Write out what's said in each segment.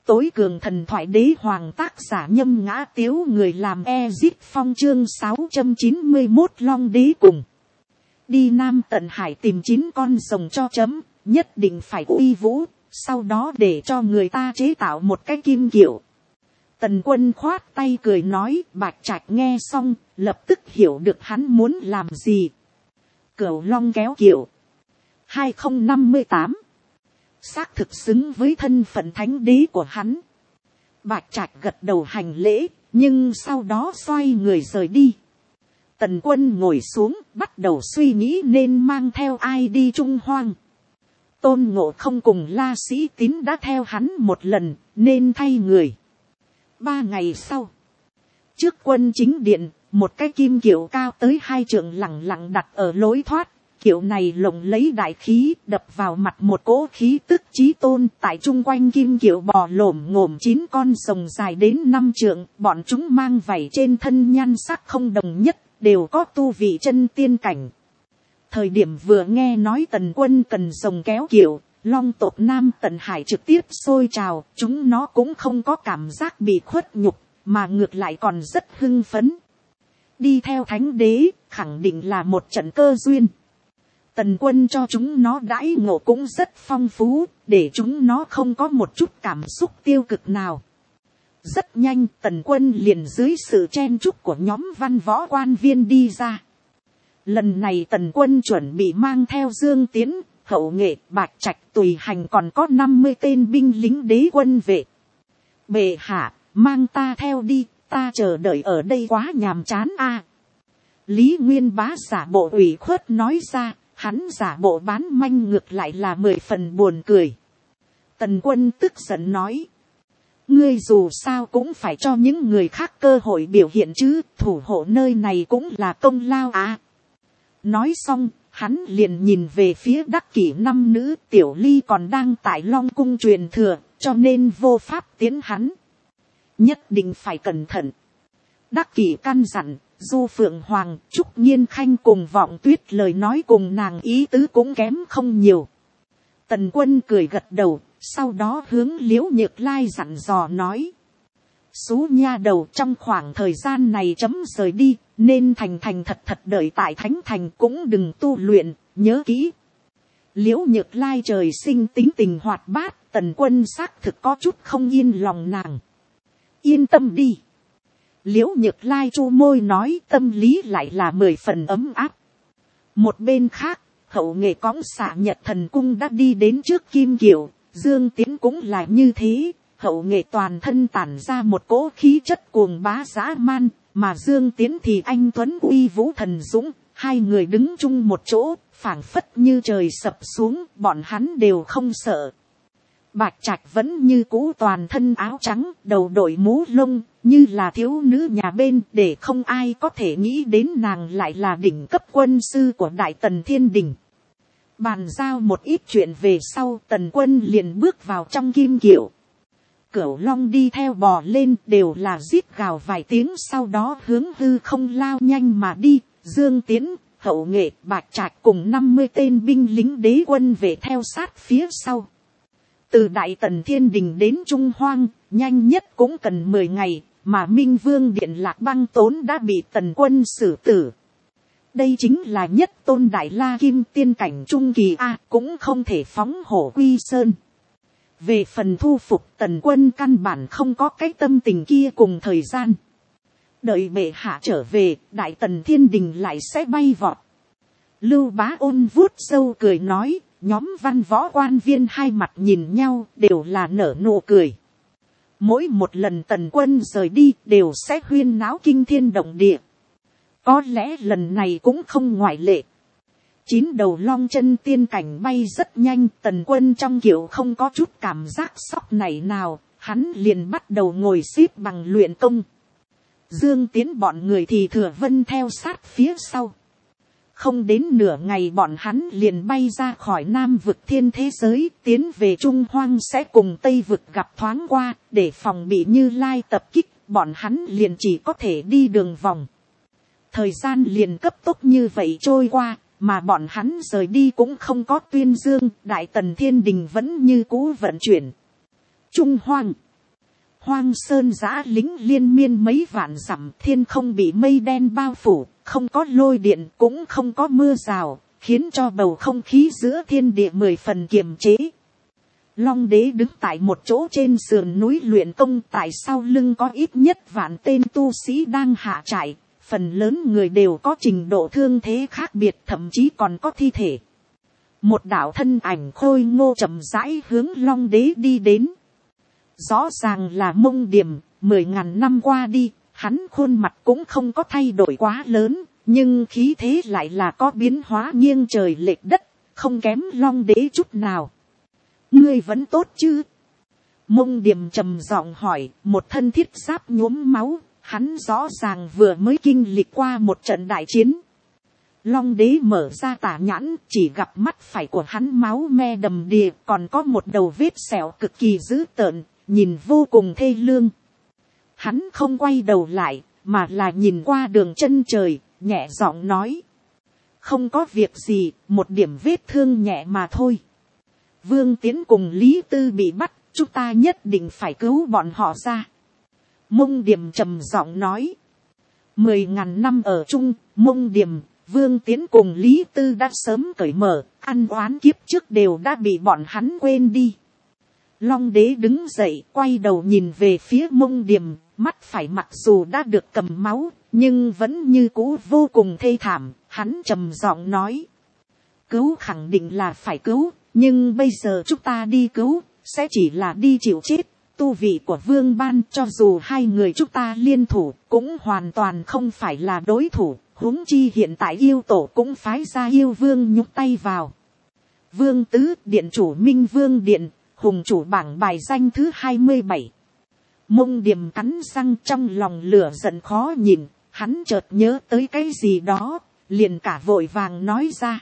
Tối cường thần thoại đế hoàng, tác giả Nhâm Ngã Tiếu, người làm Ezit Phong, chương 691 Long đế cùng. Đi Nam tận hải tìm 9 con rồng cho chấm, nhất định phải uy vũ, sau đó để cho người ta chế tạo một cái kim kiệu. Tần Quân khoát tay cười nói. Bạch Trạch nghe xong, lập tức hiểu được hắn muốn làm gì. Cửu Long kéo kiệu 2058 xác thực xứng với thân phận thánh đế của hắn. Bạch Trạch gật đầu hành lễ, nhưng sau đó xoay người rời đi. Tần Quân ngồi xuống, bắt đầu suy nghĩ nên mang theo ai đi Trung Hoang. Tôn Ngộ Không cùng La Sĩ Tín đã theo hắn một lần, nên thay người. 3 ngày sau, trước quân chính điện, một cái kim kiệu cao tới 2 trượng lẳng lặng đặt ở lối thoát. Kiệu này lồng lấy đại khí, đập vào mặt một cỗ khí tức chí tôn. Tại chung quanh kim kiệu bò lổm ngổm 9 con rồng dài đến 5 trượng. Bọn chúng mang vảy trên thân nhan sắc không đồng nhất, đều có tu vị chân tiên cảnh. Thời điểm vừa nghe nói Tần Quân cần rồng kéo kiệu, Long tộc Nam tận hải trực tiếp sôi trào. Chúng nó cũng không có cảm giác bị khuất nhục, mà ngược lại còn rất hưng phấn. Đi theo thánh đế, khẳng định là một trận cơ duyên. Tần Quân cho chúng nó đãi ngộ cũng rất phong phú, để chúng nó không có một chút cảm xúc tiêu cực nào. Rất nhanh, Tần Quân liền dưới sự chen chúc của nhóm văn võ quan viên đi ra. Lần này Tần Quân chuẩn bị mang theo Dương Tiến, Hậu Nghệ, Bạch Trạch tùy hành, còn có 50 tên binh lính đế quân vệ. Bệ hạ, mang ta theo đi, ta chờ đợi ở đây quá nhàm chán a. Lý Nguyên Bá giả bộ ủy khuất nói ra. Hắn giả bộ bán manh ngược lại là 10 phần buồn cười. Tần Quân tức giận nói. Ngươi dù sao cũng phải cho những người khác cơ hội biểu hiện chứ. Thủ hộ nơi này cũng là công lao à. Nói xong, hắn liền nhìn về phía Đắc Kỷ 5 nữ. Tiểu Ly còn đang tại Long cung truyền thừa, cho nên vô pháp tiến hắn. Nhất định phải cẩn thận. Đắc Kỷ căn dặn. Du Phượng Hoàng, Trúc Nhiên Khanh cùng Vọng Tuyết lời nói cùng nàng ý tứ cũng kém không nhiều. Tần Quân cười gật đầu, sau đó hướng Liễu Nhược Lai dặn dò nói. Xú nha đầu, trong khoảng thời gian này chấm rời đi, nên thành thật thật đợi tại Thánh Thành, cũng đừng tu luyện, nhớ kỹ. Liễu Nhược Lai trời sinh tính tình hoạt bát, Tần Quân xác thực có chút không yên lòng nàng. Yên tâm đi. Liễu Nhược Lai chu môi nói, tâm lý lại là 10 phần ấm áp. Một bên khác, Hậu Nghệ cõng xạ Nhật Thần Cung đã đi đến trước kim kiệu. Dương Tiến cũng là như thế. Hậu Nghệ toàn thân tản ra một cỗ khí chất cuồng bá dã man, mà Dương Tiến thì anh tuấn uy vũ thần dũng. Hai người đứng chung một chỗ, phảng phất như trời sập xuống, bọn hắn đều không sợ. Bạch Trạch vẫn như cũ toàn thân áo trắng, đầu đội mũ lông, như là thiếu nữ nhà bên, để không ai có thể nghĩ đến nàng lại là đỉnh cấp quân sư của Đại Tần Thiên Đình. Bàn giao một ít chuyện về sau, Tần Quân liền bước vào trong kim kiệu. Cửu Long đi theo bò lên, đều là rít gào vài tiếng, sau đó hướng hư không lao nhanh mà đi. Dương Tiến, Hậu Nghệ, Bạch Trạch cùng 50 tên binh lính đế quân về theo sát phía sau. Từ Đại Tần Thiên Đình đến Trung Hoang, nhanh nhất cũng cần 10 ngày, mà Minh Vương Điện Lạc Băng Tốn đã bị Tần Quân xử tử. Đây chính là nhất tôn Đại La Kim tiên cảnh trung kỳ a, cũng không thể phóng hổ quy sơn. Về phần thu phục, Tần Quân căn bản không có cái tâm tình kia cùng thời gian. Đợi bệ hạ trở về, Đại Tần Thiên Đình lại sẽ bay vọt. Lưu Bá Ôn vuốt râu cười nói. Nhóm văn võ quan viên hai mặt nhìn nhau, đều là nở nụ cười. Mỗi một lần Tần Quân rời đi, đều sẽ huyên náo kinh thiên động địa. Có lẽ lần này cũng không ngoại lệ. 9 đầu long chân tiên cảnh bay rất nhanh, Tần Quân trong kiệu không có chút cảm giác sốc này nào, hắn liền bắt đầu ngồi xếp bằng luyện công. Dương Tiến bọn người thì thừa vân theo sát phía sau. Không đến nửa ngày bọn hắn liền bay ra khỏi Nam vực thiên thế giới, tiến về Trung Hoang sẽ cùng Tây vực gặp thoáng qua, để phòng bị Như Lai tập kích, bọn hắn liền chỉ có thể đi đường vòng. Thời gian liền cấp tốc như vậy trôi qua, mà bọn hắn rời đi cũng không có tuyên dương, Đại Tần Thiên Đình vẫn như cũ vận chuyển. Trung Hoang, Hoang sơn giã lính liên miên mấy vạn dặm, thiên không bị mây đen bao phủ, không có lôi điện cũng không có mưa rào, khiến cho bầu không khí giữa thiên địa 10 phần kiềm chế. Long đế đứng tại một chỗ trên sườn núi luyện công, tại sau lưng có ít nhất vạn tên tu sĩ đang hạ trại, phần lớn người đều có trình độ thương thế khác biệt, thậm chí còn có thi thể. Một đạo thân ảnh khôi ngô chậm rãi hướng Long đế đi đến. Rõ ràng là Mông Điềm, 10.000 năm qua đi, hắn khuôn mặt cũng không có thay đổi quá lớn, nhưng khí thế lại là có biến hóa nghiêng trời lệch đất, không kém Long đế chút nào. Ngươi vẫn tốt chứ? Mông Điềm trầm giọng hỏi, một thân thiết giáp nhuốm máu, hắn rõ ràng vừa mới kinh lịch qua một trận đại chiến. Long đế mở ra tả nhãn, chỉ gặp mắt phải của hắn máu me đầm đìa, còn có một đầu vết sẹo cực kỳ dữ tợn, nhìn vô cùng thê lương. Hắn không quay đầu lại, mà là nhìn qua đường chân trời, nhẹ giọng nói. Không có việc gì, một điểm vết thương nhẹ mà thôi. Vương Tiến cùng Lý Tư bị bắt, chúng ta nhất định phải cứu bọn họ ra. Mông Điềm trầm giọng nói. 10.000 năm ở chung, Mông Điềm, Vương Tiến cùng Lý Tư đã sớm cởi mở, ăn oán kiếp trước đều đã bị bọn hắn quên đi. Long đế đứng dậy, quay đầu nhìn về phía Mông Điềm, mắt phải mặc dù đã được cầm máu, nhưng vẫn như cũ vô cùng thê thảm. Hắn trầm giọng nói. Cứu khẳng định là phải cứu, nhưng bây giờ chúng ta đi cứu, sẽ chỉ là đi chịu chết. Tu vị của Vương Ban, cho dù hai người chúng ta liên thủ, cũng hoàn toàn không phải là đối thủ. Huống chi hiện tại yêu tổ cũng phái ra yêu vương nhúc tay vào. Vương Tứ, điện chủ Minh Vương Điện, hùng chủ bảng bài danh thứ 27. Mông Điềm cắn răng, trong lòng lửa giận khó nhìn, hắn chợt nhớ tới cái gì đó, liền cả vội vàng nói ra.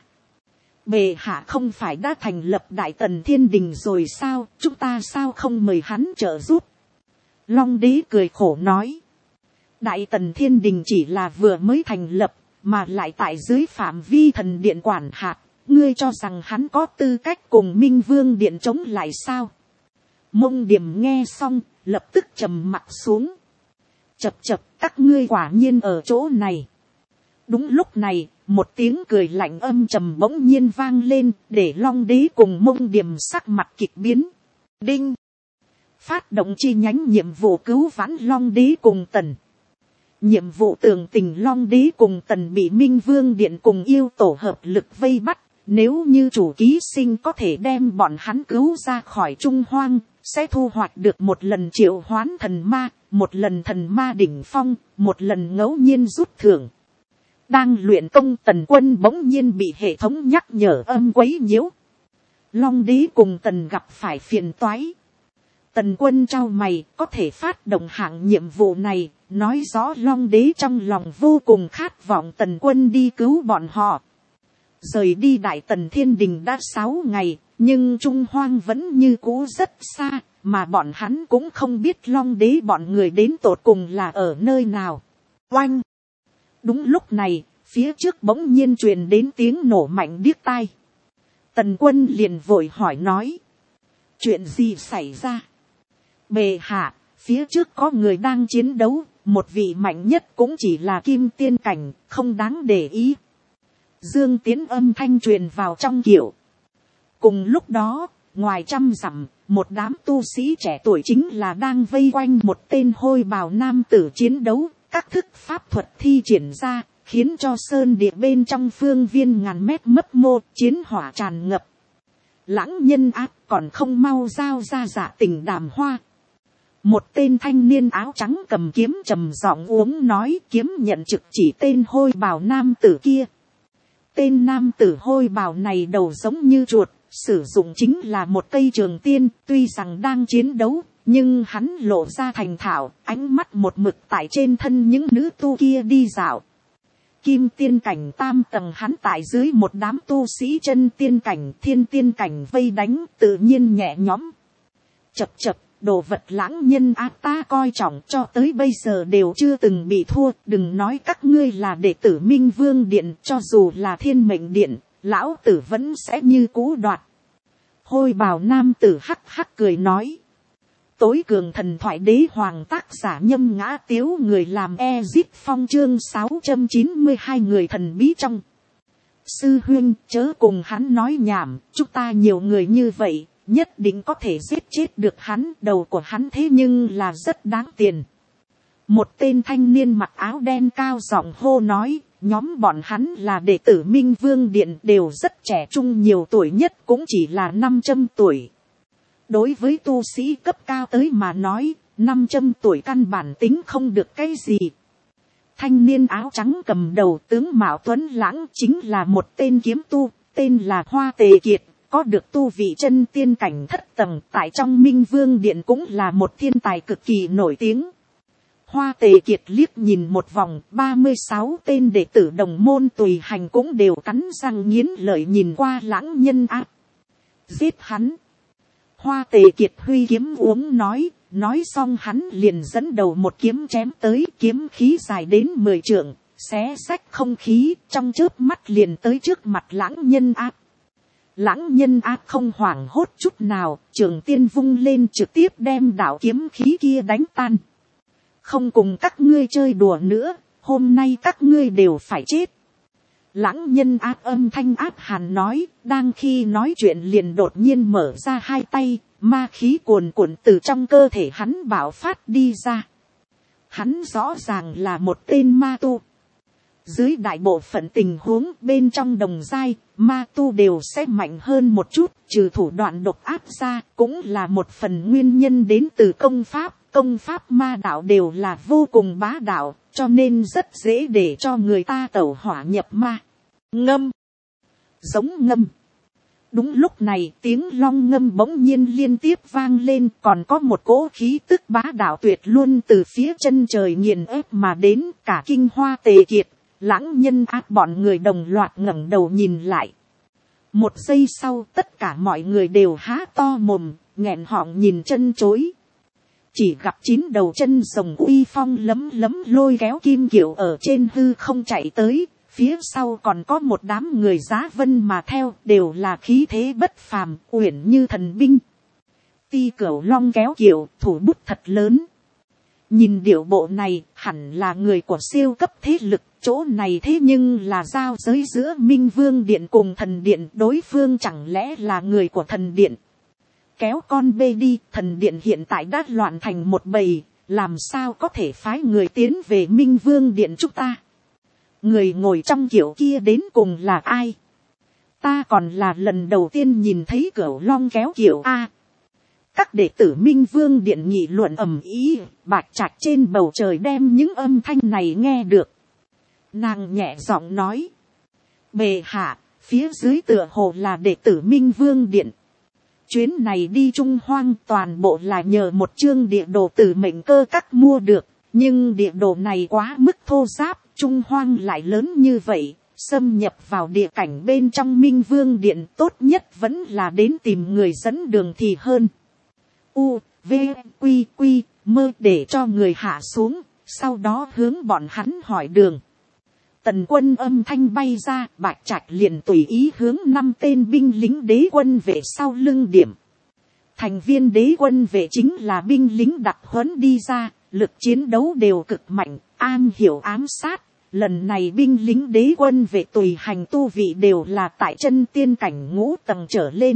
Bệ hạ không phải đã thành lập Đại Tần Thiên Đình rồi sao, chúng ta sao không mời hắn trợ giúp? Long đế cười khổ nói. Đại Tần Thiên Đình chỉ là vừa mới thành lập, mà lại tại dưới phạm vi thần điện quản hạt, ngươi cho rằng hắn có tư cách cùng Minh Vương Điện chống lại sao? Mông Điềm nghe xong, lập tức trầm mặt xuống. Chập chập, các ngươi quả nhiên ở chỗ này. Đúng lúc này, một tiếng cười lạnh âm trầm bỗng nhiên vang lên, để Long đế cùng Mông Điềm sắc mặt kịch biến. Đinh! Phát động chi nhánh nhiệm vụ cứu vãn Long đế cùng Tần. Nhiệm vụ tường tình Long đế cùng Tần bị Minh Vương Điện cùng yêu tổ hợp lực vây bắt. Nếu như chủ ký sinh có thể đem bọn hắn cứu ra khỏi Trung Hoang, sẽ thu hoạch được một lần triệu hoán thần ma, một lần thần ma đỉnh phong, một lần ngẫu nhiên rút thưởng. Đang luyện công Tần Quân bỗng nhiên bị hệ thống nhắc nhở âm quấy nhiễu. Long đế cùng Tần gặp phải phiền toái. Tần Quân trao mày, có thể phát động hạng nhiệm vụ này, nói rõ Long đế trong lòng vô cùng khát vọng Tần Quân đi cứu bọn họ. Rời đi Đại Tần Thiên Đình đã 6 ngày, nhưng Trung Hoang vẫn như cũ rất xa, mà bọn hắn cũng không biết Long đế bọn người đến tột cùng là ở nơi nào. Oanh! Đúng lúc này, phía trước bỗng nhiên truyền đến tiếng nổ mạnh điếc tai. Tần Quân liền vội hỏi nói. Chuyện gì xảy ra? Bệ hạ, phía trước có người đang chiến đấu, một vị mạnh nhất cũng chỉ là kim tiên cảnh, không đáng để ý. Dương Tiến âm thanh truyền vào trong kiệu. Cùng lúc đó, ngoài trăm dặm, một đám tu sĩ trẻ tuổi chính là đang vây quanh một tên hôi bào nam tử chiến đấu, các thức pháp thuật thi triển ra, khiến cho sơn địa bên trong phương viên ngàn mét mấp mô, chiến hỏa tràn ngập. Lãng nhân ác còn không mau giao ra dạ tình đàm hoa. Một tên thanh niên áo trắng cầm kiếm trầm giọng uống nói, kiếm nhận trực chỉ tên hôi bào nam tử kia. Tên nam tử hôi bào này đầu giống như chuột, sử dụng chính là một cây trường tiên, tuy rằng đang chiến đấu, nhưng hắn lộ ra thành thạo, ánh mắt một mực tại trên thân những nữ tu kia đi dạo. Kim tiên cảnh tam tầng, hắn tại dưới một đám tu sĩ chân tiên cảnh, thiên tiên cảnh vây đánh, tự nhiên nhẹ nhõm. Chập chập, đồ vật lãng nhân ác ta coi trọng cho tới bây giờ đều chưa từng bị thua, đừng nói các ngươi là đệ tử Minh Vương Điện, cho dù là Thiên Mệnh Điện, lão tử vẫn sẽ như cũ đoạt. Hôi bào nam tử hắc hắc cười nói. tối cường thần thoại đế hoàng tác giả Nhâm Ngã Tiếu, người làm Ezip Phong, chương 692 người thần bí trong. Sư huynh, chớ cùng hắn nói nhảm, chúng ta nhiều người như vậy, nhất định có thể giết chết được hắn, đầu của hắn thế nhưng là rất đáng tiền. Một tên thanh niên mặc áo đen cao giọng hô nói, nhóm bọn hắn là đệ tử Minh Vương Điện, đều rất trẻ trung, nhiều tuổi nhất cũng chỉ là 500 tuổi. Đối với tu sĩ cấp cao tới mà nói, 500 tuổi căn bản tính không được cái gì. Thanh niên áo trắng cầm đầu tướng Mạo Tuấn Lãng chính là một tên kiếm tu, tên là Hoa Tề Kiệt, có được tu vị chân tiên cảnh thất tầng, tại trong Minh Vương Điện cũng là một thiên tài cực kỳ nổi tiếng. Hoa Tề Kiệt liếc nhìn một vòng, 36 tên đệ tử đồng môn tùy hành cũng đều cắn răng nghiến lợi nhìn qua Lãng nhân ác. Giết hắn. Hoa Tề Kiệt huy kiếm uống nói xong hắn liền dẫn đầu một kiếm chém tới, kiếm khí dài đến 10 trượng, xé xách không khí, trong chớp mắt liền tới trước mặt Lãng nhân ác. Lãng nhân ác không hoảng hốt chút nào, trường tiên vung lên trực tiếp đem đạo kiếm khí kia đánh tan. Không cùng các ngươi chơi đùa nữa, hôm nay các ngươi đều phải chết. Lãng nhân ác âm thanh áp hàn nói, đang khi nói chuyện liền đột nhiên mở ra hai tay, ma khí cuồn cuộn từ trong cơ thể hắn bạo phát đi ra. Hắn rõ ràng là một tên ma tu. Dưới đại bộ phận tình huống bên trong đồng giai, ma tu đều sẽ mạnh hơn một chút, trừ thủ đoạn độc áp ra, cũng là một phần nguyên nhân đến từ công pháp. Công pháp ma đạo đều là vô cùng bá đạo, cho nên rất dễ để cho người ta tẩu hỏa nhập ma. Ngâm. Giống ngâm. Đúng lúc này tiếng long ngâm bỗng nhiên liên tiếp vang lên, còn có một cỗ khí tức bá đạo tuyệt luôn từ phía chân trời nghiền ép mà đến, cả kinh Hoa Tề Kiệt, Lãng nhân ác bọn người đồng loạt ngẩng đầu nhìn lại. Một giây sau tất cả mọi người đều há to mồm, nghẹn họng nhìn chân chối. Chỉ gặp 9 đầu chân rồng uy phong lấm lấm lôi kéo kim kiệu ở trên hư không chạy tới, phía sau còn có một đám người giá vân mà theo, đều là khí thế bất phàm, uyển như thần binh. Ti Cửu Long kéo kiệu, thủ bút thật lớn. Nhìn điệu bộ này, hẳn là người của siêu cấp thế lực, chỗ này thế nhưng là giao giới giữa Minh Vương Điện cùng Thần Điện, đối phương chẳng lẽ là người của Thần Điện. Kéo con bê đi, Thần Điện hiện tại đã loạn thành một bầy, làm sao có thể phái người tiến về Minh Vương Điện chúng ta. Người ngồi trong kiệu kia đến cùng là ai? Ta còn là lần đầu tiên nhìn thấy Cửu Long kéo kiệu a. Các đệ tử Minh Vương Điện nghị luận ầm ĩ, Bạch Trạch trên bầu trời đem những âm thanh này nghe được. Nàng nhẹ giọng nói. Bệ hạ, phía dưới tựa hồ là đệ tử Minh Vương Điện. Chuyến này đi Trung Hoang toàn bộ là nhờ một chương địa đồ từ Mệnh Cơ Các mua được. Nhưng địa đồ này quá mức thô ráp, Trung Hoang lại lớn như vậy. Xâm nhập vào địa cảnh bên trong Minh Vương Điện, tốt nhất vẫn là đến tìm người dẫn đường thì hơn. U, V, Quy, Quy, mơ để cho người hạ xuống, sau đó hướng bọn hắn hỏi đường. Tần Quân âm thanh bay ra, Bạch Trạch liền tùy ý hướng 5 tên binh lính đế quân vệ sau lưng điểm. Thành viên đế quân vệ chính là binh lính đặc huấn đi ra, lực chiến đấu đều cực mạnh, am hiểu ám sát. Lần này binh lính đế quân vệ tùy hành tu vị đều là tại chân tiên cảnh 5 tầng trở lên.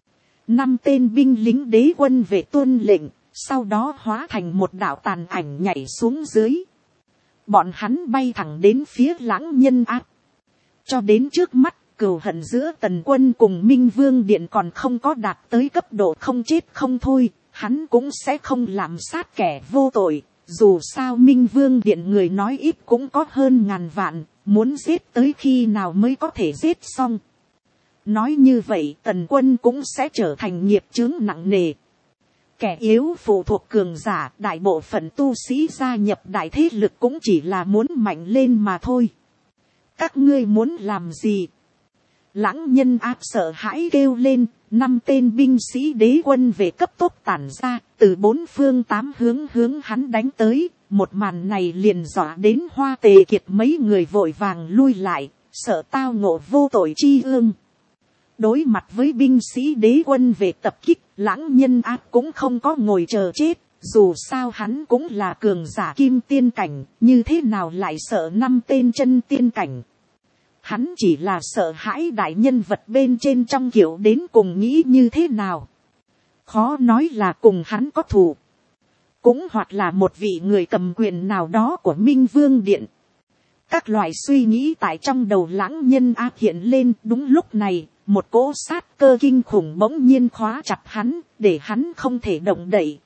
5 tên binh lính đế quân vệ tuân lệnh, sau đó hóa thành một đạo tàn ảnh nhảy xuống dưới. Bọn hắn bay thẳng đến phía Lãng nhân ác. Cho đến trước mắt, cừu hận giữa Tần Quân cùng Minh Vương Điện còn không có đạt tới cấp độ không chết không thôi, hắn cũng sẽ không làm sát kẻ vô tội. Dù sao Minh Vương Điện người nói ít cũng có hơn 1000 vạn, muốn giết tới khi nào mới có thể giết xong. Nói như vậy Tần Quân cũng sẽ trở thành nghiệp chướng nặng nề. Kẻ yếu phụ thuộc cường giả, đại bộ phận tu sĩ gia nhập đại thế lực cũng chỉ là muốn mạnh lên mà thôi. Các ngươi muốn làm gì? Lãng nhân ác sợ hãi kêu lên, 5 tên binh sĩ đế quân về cấp tốc tản ra, từ 4 phương 8 hướng hắn đánh tới. Một màn này liền dọa đến Hoa Tề Kiệt mấy người vội vàng lui lại, sợ tao ngộ vô tội chi ương. Đối mặt với binh sĩ đế quân về tập kích, lãng nhân ác cũng không có ngồi chờ chết, dù sao hắn cũng là cường giả kim tiên cảnh, như thế nào lại sợ 5 tên chân tiên cảnh. Hắn chỉ là sợ hãi đại nhân vật bên trên trong kiểu đến cùng nghĩ như thế nào. Khó nói là cùng hắn có thù, cũng hoặc là một vị người cầm quyền nào đó của Minh Vương Điện. Các loại suy nghĩ tại trong đầu lãng nhân ác hiện lên. Đúng lúc này, một cỗ sát cơ kinh khủng bỗng nhiên khóa chặt hắn, để hắn không thể động đậy.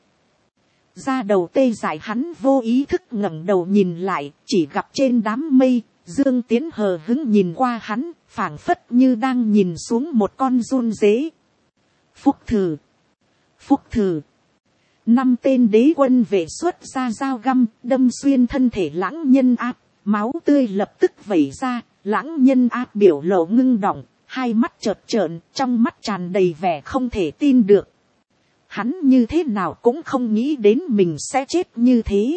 Da đầu tê dại, hắn vô ý thức ngẩng đầu nhìn lại, chỉ gặp trên đám mây, Dương Tiến hờ hững nhìn qua hắn, phảng phất như đang nhìn xuống một con giun dế. Phúc thử, phúc thử. 5 tên đế quân vệ xuất ra dao găm, đâm xuyên thân thể lãng nhân ác, máu tươi lập tức vẩy ra. Lãng nhân ác biểu lộ ngưng đọng, hai mắt chợt trợn, trong mắt tràn đầy vẻ không thể tin được. Hắn như thế nào cũng không nghĩ đến mình sẽ chết như thế.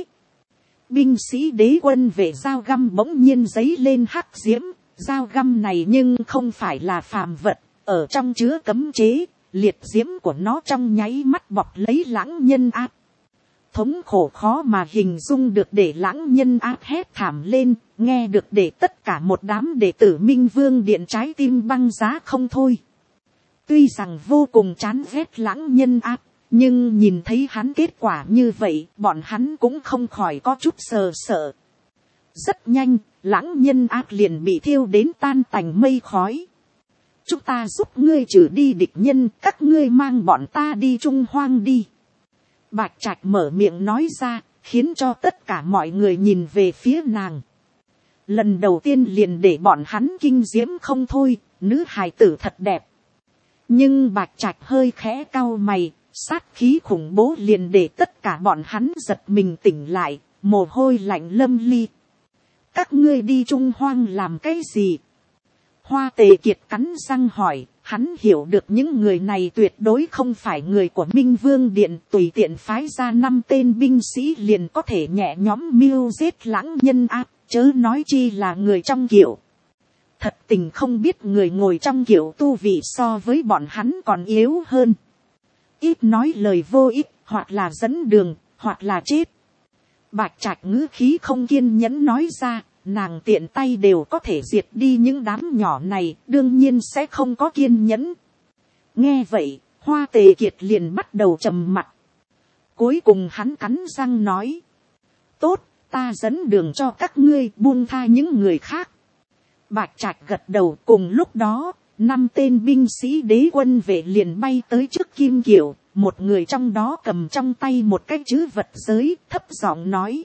Binh sĩ đế quân vệ dao găm bỗng nhiên giấy lên hắc diễm. Dao găm này nhưng không phải là phàm vật, ở trong chứa cấm chế. Liệt diễm của nó trong nháy mắt bọc lấy lãng nhân ác. Thống khổ khó mà hình dung được, để lãng nhân ác hét thảm lên, nghe được để tất cả một đám đệ tử Minh Vương Điện trái tim băng giá không thôi. Tuy rằng vô cùng chán ghét lãng nhân ác, nhưng nhìn thấy hắn kết quả như vậy, bọn hắn cũng không khỏi có chút sờ sợ. Rất nhanh, lãng nhân ác liền bị thiêu đến tan tành mây khói. Chúng ta giúp ngươi trừ đi địch nhân, các ngươi mang bọn ta đi Trung Hoang đi. Bạch Trạch mở miệng nói ra, khiến cho tất cả mọi người nhìn về phía nàng. Lần đầu tiên liền để bọn hắn kinh diễm không thôi, nữ hài tử thật đẹp. Nhưng Bạch Trạch hơi khẽ cau mày, sát khí khủng bố liền để tất cả bọn hắn giật mình tỉnh lại, mồ hôi lạnh lâm ly. Các ngươi đi Trung Hoang làm cái gì? Hoa Tề Kiệt cắn răng hỏi, hắn hiểu được những người này tuyệt đối không phải người của Minh Vương Điện, tùy tiện phái ra 5 tên binh sĩ liền có thể nhẹ nhõm mưu giết lãng nhân ác, chớ nói chi là người trong kiệu. Thật tình không biết người ngồi trong kiệu tu vị so với bọn hắn còn yếu hơn. Ít nói lời vô ích, hoặc là dẫn đường, hoặc là chết. Bạch Trạch ngữ khí không kiên nhẫn nói ra. Nàng tiện tay đều có thể diệt đi những đám nhỏ này, đương nhiên sẽ không có kiên nhẫn. Nghe vậy, Hoa Tề Kiệt liền bắt đầu trầm mặt. Cuối cùng hắn cắn răng nói. Tốt, ta dẫn đường cho các ngươi, buông tha những người khác. Bạch Trạch gật đầu. Cùng lúc đó, 5 tên binh sĩ đế quân vệ liền bay tới trước kim kiệu. Một người trong đó cầm trong tay một cái chữ vật giới, thấp giọng nói.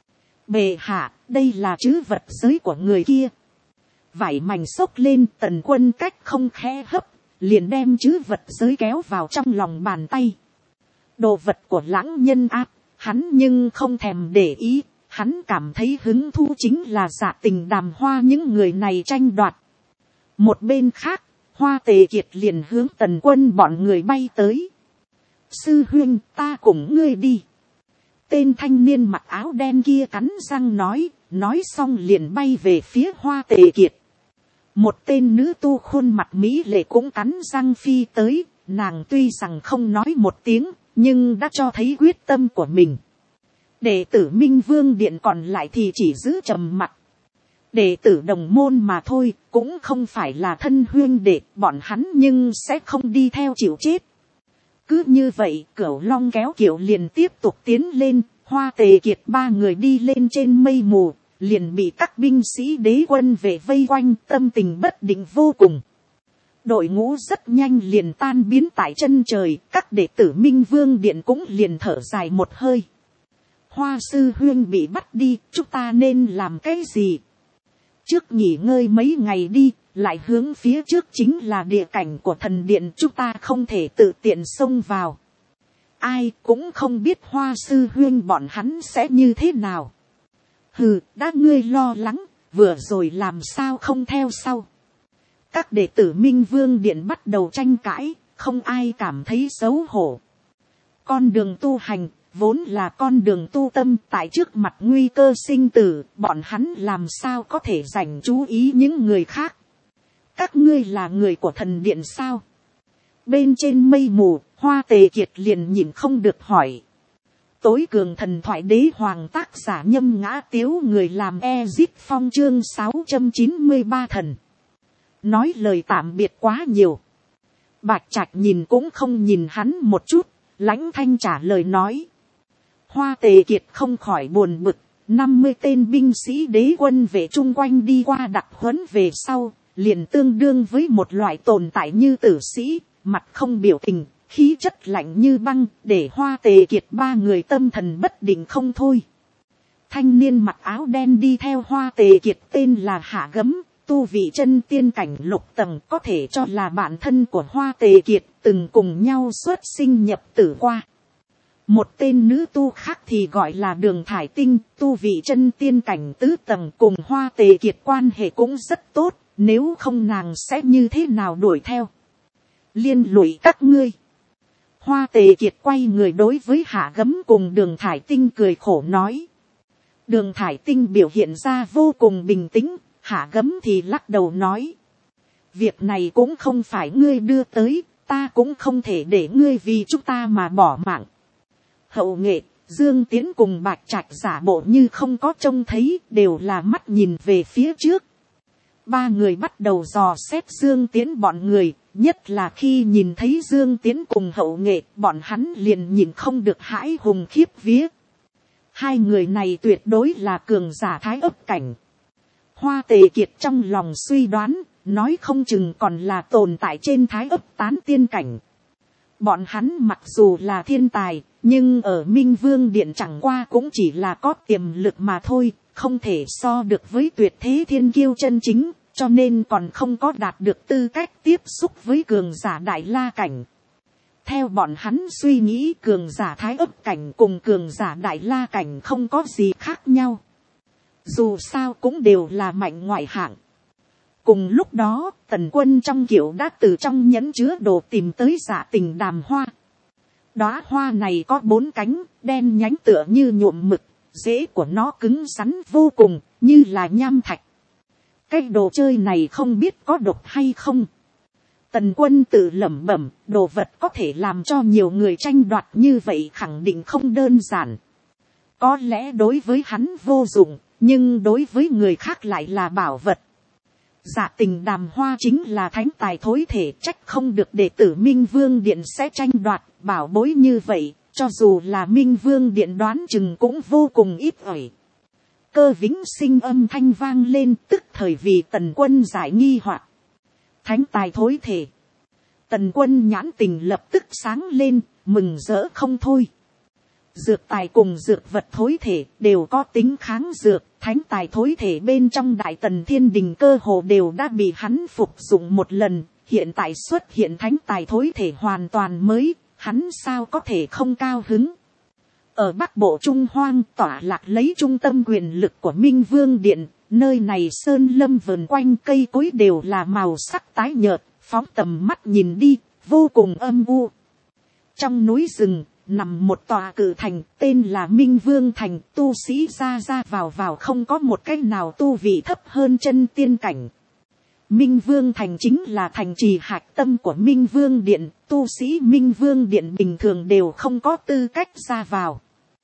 Bệ hạ, đây là trữ vật giới của người kia. Vải mảnh xốc lên, Tần Quân cách không khẽ hấp, liền đem trữ vật giới kéo vào trong lòng bàn tay. Đồ vật của lãng nhân ác, hắn nhưng không thèm để ý, hắn cảm thấy hứng thú chính là Dạ Tình Đàm Hoa những người này tranh đoạt. Một bên khác, Hoa Tề Kiệt liền hướng Tần Quân bọn người bay tới. Sư huynh, ta cùng ngươi đi. Tên thanh niên mặc áo đen kia cắn răng nói xong liền bay về phía Hoa Tề Kiệt. Một tên nữ tu khuôn mặt mỹ lệ cũng cắn răng phi tới, nàng tuy rằng không nói một tiếng, nhưng đã cho thấy quyết tâm của mình. Đệ tử Minh Vương Điện còn lại thì chỉ giữ trầm mặc. Đệ tử đồng môn mà thôi, cũng không phải là thân huynh đệ, bọn hắn nhưng sẽ không đi theo chịu chết. Cứ như vậy, Cửu Long kéo kiệu liền tiếp tục tiến lên, Hoa Tề Kiệt 3 người đi lên trên mây mù, liền bị các binh sĩ đế quân vệ vây quanh, tâm tình bất định vô cùng. Đội ngũ rất nhanh liền tan biến tại chân trời, các đệ tử Minh Vương Điện cũng liền thở dài một hơi. Hoa sư huynh bị bắt đi, chúng ta nên làm cái gì? Trước nghỉ ngơi mấy ngày đi, lại hướng phía trước chính là địa cảnh của thần điện, chúng ta không thể tự tiện xông vào. Ai cũng không biết Hoa sư huynh bọn hắn sẽ như thế nào. Hừ, đã ngươi lo lắng, vừa rồi làm sao không theo sau. Các đệ tử Minh Vương Điện bắt đầu tranh cãi, không ai cảm thấy xấu hổ. Con đường tu hành, vốn là con đường tu tâm, tại trước mặt nguy cơ sinh tử, bọn hắn làm sao có thể dành chú ý những người khác. Các ngươi là người của thần điện sao? Bên trên mây mù, Hoa Tề Kiệt liền nhìn không được hỏi. Tối cường thần thoại đế hoàng tác giả Nhâm Ngã Tiếu, người làm Ezip Phong chương 693 thần. Nói lời tạm biệt quá nhiều. Bạch Trạch nhìn cũng không nhìn hắn một chút, lãnh thanh trả lời nói. Hoa Tề Kiệt không khỏi buồn bực, 50 tên binh sĩ đế quân vệ chung quanh đi qua đặc huấn về sau, liền tương đương với một loại tồn tại như tử sĩ, mặt không biểu tình, khí chất lạnh như băng, để Hoa Tề Kiệt ba người tâm thần bất định không thôi. Thanh niên mặc áo đen đi theo Hoa Tề Kiệt tên là Hạ Gấm, tu vị chân tiên cảnh lục tầng, có thể cho là bạn thân của Hoa Tề Kiệt, từng cùng nhau xuất sinh nhập tử qua. Một tên nữ tu khác thì gọi là Đường Thải Tinh, tu vị chân tiên cảnh tứ tầng, cùng Hoa Tề Kiệt quan hệ cũng rất tốt, nếu không nàng sẽ như thế nào đuổi theo. Liên lụy các ngươi. Hoa Tề Kiệt quay người đối với Hạ Gấm cùng Đường Thải Tinh cười khổ nói. Đường Thải Tinh biểu hiện ra vô cùng bình tĩnh, Hạ Gấm thì lắc đầu nói. Việc này cũng không phải ngươi đưa tới, ta cũng không thể để ngươi vì chúng ta mà bỏ mạng. Hậu nghệ, Dương Tiến cùng Bạch Trạch giả bộ như không có trông thấy, đều là mắt nhìn về phía trước. Ba người bắt đầu dò xét Dương Tiến bọn người, nhất là khi nhìn thấy Dương Tiến cùng Hậu nghệ, bọn hắn liền nhìn không được hãi hùng khiếp vía. Hai người này tuyệt đối là cường giả thái ấp cảnh. Hoa Tề Kiệt trong lòng suy đoán, nói không chừng còn là tồn tại trên thái ấp tán tiên cảnh. Bọn hắn mặc dù là thiên tài, nhưng ở Minh Vương Điện chẳng qua cũng chỉ là có tiềm lực mà thôi, không thể so được với tuyệt thế thiên kiêu chân chính, cho nên còn không có đạt được tư cách tiếp xúc với cường giả Đại La cảnh. Theo bọn hắn suy nghĩ, cường giả thái ấp cảnh cùng cường giả Đại La cảnh không có gì khác nhau. Dù sao cũng đều là mạnh ngoại hạng. Cùng lúc đó, Tần Quân trong kiệu đã từ trong nhẫn chứa đồ tìm tới Dạ Tình đàm hoa. Đóa hoa này có 4 cánh, đen nhánh tựa như nhuộm mực, rễ của nó cứng rắn vô cùng, như là nham thạch. Cái đồ chơi này không biết có độc hay không. Tần Quân tự lẩm bẩm, đồ vật có thể làm cho nhiều người tranh đoạt như vậy khẳng định không đơn giản. Có lẽ đối với hắn vô dụng, nhưng đối với người khác lại là bảo vật. Dạ Tình đàm hoa chính là thánh tài thối thể, trách không được đệ tử Minh Vương Điện sẽ tranh đoạt bảo bối như vậy, cho dù là Minh Vương Điện đoán chừng cũng vô cùng ít ỏi. Cơ Vĩnh Sinh âm thanh vang lên, tức thời vì Tần Quân giải nghi hoặc. Thánh tài thối thể. Tần Quân nhãn tình lập tức sáng lên, mừng rỡ không thôi. Dược tài cùng dược vật thối thể đều có tính kháng dược, thánh tài thối thể bên trong Đại Tần Thiên Đình cơ hồ đều đã bị hắn phục dụng một lần, hiện tại xuất hiện thánh tài thối thể hoàn toàn mới, hắn sao có thể không cao hứng. Ở Bắc Bộ Trung Hoang tỏa lạc lấy trung tâm quyền lực của Minh Vương Điện, nơi này sơn lâm vườn quanh cây cối đều là màu sắc tái nhợt, phóng tầm mắt nhìn đi, vô cùng âm u. Trong núi rừng, nằm một tòa cự thành, tên là Minh Vương Thành, tu sĩ ra ra vào không có một cách nào tu vị thấp hơn chân tiên cảnh. Minh Vương Thành chính là thành trì hạch tâm của Minh Vương Điện, tu sĩ Minh Vương Điện bình thường đều không có tư cách ra vào.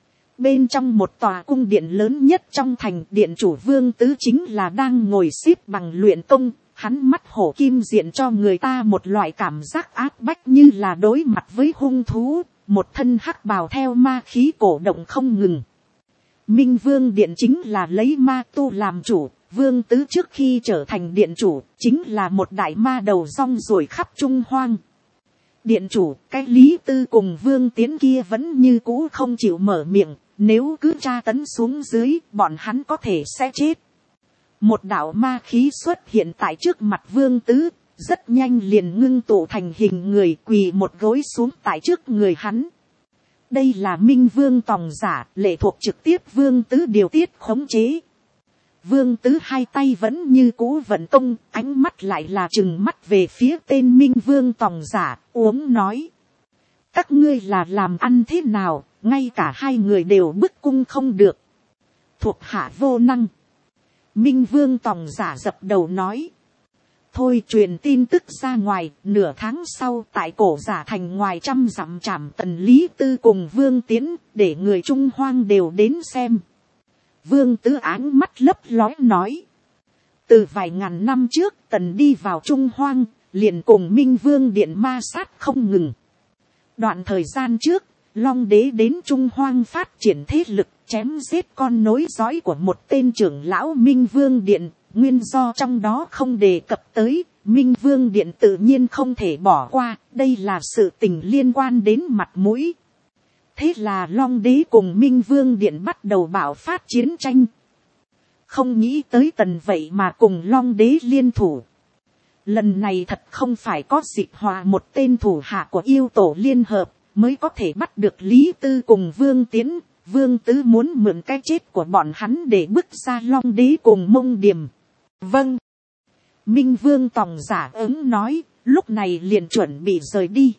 Bên trong một tòa cung điện lớn nhất trong thành, điện chủ Vương Tứ chính là đang ngồi xếp bằng luyện công, hắn mắt hổ kim diện cho người ta một loại cảm giác áp bách như là đối mặt với hung thú, một thân hắc bào theo ma khí cổ động không ngừng. Minh Vương Điện chính là lấy ma tu làm chủ, Vương Tứ trước khi trở thành điện chủ, chính là một đại ma đầu rong ruổi khắp Trung Hoang. Điện chủ, cái Lý Tư cùng Vương Tiến kia vẫn như cũ không chịu mở miệng, nếu cứ tra tấn xuống dưới, bọn hắn có thể sẽ chết. Một đạo ma khí xuất hiện tại trước mặt Vương Tứ, rất nhanh liền ngưng tụ thành hình người, quỳ một gối xuống tại trước người hắn. Đây là Minh Vương tòng giả, lệ thuộc trực tiếp Vương Tứ điều tiết khống chế. Vương Tứ hai tay vẫn như cũ vận công, ánh mắt lại là trừng mắt về phía tên Minh Vương tòng giả, uống nói. Các ngươi là làm ăn thế nào, ngay cả hai người đều bức cung không được. Thuộc hạ vô năng. Minh Vương tòng giả dập đầu nói. Thôi truyền tin tức ra ngoài, nửa tháng sau tại Cổ Giả Thành ngoài 100 dặm trảm Tần Lý Tư cùng Vương Tiến, để người Trung Hoang đều đến xem. Vương Tứ áng mắt lấp lóe nói. Từ vài ngàn năm trước Tần đi vào Trung Hoang, liền cùng Minh Vương điện ma sát không ngừng. Đoạn thời gian trước, Long Đế đến Trung Hoang phát triển thế lực, chém giết con nối dõi của một tên trưởng lão Minh Vương điện. Nguyên do trong đó không đề cập tới, Minh Vương điện tự nhiên không thể bỏ qua, đây là sự tình liên quan đến mặt mũi. Thế là Long Đế cùng Minh Vương điện bắt đầu bạo phát chiến tranh. Không nghĩ tới Tần vậy mà cùng Long Đế liên thủ. Lần này thật không phải có Dịch Hòa một tên thủ hạ của yêu tổ liên hợp, mới có thể bắt được Lý Tư cùng Vương Tiến. Vương Tứ muốn mượn cái chết của bọn hắn để bức ra Long Đế cùng Mông Điềm. Vâng. Minh Vương Tòng Giả ứng nói, lúc này liền chuẩn bị rời đi.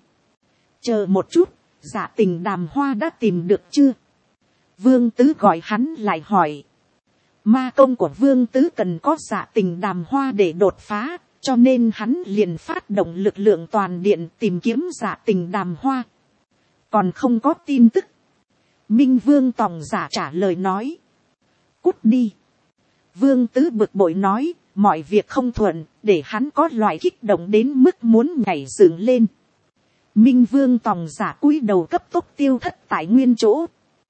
Chờ một chút, Giả Tình Đàm Hoa đã tìm được chưa? Vương Tứ gọi hắn lại hỏi. Ma công của Vương Tứ cần có Giả Tình Đàm Hoa để đột phá, cho nên hắn liền phát động lực lượng toàn điện tìm kiếm Giả Tình Đàm Hoa. Còn không có tin tức. Minh Vương Tòng Giả trả lời nói. Cút đi. Vương Tứ bực bội nói, mọi việc không thuận, để hắn có loại kích động đến mức muốn nhảy dựng lên. Minh Vương Tòng Giả cúi đầu cấp tốc tiêu thất tại nguyên chỗ.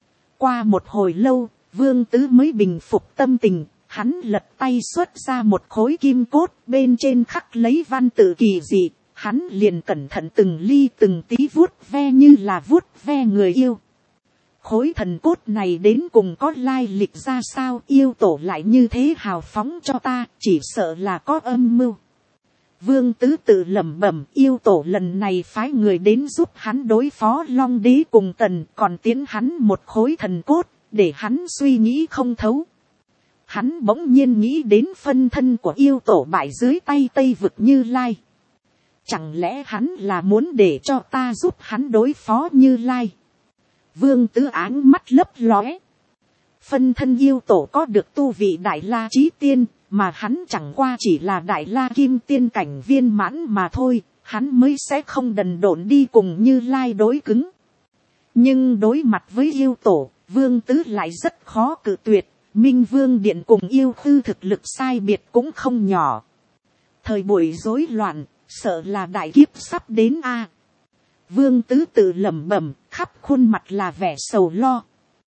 Qua một hồi lâu, Vương Tứ mới bình phục tâm tình, hắn lật tay xuất ra một khối kim cốt, bên trên khắc lấy văn tự kỳ dị, hắn liền cẩn thận từng ly từng tí vuốt ve như là vuốt ve người yêu. Khối thần cốt này đến cùng có lai lịch ra sao, yêu tổ lại như thế hào phóng cho ta, chỉ sợ là có âm mưu. Vương Tứ tự lẩm bẩm, yêu tổ lần này phái người đến giúp hắn đối phó Long Đế cùng Tần, còn tiến hắn một khối thần cốt, để hắn suy nghĩ không thấu. Hắn bỗng nhiên nghĩ đến phân thân của yêu tổ bại dưới tay Tây Vực Như Lai. Chẳng lẽ hắn là muốn để cho ta giúp hắn đối phó Như Lai? Vương Tứ áng mắt lấp lóe. Phân thân yêu tổ có được tu vị Đại La Chí Tiên, mà hắn chẳng qua chỉ là Đại La Kim Tiên cảnh viên mãn mà thôi, hắn mới sẽ không đần độn đi cùng Như Lai đối cứng. Nhưng đối mặt với yêu tổ, Vương Tứ lại rất khó cự tuyệt, Minh Vương điện cùng yêu khư thực lực sai biệt cũng không nhỏ. Thời buổi rối loạn, sợ là đại kiếp sắp đến a. Vương Tứ tự lẩm bẩm, khắp khuôn mặt là vẻ sầu lo.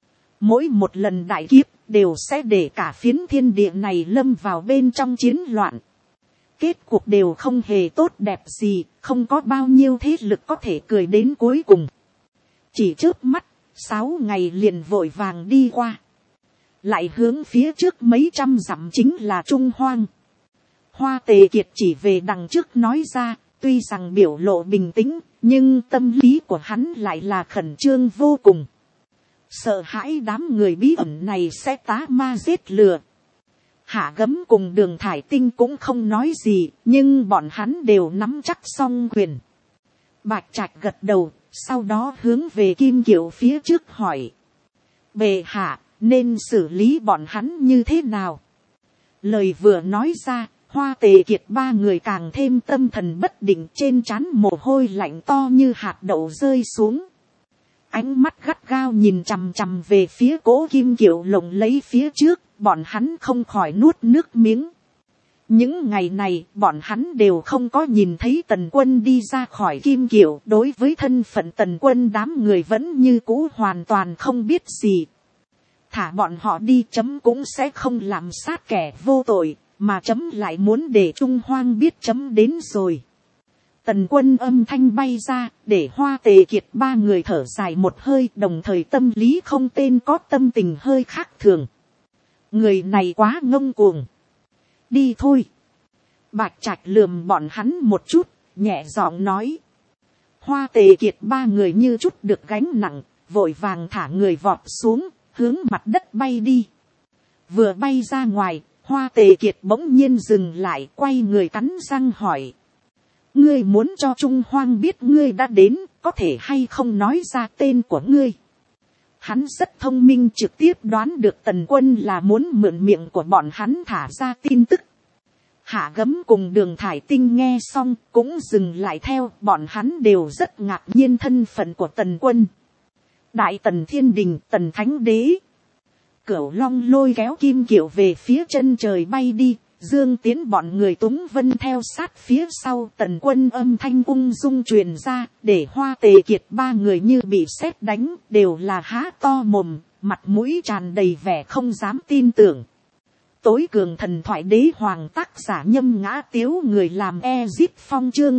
Mỗi một lần đại kiếp đều sẽ để cả phiến thiên địa này lâm vào bên trong chiến loạn. Kết cuộc đều không hề tốt đẹp gì, không có bao nhiêu thế lực có thể cười đến cuối cùng. Chỉ chớp mắt, 6 ngày liền vội vàng đi qua. Lại hướng phía trước mấy trăm dặm chính là Trung Hoang. Hoa Tề Kiệt chỉ về đằng trước nói ra, tuy rằng biểu lộ bình tĩnh, nhưng tâm lý của hắn lại là khẩn trương vô cùng. Sợ hãi đám người bí ẩn này sẽ tá ma giết lừa. Hạ Gấm cùng Đường Thải Tinh cũng không nói gì, nhưng bọn hắn đều nắm chắc song quyền. Bạch Trạch gật đầu, sau đó hướng về Kim Kiều phía trước hỏi. Bệ hạ, nên xử lý bọn hắn như thế nào? Lời vừa nói ra, Hoa Tề Kiệt ba người càng thêm tâm thần bất định, trên trán mồ hôi lạnh to như hạt đậu rơi xuống. Ánh mắt gắt gao nhìn chằm chằm về phía Cố Kim Kiều lồng lấy phía trước, bọn hắn không khỏi nuốt nước miếng. Những ngày này, bọn hắn đều không có nhìn thấy Tần Quân đi ra khỏi Kim Kiều, đối với thân phận Tần Quân đám người vẫn như cũ hoàn toàn không biết gì. Thả bọn họ đi chấm cũng sẽ không làm sát kẻ vô tội, mà chấm lại muốn để Trung Hoang biết chấm đến rồi. Tần Quân âm thanh bay ra, để Hoa Tề Kiệt ba người thở dài một hơi, đồng thời tâm lý không tên có tâm tình hơi khác thường. Người này quá ngông cuồng. Đi thôi. Bạch Trạch lườm bọn hắn một chút, nhẹ giọng nói. Hoa Tề Kiệt ba người như chút được gánh nặng, vội vàng thả người vọt xuống, hướng mặt đất bay đi. Vừa bay ra ngoài, Hoa Tề Kiệt bỗng nhiên dừng lại, quay người cắn răng hỏi. Ngươi muốn cho Trung Hoang biết ngươi đã đến, có thể hay không nói ra tên của ngươi? Hắn rất thông minh, trực tiếp đoán được Tần Quân là muốn mượn miệng của bọn hắn thả ra tin tức. Hạ Gấm cùng Đường Thải Tinh nghe xong cũng dừng lại theo, bọn hắn đều rất ngạc nhiên thân phận của Tần Quân. Đại Tần Thiên Đình, Tần Thánh Đế. Cửu Long lôi kéo Kim Kiều về phía chân trời bay đi, Dương Tiến bọn người Túng Vân theo sát phía sau. Tần Quân âm thanh ung dung truyền ra, để Hoa Tề Kiệt ba người như bị sét đánh, đều là há to mồm, mặt mũi tràn đầy vẻ không dám tin tưởng. Tối cường thần thoại đế hoàng, tác giả Nhâm Ngã Tiếu, người làm Ezip Phong, chương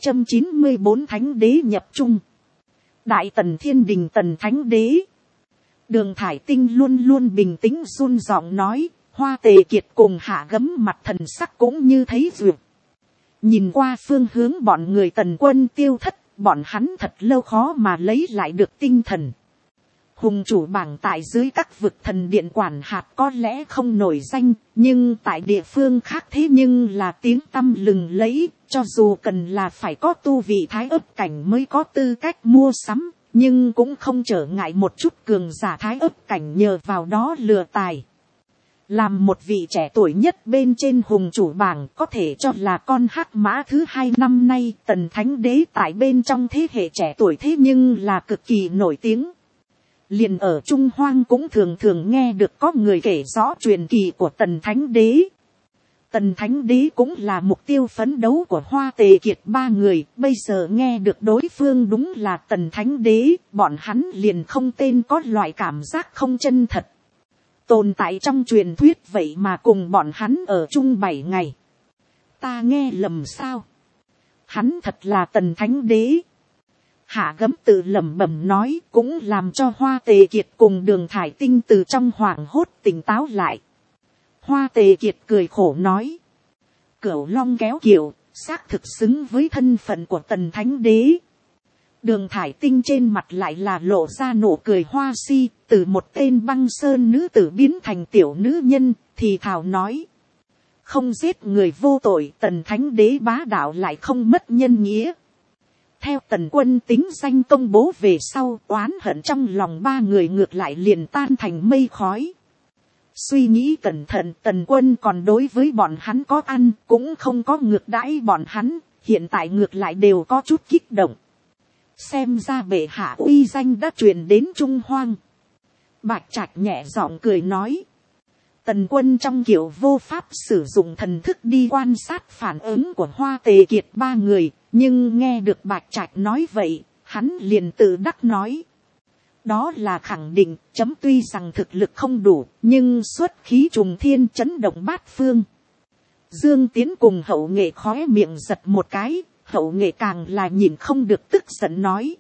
694 Thánh Đế nhập Trung. Đại Tần Thiên Đình, Tần Thánh Đế. Đường Thải Tinh luôn luôn bình tĩnh run giọng nói, Hoa Tề Kiệt cùng Hạ Gấm mặt thần sắc cũng như thấy duyệt. Nhìn qua phương hướng bọn người Tần Quân tiêu thất, bọn hắn thật lâu khó mà lấy lại được tinh thần. Hùng chủ bảng tại dưới các vực thần điện quản hạt có lẽ không nổi danh, nhưng tại địa phương khác thế nhưng là tiếng tăm lừng lẫy, cho dù cần là phải có tu vị thái ấp cảnh mới có tư cách mua sắm, nhưng cũng không trở ngại một chút cường giả thái ấp cảnh nhờ vào đó lừa tài. Làm một vị trẻ tuổi nhất bên trên hùng chủ bảng, có thể cho là con hắc mã thứ 2 năm nay, Tần Thánh Đế tại bên trong thế hệ trẻ tuổi thế nhưng là cực kỳ nổi tiếng. Liền ở Trung Hoang cũng thường thường nghe được có người kể rõ truyền kỳ của Tần Thánh Đế. Tần Thánh Đế cũng là mục tiêu phấn đấu của Hoa Tề Kiệt ba người, bây giờ nghe được đối phương đúng là Tần Thánh Đế, bọn hắn liền không tên có loại cảm giác không chân thật. Tồn tại trong truyền thuyết vậy mà cùng bọn hắn ở chung 7 ngày. Ta nghe lầm sao? Hắn thật là Tần Thánh Đế. Hạ Gấm tự lẩm bẩm nói, cũng làm cho Hoa Tề Kiệt cùng Đường Thải Tinh từ trong hoảng hốt tỉnh táo lại. Hoa Tề Kiệt cười khổ nói, Cửu Long kéo kiệu, xác thực xứng với thân phận của Tần Thánh Đế. Đường Thải Tinh trên mặt lại là lộ ra nụ cười hoa si, từ một tên băng sơn nữ tử biến thành tiểu nữ nhân, thì thào nói, không giết người vô tội, Tần Thánh Đế bá đạo lại không mất nhân nghĩa. Theo Tần Quân tính danh công bố về sau, oán hận trong lòng ba người ngược lại liền tan thành mây khói. Suy nghĩ cẩn thận, Tần Quân còn đối với bọn hắn có ăn, cũng không có ngược đãi bọn hắn, hiện tại ngược lại đều có chút kích động. Xem ra bệ hạ uy danh đã truyền đến Trung Hoang. Bạch Trạch nhẹ giọng cười nói. Tần Quân trong kiểu vô pháp sử dụng thần thức đi quan sát phản ứng của Hoa Tề Kiệt ba người, nhưng nghe được Bạch Trạch nói vậy, hắn liền tự đắc nói. Đó là khẳng định, chấm tuy rằng thực lực không đủ, nhưng xuất khí trùng thiên chấn động bát phương. Dương Tiến cùng Hậu Nghệ khóe miệng giật một cái, Hậu Nghệ càng là nhìn không được tức giận nói.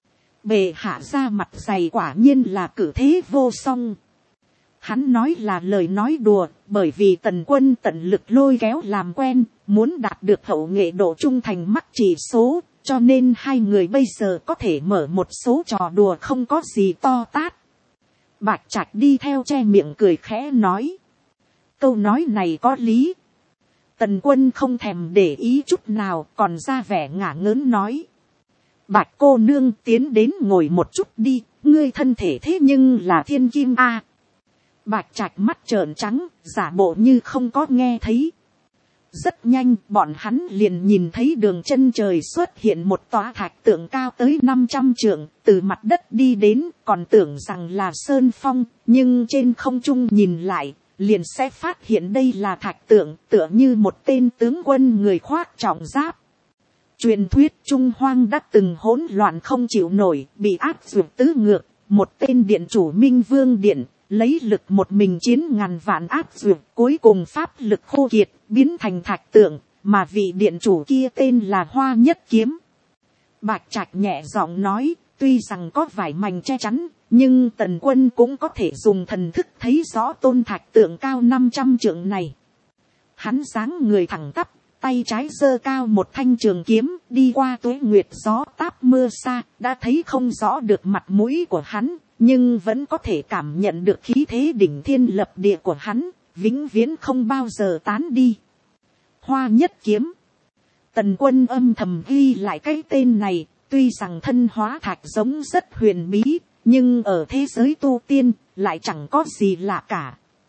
Bệ hạ ra mặt dày quả nhiên là cử thế vô song. Hắn nói là lời nói đùa, bởi vì Tần Quân tận lực lôi kéo làm quen, muốn đạt được Hậu Nghệ độ trung thành mắc chỉ số, cho nên hai người bây giờ có thể mở một số trò đùa không có gì to tát. Bạch Trạch đi theo che miệng cười khẽ nói. Câu nói này có lý. Tần Quân không thèm để ý chút nào, còn ra vẻ ngả ngớn nói. Bạch cô nương tiến đến ngồi một chút đi, ngươi thân thể thế nhưng là thiên kim a. Bạch Trạch mắt trợn trắng, giả bộ như không có nghe thấy. Rất nhanh, bọn hắn liền nhìn thấy đường chân trời xuất hiện một tòa thạch tượng cao tới 500 trượng, từ mặt đất đi đến, còn tưởng rằng là sơn phong, nhưng trên không trung nhìn lại, liền sẽ phát hiện đây là thạch tượng, tựa như một tên tướng quân người khoác trọng giáp. Truyền thuyết Trung Hoang đã từng hỗn loạn không chịu nổi, bị áp dụng tứ ngược, một tên điện chủ Minh Vương Điện, lấy lực một mình chiến ngàn vạn áp dụng, cuối cùng pháp lực khô kiệt, biến thành thạch tượng, mà vị điện chủ kia tên là Hoa Nhất Kiếm. Bạch Trạch nhẹ giọng nói, tuy rằng có vải mảnh che chắn, nhưng Tần Quân cũng có thể dùng thần thức thấy rõ tôn thạch tượng cao 500 trượng này. Hắn dáng người thẳng tắp, tay trái giơ cao một thanh trường kiếm, đi qua tuế nguyệt gió táp mưa xa, đã thấy không rõ được mặt mũi của hắn, nhưng vẫn có thể cảm nhận được khí thế đỉnh thiên lập địa của hắn, vĩnh viễn không bao giờ tán đi. Hoa Nhất Kiếm. Tần Quân âm thầm ghi lại cái tên này, tuy rằng thân hóa thạch giống rất huyền bí, nhưng ở thế giới tu tiên, lại chẳng có gì lạ cả.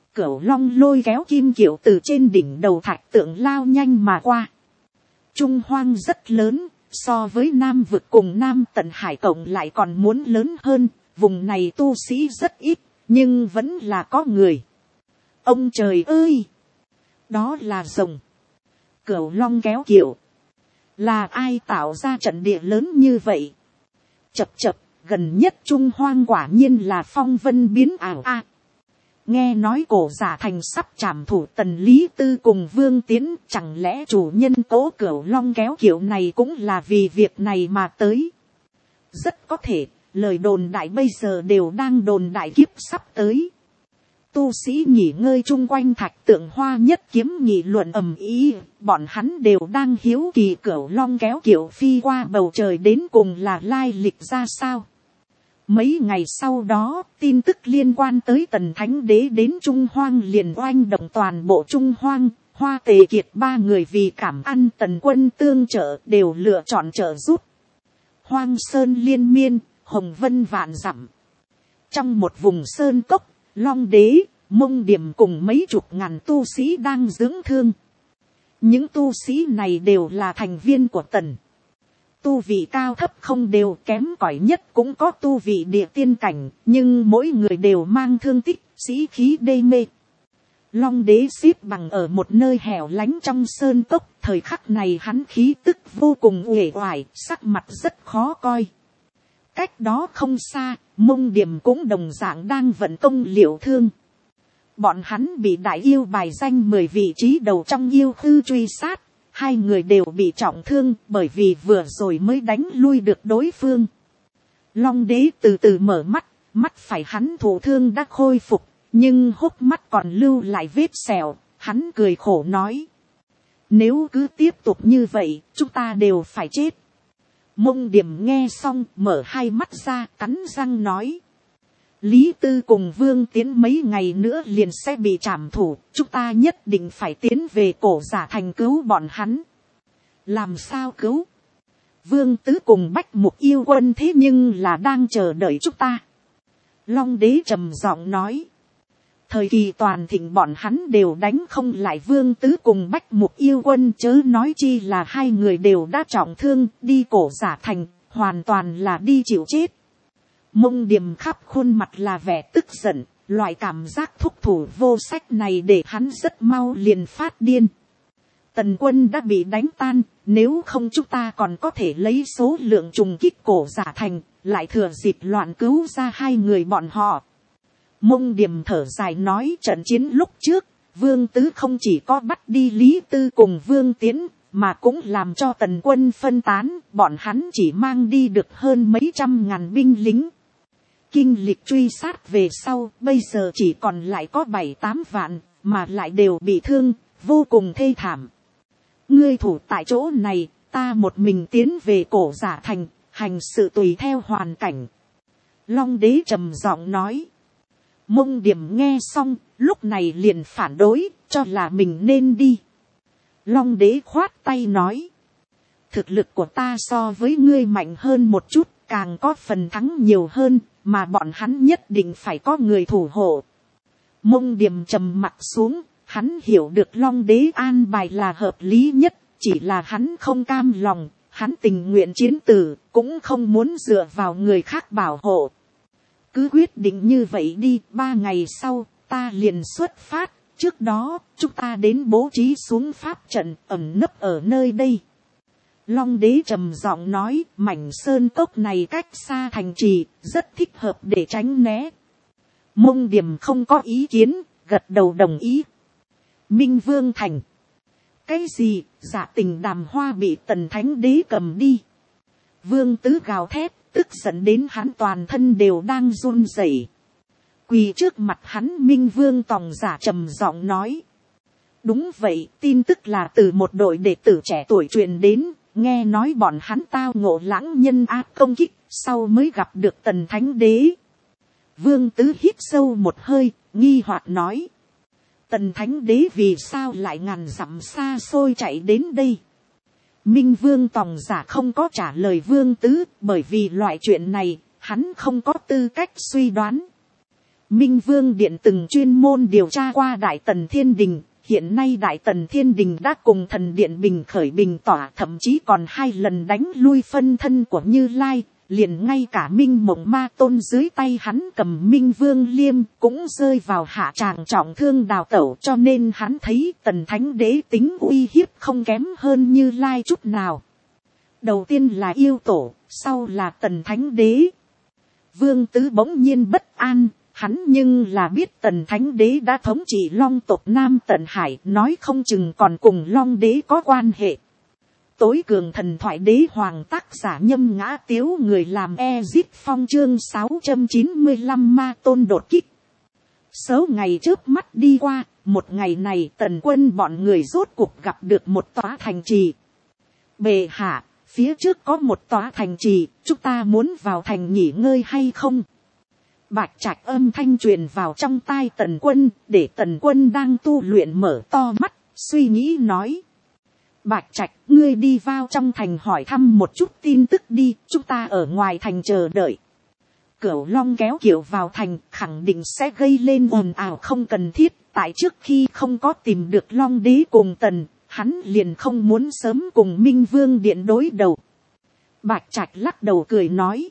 Cửu long lôi kéo kim kiệu từ trên đỉnh đầu thạch tượng lao nhanh mà qua. Trung hoang rất lớn, so với Nam vực cùng Nam tận hải cộng lại còn muốn lớn hơn. Vùng này tu sĩ rất ít, nhưng vẫn là có người. Ông trời ơi! Đó là rồng. Cửu long kéo kiệu. Là ai tạo ra trận địa lớn như vậy? Chập chập, gần nhất Trung hoang quả nhiên là phong vân biến ảo a. Nghe nói cổ giả thành sắp trảm thủ Tần Lý Tư cùng Vương Tiến, chẳng lẽ chủ nhân cố Cửu long kéo kiệu này cũng là vì việc này mà tới? Rất có thể, lời đồn đại bây giờ đều đang đồn đại kiếp sắp tới. Tu sĩ nghỉ ngơi chung quanh thạch tượng hoa nhất kiếm nghị luận ầm ĩ, bọn hắn đều đang hiếu kỳ Cửu long kéo kiệu phi qua bầu trời đến cùng là lai lịch ra sao. Mấy ngày sau đó, tin tức liên quan tới Tần Thánh Đế đến Trung Hoang liền oanh động toàn bộ Trung Hoang. Hoa Tề Kiệt ba người vì cảm ăn Tần quân tương trợ đều lựa chọn trợ giúp. Hoang sơn liên miên, hồng vân vạn dặm. Trong một vùng sơn cốc, Long Đế, Mông Điểm cùng mấy chục ngàn tu sĩ đang dưỡng thương. Những tu sĩ này đều là thành viên của Tần. Tu vị cao thấp không đều, kém cỏi nhất cũng có tu vị địa tiên cảnh, nhưng mỗi người đều mang thương tích, sĩ khí đê mê. Long Đế xếp bằng ở một nơi hẻo lánh trong sơn cốc, thời khắc này hắn khí tức vô cùng uể oải, sắc mặt rất khó coi. Cách đó không xa, Mông Điểm cũng đồng dạng đang vận công liệu thương. Bọn hắn bị đại yêu bài danh 10 vị trí đầu trong yêu khư truy sát. Hai người đều bị trọng thương bởi vì vừa rồi mới đánh lui được đối phương. Long Đế từ từ mở mắt, mắt phải hắn thụ thương đã khôi phục, nhưng hốc mắt còn lưu lại vết sẹo. Hắn cười khổ nói: nếu cứ tiếp tục như vậy, chúng ta đều phải chết. Mông Điểm nghe xong, mở hai mắt ra, cắn răng nói: Lý Tư cùng Vương Tiến mấy ngày nữa liền sẽ bị trảm thủ, chúng ta nhất định phải tiến về cổ giả thành cứu bọn hắn. Làm sao cứu? Vương Tứ cùng Bách Mục yêu quân thế nhưng là đang chờ đợi chúng ta. Long Đế trầm giọng nói: thời kỳ toàn thịnh bọn hắn đều đánh không lại Vương Tứ cùng Bách Mục yêu quân, chớ nói chi là hai người đều đã trọng thương, đi cổ giả thành, hoàn toàn là đi chịu chết. Mông Điểm khắp khuôn mặt là vẻ tức giận, loại cảm giác thúc thủ vô sách này để hắn rất mau liền phát điên. Tần quân đã bị đánh tan, nếu không chúng ta còn có thể lấy số lượng trùng kích cổ giả thành, lại thừa dịp loạn cứu ra hai người bọn họ. Mông Điểm thở dài nói: trận chiến lúc trước, Vương Tứ không chỉ có bắt đi Lý Tư cùng Vương Tiến, mà cũng làm cho tần quân phân tán, bọn hắn chỉ mang đi được hơn mấy trăm ngàn binh lính. Kinh lịch truy sát về sau, bây giờ chỉ còn lại có 7-8 vạn, mà lại đều bị thương, vô cùng thê thảm. Ngươi thủ tại chỗ này, ta một mình tiến về cổ giả thành, hành sự tùy theo hoàn cảnh. Long Đế trầm giọng nói. Mông Điểm nghe xong, lúc này liền phản đối, cho là mình nên đi. Long Đế khoát tay nói: thực lực của ta so với ngươi mạnh hơn một chút, càng có phần thắng nhiều hơn, mà bọn hắn nhất định phải có người thủ hộ. Mông Điểm trầm mặt xuống, hắn hiểu được Long Đế an bài là hợp lý nhất, chỉ là hắn không cam lòng, hắn tình nguyện chiến tử, cũng không muốn dựa vào người khác bảo hộ. Cứ quyết định như vậy đi, 3 ngày sau, ta liền xuất phát, trước đó, chúng ta đến bố trí xuống pháp trận, ẩn nấp ở nơi đây. Long Đế trầm giọng nói: mảnh sơn cốc này cách xa thành trì, rất thích hợp để tránh né. Mông Điểm không có ý kiến, gật đầu đồng ý. Minh Vương thành. Cái gì? Dạ Tình Đàm Hoa bị Tần Thánh Đế cầm đi. Vương Tứ gào thét, tức giận đến hắn toàn thân đều đang run rẩy. Quỳ trước mặt hắn Minh Vương Tòng Giả trầm giọng nói: đúng vậy, tin tức là từ một đội đệ tử trẻ tuổi truyền đến, nghe nói bọn hắn tao ngộ lãng nhân ác công kích, sau mới gặp được Tần Thánh Đế. Vương Tứ hít sâu một hơi, nghi hoặc nói: Tần Thánh Đế vì sao lại ngàn dặm xa xôi chạy đến đây? Minh Vương Tòng Giả không có trả lời Vương Tứ, bởi vì loại chuyện này, hắn không có tư cách suy đoán. Minh Vương Điện từng chuyên môn điều tra qua Đại Tần Thiên Đình. Hiện nay Đại Tần Thiên Đình đã cùng Thần Điện bình khởi bình tỏa, thậm chí còn 2 lần đánh lui phân thân của Như Lai. Liền ngay cả Minh Mộng Ma Tôn dưới tay hắn cầm Minh Vương Liêm cũng rơi vào hạ tràng trọng thương đào tẩu, cho nên hắn thấy Tần Thánh Đế tính uy hiếp không kém hơn Như Lai chút nào. Đầu tiên là yêu tổ, sau là Tần Thánh Đế. Vương Tứ bỗng nhiên bất an, hắn nhưng là biết Tần Thánh Đế đã thống trị Long tộc Nam Tận Hải, nói không chừng còn cùng Long Đế có quan hệ. Tối cường thần thoại đế hoàng tác giả Nhâm Ngã Tiếu, người làm Ezit Phong chương 695 Ma Tôn đột kích. Số ngày trước mắt đi qua, một ngày này Tần Quân bọn người rốt cuộc gặp được một tòa thành trì. Bệ hạ, phía trước có một tòa thành trì, chúng ta muốn vào thành nghỉ ngơi hay không? Bạch Trạch âm thanh truyền vào trong tai Tần Quân, để Tần Quân đang tu luyện mở to mắt, suy nghĩ nói. Bạch Trạch, ngươi đi vào trong thành hỏi thăm một chút tin tức đi, chúng ta ở ngoài thành chờ đợi. Cửu Long kéo Kiều vào thành, khẳng định sẽ gây lên ồn ào không cần thiết, tại trước khi không có tìm được Long Đế cùng Tần, hắn liền không muốn sớm cùng Minh Vương Điện đối đầu. Bạch Trạch lắc đầu cười nói.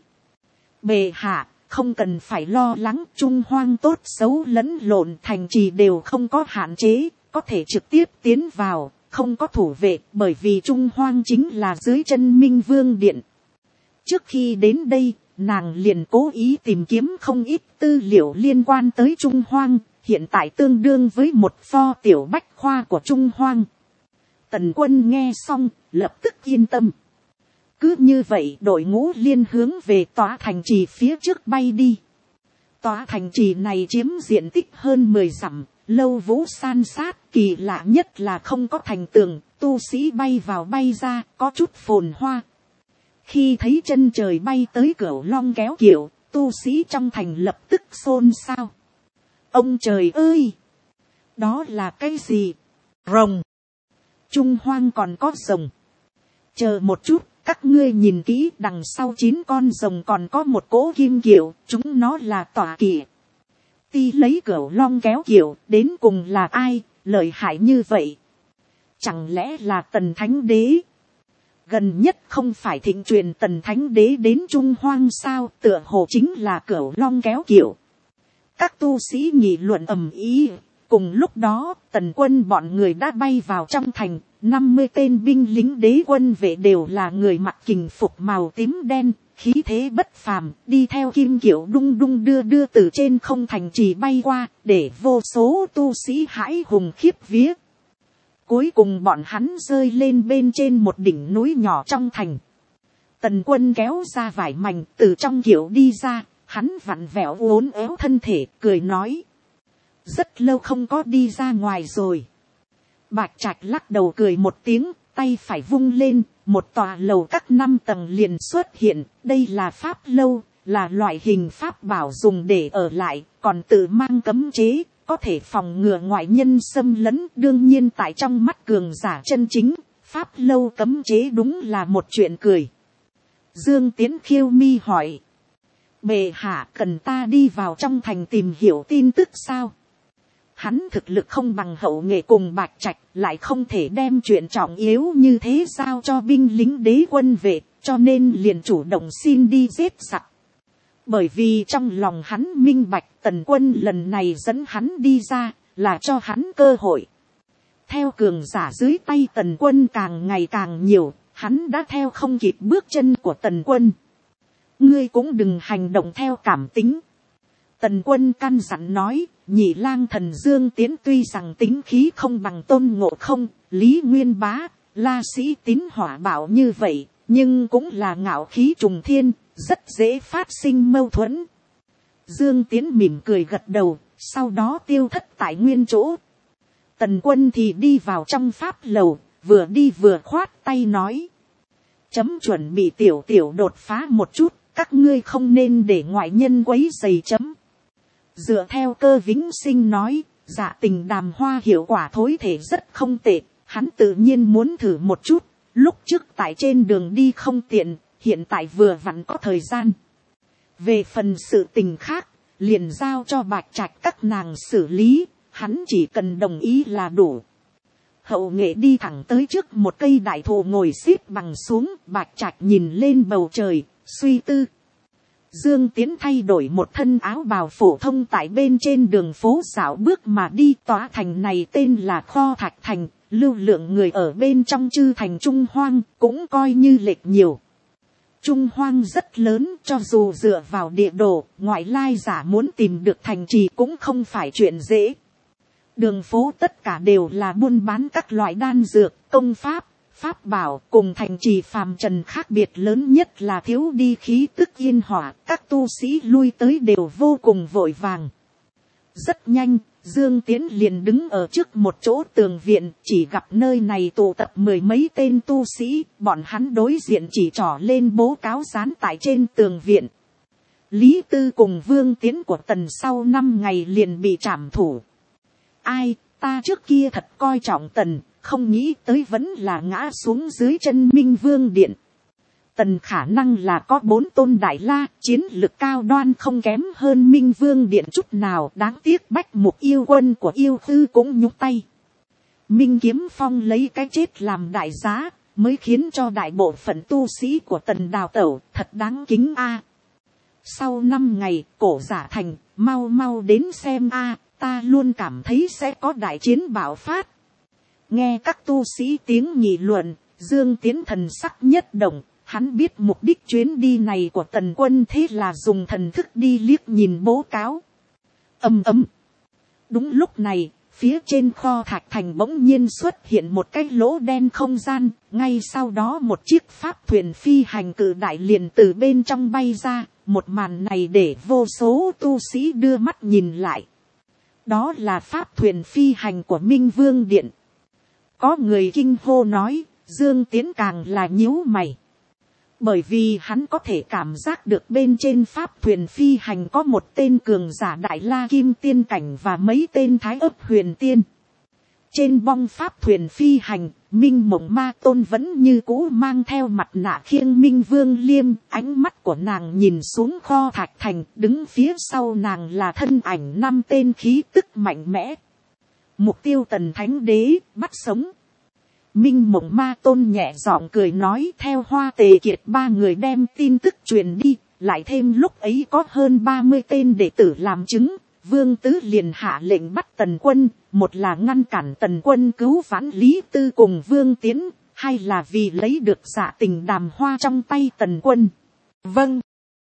Bệ hạ, không cần phải lo lắng, Trung Hoang tốt xấu lẫn lộn, thành trì đều không có hạn chế, có thể trực tiếp tiến vào. Không có thủ vệ, bởi vì Trung Hoang chính là dưới chân Minh Vương Điện. Trước khi đến đây, nàng liền cố ý tìm kiếm không ít tư liệu liên quan tới Trung Hoang, hiện tại tương đương với một pho tiểu bách khoa của Trung Hoang. Tần Quân nghe xong, lập tức yên tâm. Cứ như vậy đội ngũ liên hướng về tòa thành trì phía trước bay đi. Tòa thành trì này chiếm diện tích hơn 10 dặm. Lâu vũ san sát, kỳ lạ nhất là không có thành tường, tu sĩ bay vào bay ra, có chút phồn hoa. Khi thấy chân trời bay tới Cửu Long kéo Kiều, tu sĩ trong thành lập tức xôn xao. Ông trời ơi! Đó là cái gì? Rồng! Trung Hoang còn có rồng. Chờ một chút, các ngươi nhìn kỹ, đằng sau 9 con rồng còn có một cỗ kim kiệu, chúng nó là tọa kỵ. Ti lấy Cửu Long kéo Kiều, đến cùng là ai, lợi hại như vậy? Chẳng lẽ là Tần Thánh Đế? Gần nhất không phải thịnh truyền Tần Thánh Đế đến Trung Hoang sao, tựa hồ chính là Cửu Long kéo Kiều. Các tu sĩ nghị luận ầm ĩ. Cùng lúc đó, Tần Quân bọn người đã bay vào trong thành, 50 tên binh lính đế quân vệ đều là người mặc kình phục màu tím đen. Khí thế bất phàm, đi theo kim kiệu đung đung đưa đưa từ trên không thành trì bay qua, để vô số tu sĩ hãi hùng khiếp vía. Cuối cùng bọn hắn rơi lên bên trên một đỉnh núi nhỏ trong thành. Tần Quân kéo ra vải mảnh từ trong kiệu đi ra, hắn vặn vẹo uốn éo thân thể, cười nói. Rất lâu không có đi ra ngoài rồi. Bạch Trạch lắc đầu cười một tiếng, tay phải vung lên. Một tòa lầu các 5 tầng liền xuất hiện, đây là pháp lâu, là loại hình pháp bảo dùng để ở lại, còn tự mang cấm chế, có thể phòng ngừa ngoại nhân xâm lấn. Đương nhiên tại trong mắt cường giả chân chính, pháp lâu cấm chế đúng là một chuyện cười. Dương Tiến khiêu mi hỏi. Bệ hạ, cần ta đi vào trong thành tìm hiểu tin tức sao? Hắn thực lực không bằng Hậu Nghệ cùng Bạch Trạch, lại không thể đem chuyện trọng yếu như thế giao cho binh lính đế quân vệ, cho nên liền chủ động xin đi giết giặc. Bởi vì trong lòng hắn minh bạch, Tần Quân lần này dẫn hắn đi ra, là cho hắn cơ hội. Theo cường giả dưới tay Tần Quân càng ngày càng nhiều, hắn đã theo không kịp bước chân của Tần Quân. Ngươi cũng đừng hành động theo cảm tính. Tần Quân căn dặn nói, Nhị Lang Thần Dương Tiến tuy rằng tính khí không bằng Tôn Ngộ Không, Lý Nguyên Bá, La Sĩ Tín hỏa bạo như vậy, nhưng cũng là ngạo khí trùng thiên, rất dễ phát sinh mâu thuẫn. Dương Tiến mỉm cười gật đầu, sau đó tiêu thất tại nguyên chỗ. Tần Quân thì đi vào trong pháp lầu, vừa đi vừa khoát tay nói. Chấm chuẩn bị tiểu đột phá một chút, các ngươi không nên để ngoại nhân quấy rầy chấm. Dựa theo Cơ Vĩnh Sinh nói, Dạ Tình Đàm Hoa hiệu quả thối thể rất không tệ, hắn tự nhiên muốn thử một chút, lúc trước tại trên đường đi không tiện, hiện tại vừa vặn có thời gian. Về phần sự tình khác, liền giao cho Bạch Trạch các nàng xử lý, hắn chỉ cần đồng ý là đủ. Hậu nghệ đi thẳng tới trước một cây đại thụ ngồi xếp bằng xuống, Bạch Trạch nhìn lên bầu trời, suy tư. Dương Tiến thay đổi một thân áo bào phổ thông tại bên trên đường phố dạo bước mà đi. Tòa thành này tên là Kho Thạch Thành, lưu lượng người ở bên trong chư thành Trung Hoang cũng coi như lệch nhiều. Trung Hoang rất lớn, cho dù dựa vào địa đồ, ngoại lai giả muốn tìm được thành trì cũng không phải chuyện dễ. Đường phố tất cả đều là buôn bán các loại đan dược, công pháp, pháp bảo, cùng thành trì phàm trần khác biệt lớn nhất là thiếu đi khí tức yên hỏa, các tu sĩ lui tới đều vô cùng vội vàng. Rất nhanh, Dương Tiến liền đứng ở trước một chỗ tường viện, chỉ gặp nơi này tụ tập mười mấy tên tu sĩ, bọn hắn đối diện chỉ trỏ lên bố cáo dán tại trên tường viện. Lý Tư cùng Vương Tiến của Tần sau 5 ngày liền bị trảm thủ. Ai, ta trước kia thật coi trọng Tần, không nghĩ tới vẫn là ngã xuống dưới chân Minh Vương Điện. Tần khả năng là có 4 tôn đại la, chiến lực cao đoan không kém hơn Minh Vương Điện chút nào, đáng tiếc Bách Mục yêu quân của yêu khư cũng nhúc tay. Minh Kiếm Phong lấy cái chết làm đại giá, mới khiến cho đại bộ phận tu sĩ của Tần đào tẩu, thật đáng kính a. Sau 5 ngày, Cổ Giả Thành, mau mau đến xem a, ta luôn cảm thấy sẽ có đại chiến bạo phát. Nghe các tu sĩ tiếng nghị luận, Dương Tiến thần sắc nhất động, hắn biết mục đích chuyến đi này của Tần quân thế là dùng thần thức đi liếc nhìn bố cáo. Ầm ầm. Đúng lúc này, phía trên Kho Thạch Thành bỗng nhiên xuất hiện một cái lỗ đen không gian, ngay sau đó một chiếc pháp thuyền phi hành cự đại liền từ bên trong bay ra, một màn này để vô số tu sĩ đưa mắt nhìn lại. Đó là pháp thuyền phi hành của Minh Vương Điện. Có người kinh hô nói, Dương Tiến càng là nhíu mày. Bởi vì hắn có thể cảm giác được bên trên pháp thuyền phi hành có một tên cường giả đại la kim tiên cảnh và mấy tên thái ấp huyền tiên. Trên bong pháp thuyền phi hành, Minh Mộng Ma Tôn vẫn như cũ mang theo mặt nạ khiêng Minh Vương Liêm, ánh mắt của nàng nhìn xuống Kho Thạch Thành, đứng phía sau nàng là thân ảnh 5 tên khí tức mạnh mẽ. Mục tiêu Tần Thánh Đế, bắt sống. Minh Mộng Ma Tôn nhẹ giọng cười nói, theo Hoa Tề Kiệt 3 người đem tin tức truyền đi, lại thêm lúc ấy có hơn 30 tên đệ tử làm chứng, Vương Tứ liền hạ lệnh bắt Tần quân, một là ngăn cản Tần quân cứu vãn Lý Tư cùng Vương Tiến, hay là vì lấy được Dạ Tình Đàm Hoa trong tay Tần quân. Vâng.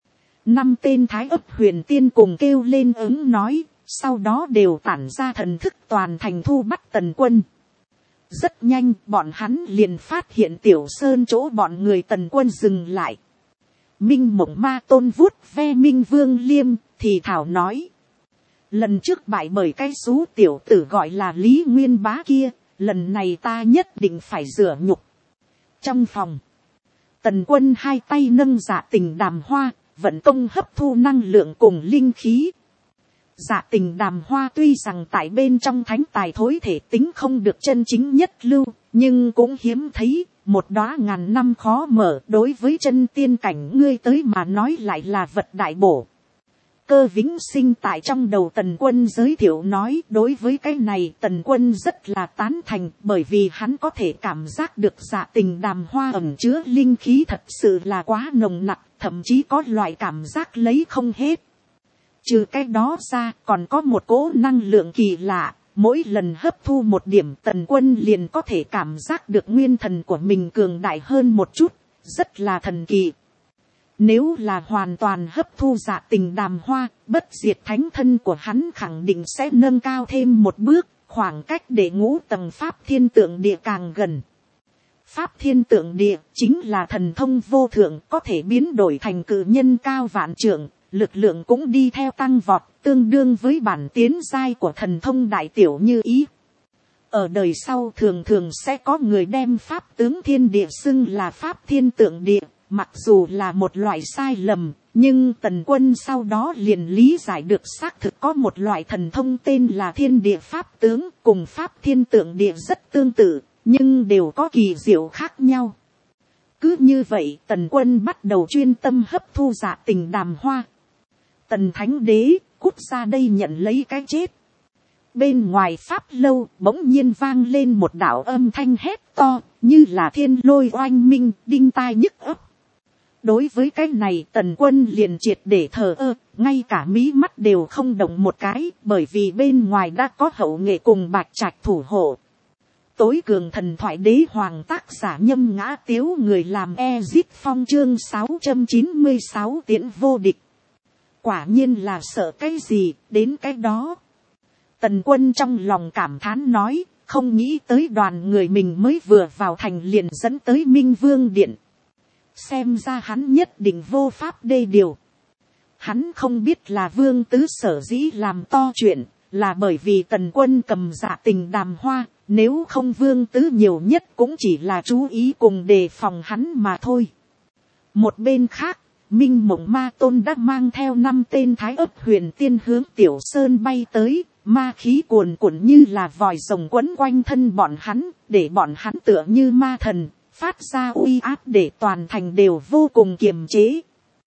5 tên thái ấp huyền tiên cùng kêu lên ứng nói, sau đó đều tản ra thần thức toàn thành thu bắt Tần quân. Rất nhanh, bọn hắn liền phát hiện Tiểu Sơn chỗ bọn người Tần quân dừng lại. Minh Mộng Ma Tôn vuốt ve Minh Vương Liêm, thì thảo nói. Lần trước bại bởi cái xú tiểu tử gọi là Lý Nguyên Bá kia, lần này ta nhất định phải rửa nhục. Trong phòng, Tần quân 2 tay nâng Dạ Tình Đàm Hoa, vận công hấp thu năng lượng cùng linh khí. Dạ Tình Đàm Hoa tuy rằng tại bên trong thánh tài thối thể tính không được chân chính nhất lưu, nhưng cũng hiếm thấy, một đóa ngàn năm khó mở, đối với chân tiên cảnh ngươi tới mà nói lại là vật đại bổ. Cơ Vĩnh Sinh tại trong đầu Tần quân giới thiệu nói, đối với cái này Tần quân rất là tán thành, bởi vì hắn có thể cảm giác được Dạ Tình Đàm Hoa ẩn chứa linh khí thật sự là quá nồng nặc, thậm chí có loại cảm giác lấy không hết. Trừ cái đó ra, còn có một cỗ năng lượng kỳ lạ, mỗi lần hấp thu một điểm Tần quân liền có thể cảm giác được nguyên thần của mình cường đại hơn một chút, rất là thần kỳ. Nếu là hoàn toàn hấp thu Dạ Tình Đàm Hoa, bất diệt thánh thân của hắn khẳng định sẽ nâng cao thêm một bước, khoảng cách để ngũ tầng Pháp Thiên Tượng Địa càng gần. Pháp Thiên Tượng Địa chính là thần thông vô thượng, có thể biến đổi thành cự nhân cao vạn trượng, lực lượng cũng đi theo tăng vọt, tương đương với bản tiến giai của thần thông đại tiểu như ý. Ở đời sau thường thường sẽ có người đem Pháp tướng thiên địa xưng là Pháp Thiên Tượng Địa. Mặc dù là một loại sai lầm, nhưng Tần quân sau đó liền lý giải được xác thực có một loại thần thông tên là thiên địa pháp tướng, cùng Pháp Thiên Tượng Địa rất tương tự, nhưng đều có kỳ diệu khác nhau. Cứ như vậy, Tần quân bắt đầu chuyên tâm hấp thu Dạ Tình Đàm Hoa. Tần Thánh Đế, cút ra đây nhận lấy cái chết. Bên ngoài pháp lâu bỗng nhiên vang lên một đạo âm thanh hét to, như là thiên lôi oanh minh, đinh tai nhức ấp. Đối với cái này Tần Quân liền triệt để thờ ơ, ngay cả mí mắt đều không động một cái, bởi vì bên ngoài đã có Hậu Nghệ cùng Bạch Trạch thủ hộ. Tối cường thần thoại đế hoàng, tác giả Nhâm Ngã Tiếu, người làm Ezit Phong, chương 696 tiễn vô địch. Quả nhiên là sợ cái gì, đến cái đó. Tần Quân trong lòng cảm thán nói, không nghĩ tới đoàn người mình mới vừa vào thành liền dẫn tới Minh Vương Điện. Xem ra hắn nhất định vô pháp đê điều. Hắn không biết là Vương Tứ sở dĩ làm to chuyện, là bởi vì Tần Quân cầm dạ tình đàm hoa, nếu không Vương Tứ nhiều nhất cũng chỉ là chú ý cùng đề phòng hắn mà thôi. Một bên khác, Minh Mộng Ma Tôn đã mang theo 5 tên Thái Ấp Huyền Tiên hướng Tiểu Sơn bay tới, ma khí cuồn cuộn như là vòi rồng quấn quanh thân bọn hắn, để bọn hắn tựa như ma thần, phát ra uy áp để toàn thành đều vô cùng kiềm chế.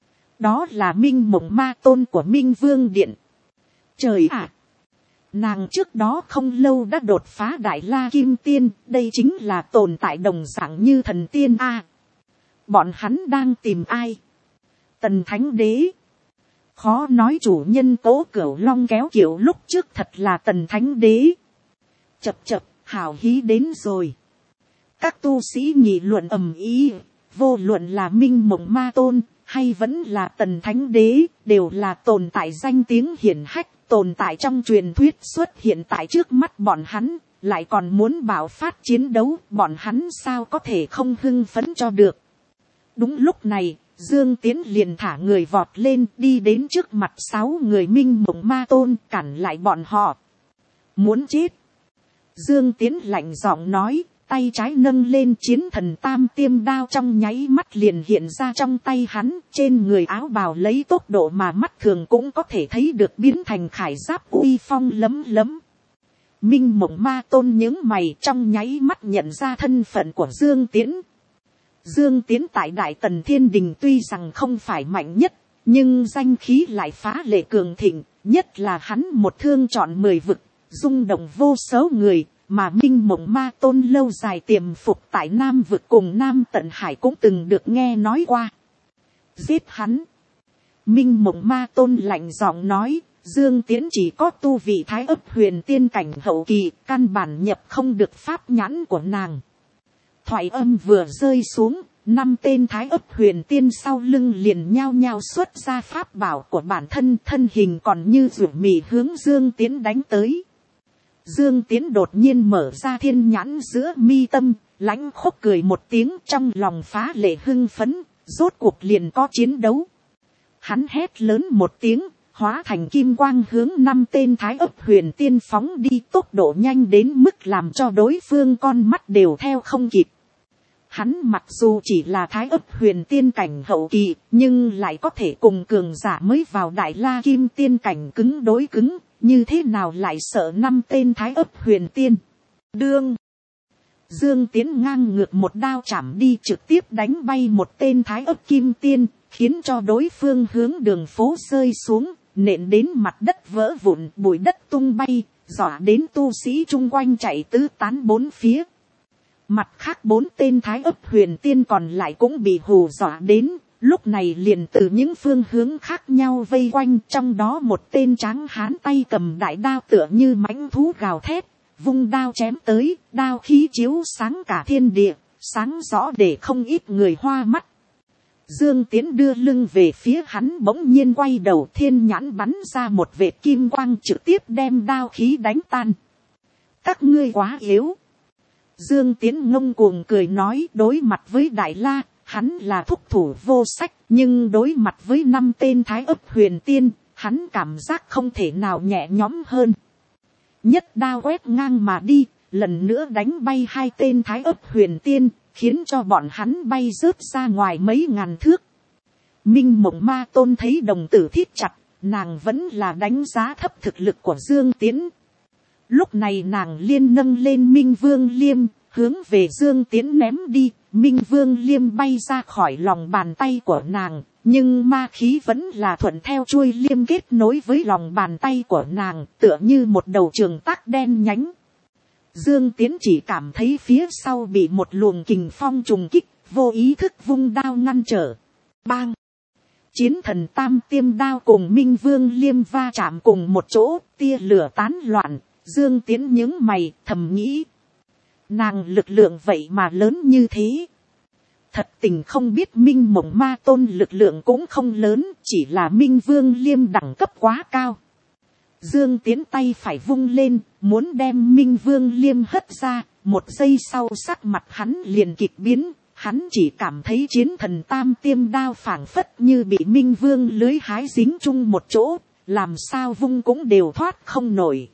Đó là Minh Mộng Ma Tôn của Minh Vương Điện. Trời ạ! Nàng trước đó không lâu đã đột phá Đại La Kim Tiên, đây chính là tồn tại đồng dạng như thần tiên a. Bọn hắn đang tìm ai? Tần Thánh Đế. Khó nói chủ nhân Tố Cửu Long kéo kiểu lúc trước thật là Tần Thánh Đế. Chập chập, hào hí đến rồi. Các tu sĩ nghị luận ầm ĩ, vô luận là Minh Mộng Ma Tôn hay vẫn là Tần Thánh Đế, đều là tồn tại danh tiếng hiển hách, tồn tại trong truyền thuyết xuất hiện tại trước mắt bọn hắn, lại còn muốn bạo phát chiến đấu, bọn hắn sao có thể không hưng phấn cho được. Đúng lúc này, Dương Tiến liền thả người vọt lên, đi đến trước mặt 6 người Minh Mộng Ma Tôn, cản lại bọn họ. Muốn chết. Dương Tiến lạnh giọng nói, tay trái nâng lên chiến thần tam tiêm đao, trong nháy mắt liền hiện ra trong tay hắn, trên người áo bào lấy tốc độ mà mắt thường cũng có thể thấy được biến thành khải giáp uy phong lấm lấm. Minh Mộng Ma Tôn nhướng mày, trong nháy mắt nhận ra thân phận của Dương Tiến. Dương Tiến tại Đại Tần Thiên Đình tuy rằng không phải mạnh nhất, nhưng danh khí lại phá lệ cường thịnh, nhất là hắn một thương chọn 10 vực, rung động vô số người, mà Minh Mộng Ma Tôn lâu dài tiềm phục tại Nam vực cùng Nam Tận Hải cũng từng được nghe nói qua. Giết hắn. Minh Mộng Ma Tôn lạnh giọng nói, Dương Tiến chỉ có tu vị Thái Ấp Huyền Tiên cảnh hậu kỳ, căn bản nhập không được pháp nhãn của nàng. Thoại âm vừa rơi xuống, 5 tên Thái Ấp Huyền Tiên sau lưng liền nhao nhao xuất ra pháp bảo của bản thân, thân hình còn như rủ mì hướng Dương Tiến đánh tới. Dương Tiến đột nhiên mở ra thiên nhãn giữa mi tâm, lãnh khốc cười một tiếng, trong lòng phá lệ hưng phấn, rốt cuộc liền có chiến đấu. Hắn hét lớn một tiếng, hóa thành kim quang hướng 5 tên Thái Ấp Huyền Tiên phóng đi, tốc độ nhanh đến mức làm cho đối phương con mắt đều theo không kịp. Hắn mặc dù chỉ là Thái Ấp Huyền Tiên cảnh hậu kỳ, nhưng lại có thể cùng cường giả mới vào Đại La Kim Tiên cảnh cứng đối cứng, như thế nào lại sợ 5 tên Thái Ấp Huyền Tiên. Đương Dương Tiến ngang ngược một đao chảm đi, trực tiếp đánh bay một tên Thái Ấp Kim Tiên, khiến cho đối phương hướng đường phố rơi xuống, nện đến mặt đất vỡ vụn, bụi đất tung bay, dọa đến tu sĩ chung quanh chạy tứ tán bốn phía. Mặt khác 4 tên Thái Ấp Huyền Tiên còn lại cũng bị hù dọa đến, lúc này liền từ những phương hướng khác nhau vây quanh, trong đó một tên tráng hán tay cầm đại đao tựa như mãnh thú gào thét, vung đao chém tới, đao khí chiếu sáng cả thiên địa, sáng rõ để không ít người hoa mắt. Dương Tiến đưa lưng về phía hắn, bỗng nhiên quay đầu, thiên nhãn bắn ra một vệt kim quang trực tiếp đem đao khí đánh tan. Các ngươi quá yếu. Dương Tiến ngông cuồng cười nói, đối mặt với Đại La, hắn là thúc thủ vô sách, nhưng đối mặt với 5 tên Thái Ấp Huyền Tiên, hắn cảm giác không thể nào nhẹ nhõm hơn. Nhất đao quét ngang mà đi, lần nữa đánh bay 2 tên Thái Ấp Huyền Tiên, khiến cho bọn hắn bay rớt ra ngoài mấy ngàn thước. Minh Mộng Ma Tôn thấy đồng tử thít chặt, nàng vẫn là đánh giá thấp thực lực của Dương Tiến. Lúc này nàng liên nâng lên Minh Vương Liêm, hướng về Dương Tiến ném đi, Minh Vương Liêm bay ra khỏi lòng bàn tay của nàng, nhưng ma khí vẫn là thuận theo chuôi liêm kết nối với lòng bàn tay của nàng, tựa như một đầu trường tác đen nhánh. Dương Tiến chỉ cảm thấy phía sau bị một luồng kình phong trùng kích, vô ý thức vung đao ngăn trở. Bang! Chiến thần tam tiêm đao cùng Minh Vương liêm va chạm cùng một chỗ, tia lửa tán loạn. Dương Tiến nhướng mày, thầm nghĩ. Nàng lực lượng vậy mà lớn như thế. Thật tình không biết Minh Mộng Ma Tôn lực lượng cũng không lớn, chỉ là Minh Vương liêm đẳng cấp quá cao. Dương Tiến tay phải vung lên, muốn đem Minh Vương liêm hất ra, một giây sau sắc mặt hắn liền kịch biến. Hắn chỉ cảm thấy chiến thần tam tiêm đao phảng phất như bị Minh Vương lưới hái dính chung một chỗ, làm sao vung cũng đều thoát không nổi.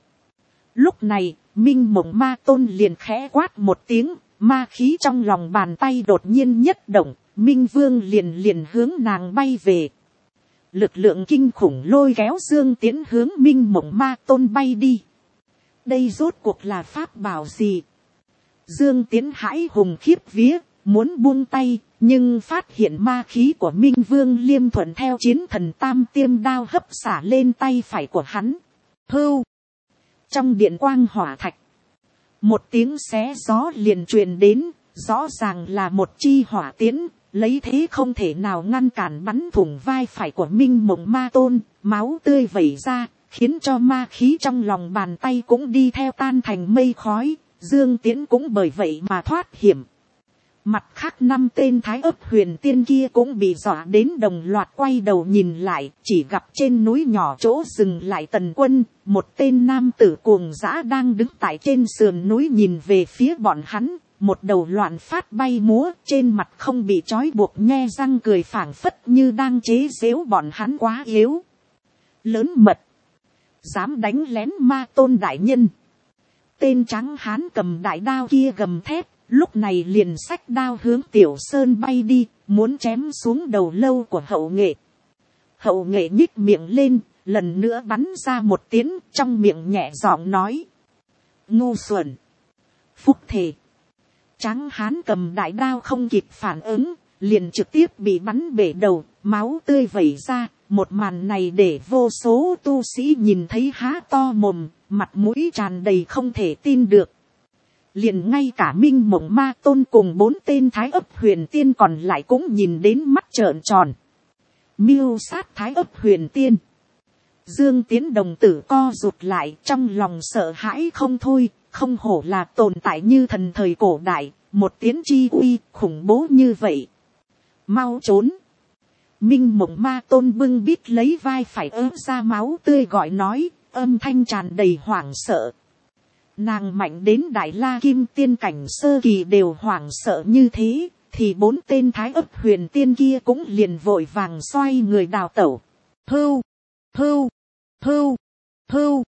Lúc này, Minh Mộng Ma Tôn liền khẽ quát một tiếng, ma khí trong lòng bàn tay đột nhiên nhất động, Minh Vương liền hướng nàng bay về. Lực lượng kinh khủng lôi kéo Dương Tiến hướng Minh Mộng Ma Tôn bay đi. Đây rốt cuộc là pháp bảo gì? Dương Tiến hãi hùng khiếp vía, muốn buông tay, nhưng phát hiện ma khí của Minh Vương liêm thuận theo chiến thần tam tiêm đao hấp xả lên tay phải của hắn. Hưu! Trong điện quang hỏa thạch, một tiếng xé gió liền truyền đến, rõ ràng là một chi hỏa tiễn, lấy thế không thể nào ngăn cản bắn thủng vai phải của Minh Mộng Ma Tôn, máu tươi vẩy ra, khiến cho ma khí trong lòng bàn tay cũng đi theo tan thành mây khói, Dương Tiến cũng bởi vậy mà thoát hiểm. Mặt khác 5 tên Thái Ấp Huyền Tiên kia cũng bị dọa đến đồng loạt quay đầu nhìn lại, chỉ gặp trên núi nhỏ chỗ dừng lại Tần Quân, một tên nam tử cuồng dã đang đứng tại trên sườn núi nhìn về phía bọn hắn, một đầu loạn phát bay múa, trên mặt không bị trói buộc nhe răng cười phảng phất như đang chế giễu bọn hắn quá yếu. Lớn mật, dám đánh lén Ma Tôn đại nhân. Tên trắng hán cầm đại đao kia gầm thét. Lúc này liền xách đao hướng Tiểu Sơn bay đi, muốn chém xuống đầu lâu của Hậu Nghệ. Hậu Nghệ nhích miệng lên, lần nữa bắn ra một tiếng, trong miệng nhẹ giọng nói. Ngu xuẩn! Phúc thề! Tráng hán cầm đại đao không kịp phản ứng, liền trực tiếp bị bắn bể đầu, máu tươi vẩy ra. Một màn này để vô số tu sĩ nhìn thấy há to mồm, mặt mũi tràn đầy không thể tin được. Liền ngay cả Minh Mộng Ma Tôn cùng 4 tên Thái Ấp Huyền Tiên còn lại cũng nhìn đến mắt trợn tròn. Mưu sát Thái Ấp Huyền Tiên. Dương Tiến đồng tử co rụt lại, trong lòng sợ hãi không thôi, không hổ là tồn tại như thần thời cổ đại, một tiến chi uy khủng bố như vậy. Mau trốn! Minh Mộng Ma Tôn bưng bít lấy vai phải ra máu tươi gọi nói, âm thanh tràn đầy hoảng sợ. Nàng mạnh đến Đại La Kim Tiên cảnh sơ kỳ đều hoảng sợ như thế, thì 4 tên Thái Ấp Huyền Tiên kia cũng liền vội vàng xoay người đào tẩu. Hưu, hưu, hưu, hưu.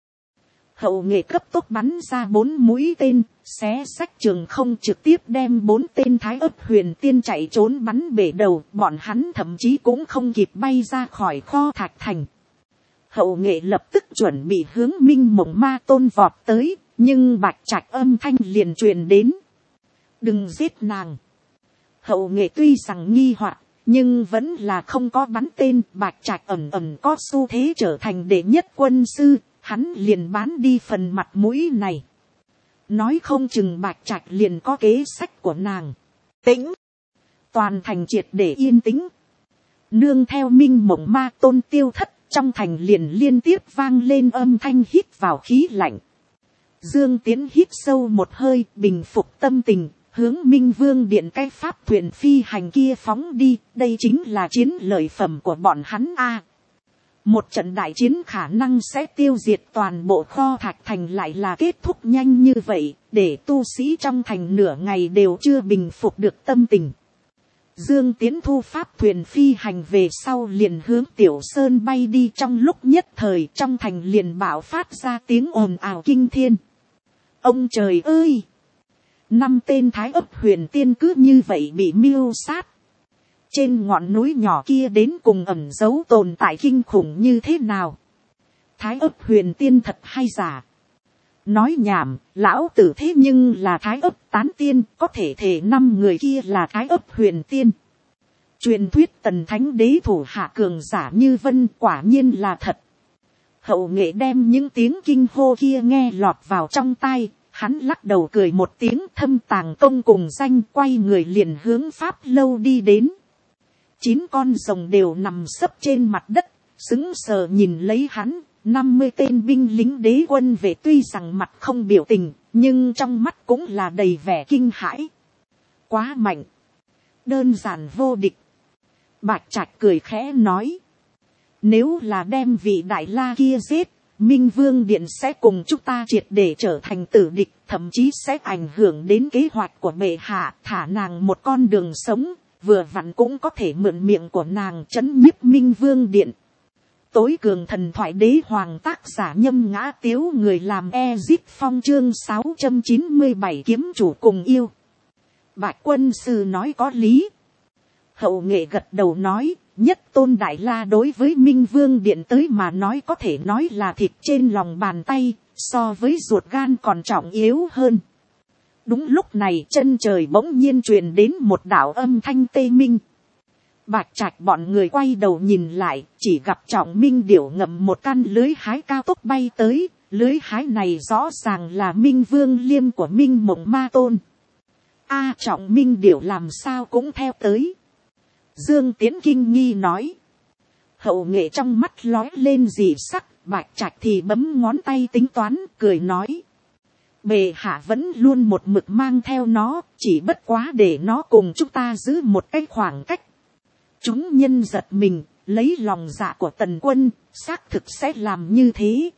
Hậu Nghệ cấp tốc bắn ra 4 mũi tên, xé xách trường không trực tiếp đem 4 tên Thái Ấp Huyền Tiên chạy trốn bắn bể đầu, bọn hắn thậm chí cũng không kịp bay ra khỏi kho thạch thành. Hậu Nghệ lập tức chuẩn bị hướng Minh Mộng Ma Tôn vọt tới. Nhưng Bạch Trạch âm thanh liền truyền đến. Đừng giết nàng. Hậu Nghệ tuy rằng nghi hoặc, nhưng vẫn là không có bắn tên. Bạch Trạch ẩn có xu thế trở thành đệ nhất quân sư. Hắn liền bán đi phần mặt mũi này. Nói không chừng Bạch Trạch liền có kế sách của nàng. Tĩnh. Toàn thành triệt để yên tĩnh. Nương theo Minh Mộng Ma Tôn tiêu thất. Trong thành liền liên tiếp vang lên âm thanh hít vào khí lạnh. Dương Tiến hít sâu một hơi, bình phục tâm tình, hướng Minh Vương điện cái pháp thuyền phi hành kia phóng đi, đây chính là chiến lợi phẩm của bọn hắn a. Một trận đại chiến khả năng sẽ tiêu diệt toàn bộ kho thạch thành lại là kết thúc nhanh như vậy, để tu sĩ trong thành nửa ngày đều chưa bình phục được tâm tình. Dương Tiến thu pháp thuyền phi hành về sau liền hướng Tiểu Sơn bay đi, trong lúc nhất thời trong thành liền bạo phát ra tiếng ồn ào kinh thiên. Ông trời ơi! 5 tên Thái Ấp Huyền Tiên cứ như vậy bị mưu sát. Trên ngọn núi nhỏ kia đến cùng ẩn giấu tồn tại kinh khủng như thế nào? Thái Ấp Huyền Tiên thật hay giả? Nói nhảm, lão tử thế nhưng là Thái Ấp Tán Tiên, có thể 5 người kia là Thái Ấp Huyền Tiên. Truyền thuyết tần thánh đế thủ hạ cường giả như vân quả nhiên là thật. Hậu nghệ đem những tiếng kinh hô kia nghe lọt vào trong tai, hắn lắc đầu cười một tiếng thâm tàng công cùng danh, quay người liền hướng pháp lâu đi đến. 9 con rồng đều nằm sấp trên mặt đất, sững sờ nhìn lấy hắn. 50 tên binh lính đế quân vệ tuy rằng mặt không biểu tình, nhưng trong mắt cũng là đầy vẻ kinh hãi. Quá mạnh, đơn giản vô địch. Bạch Trạch cười khẽ nói, nếu là đem vị đại la kia giết, Minh Vương Điện sẽ cùng chúng ta triệt để trở thành tử địch, thậm chí sẽ ảnh hưởng đến kế hoạch của bệ hạ, thả nàng một con đường sống, vừa vặn cũng có thể mượn miệng của nàng trấn nhiếp Minh Vương Điện. Tối cường thần thoại đế hoàng tác giả Nhâm Ngã Tiếu, người làm Ezip Phong, chương 697 kiếm chủ cùng yêu. Bạch quân sư nói có lý. Hậu nghệ gật đầu nói, nhất tôn đại la đối với Minh Vương Điện tới mà nói có thể nói là thịt trên lòng bàn tay, so với ruột gan còn trọng yếu hơn. Đúng lúc này chân trời bỗng nhiên truyền đến một đạo âm thanh tê minh. Bạch Trạch bọn người quay đầu nhìn lại, chỉ gặp Trọng Minh Điểu ngậm một căn lưới hái cao tốc bay tới, lưới hái này rõ ràng là Minh Vương Liêm của Minh Mộng Ma Tôn. Trọng Minh Điểu làm sao cũng theo tới. Dương Tiến kinh nghi nói. Hậu nghệ trong mắt lói lên dị sắc, Bạch Trạch thì bấm ngón tay tính toán, cười nói. Bệ hạ vẫn luôn một mực mang theo nó, chỉ bất quá để nó cùng chúng ta giữ một cái khoảng cách. Chúng nhân giật mình, lấy lòng dạ của Tần Quân, xác thực sẽ làm như thế.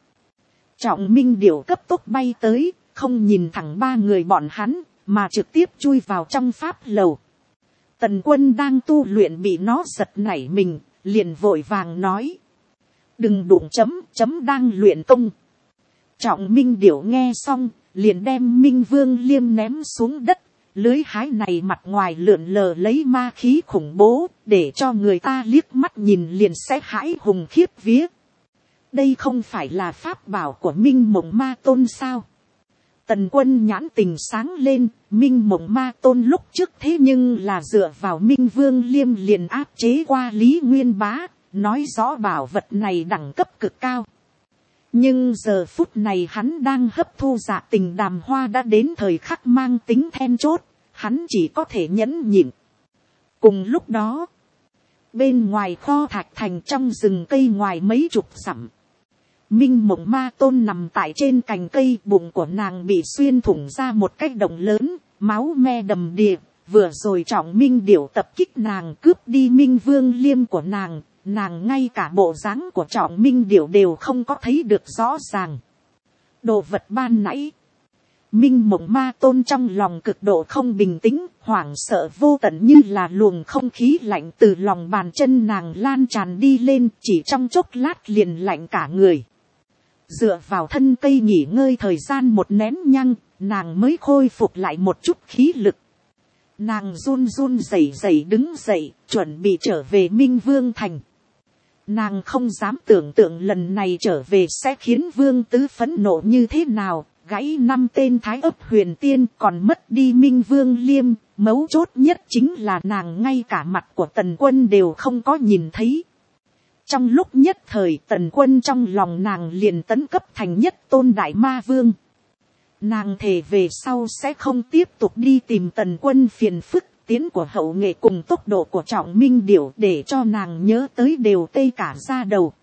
Trọng Minh Điểu cấp tốc bay tới, không nhìn thẳng 3 người bọn hắn, mà trực tiếp chui vào trong pháp lầu. Tần Quân đang tu luyện bị nó giật nảy mình, liền vội vàng nói. Đừng đụng chấm đang luyện công. Trọng Minh Điểu nghe xong, liền đem Minh Vương Liêm ném xuống đất. Lưới hái này mặt ngoài lượn lờ lấy ma khí khủng bố, để cho người ta liếc mắt nhìn liền sẽ hãi hùng khiếp vía. Đây không phải là pháp bảo của Minh Mộng Ma Tôn sao? Tần Quân nhãn tình sáng lên, Minh Mộng Ma Tôn lúc trước thế nhưng là dựa vào Minh Vương Liêm liền áp chế qua Lý Nguyên Bá, nói rõ bảo vật này đẳng cấp cực cao. Nhưng giờ phút này hắn đang hấp thu dạ tình đàm hoa đã đến thời khắc mang tính then chốt, hắn chỉ có thể nhẫn nhịn. Cùng lúc đó, bên ngoài kho thạch thành trong rừng cây ngoài mấy chục dặm, Minh Mộng Ma Tôn nằm tại trên cành cây, bụng của nàng bị xuyên thủng ra một cái động lớn, máu me đầm đìa. Vừa rồi Trọng Minh Điểu tập kích nàng, cướp đi Minh Vương Liêm của nàng, nàng ngay cả bộ dáng của Trọng Minh Điểu đều không có thấy được rõ ràng. Đồ vật ban nãy, Minh Mộng Ma Tôn trong lòng cực độ không bình tĩnh, hoảng sợ vô tận như là luồng không khí lạnh từ lòng bàn chân nàng lan tràn đi lên, chỉ trong chốc lát liền lạnh cả người. Dựa vào thân cây nghỉ ngơi thời gian một nén nhăng, nàng mới khôi phục lại một chút khí lực. Nàng run run rẩy rẩy đứng dậy, chuẩn bị trở về Minh Vương Thành. Nàng không dám tưởng tượng lần này trở về sẽ khiến Vương Tứ phẫn nộ như thế nào, gãy 5 tên Thái Ấp Huyền Tiên còn mất đi Minh Vương Liêm, mấu chốt nhất chính là nàng ngay cả mặt của Tần Quân đều không có nhìn thấy. Trong lúc nhất thời Tần Quân trong lòng nàng liền tấn cấp thành nhất tôn đại ma vương. Nàng thề về sau sẽ không tiếp tục đi tìm Tần Quân phiền phức, tiến của hậu nghệ cùng tốc độ của Trọng Minh Điểu để cho nàng nhớ tới đều tê cả da đầu.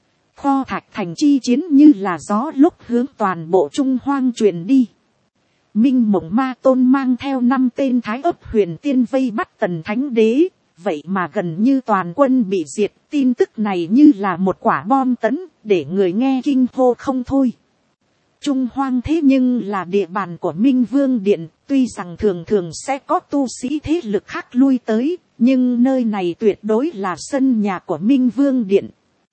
Kho thạch thành chi chiến như là gió lúc hướng toàn bộ Trung Hoang truyền đi. Minh Mộng Ma Tôn mang theo 5 tên Thái Ấp Huyền Tiên vây bắt Tần Thánh Đế, vậy mà gần như toàn quân bị diệt. Tin tức này như là một quả bom tấn, để người nghe kinh hô không thôi. Trung Hoang thế nhưng là địa bàn của Minh Vương Điện, tuy rằng thường thường sẽ có tu sĩ thế lực khác lui tới, nhưng nơi này tuyệt đối là sân nhà của Minh Vương Điện.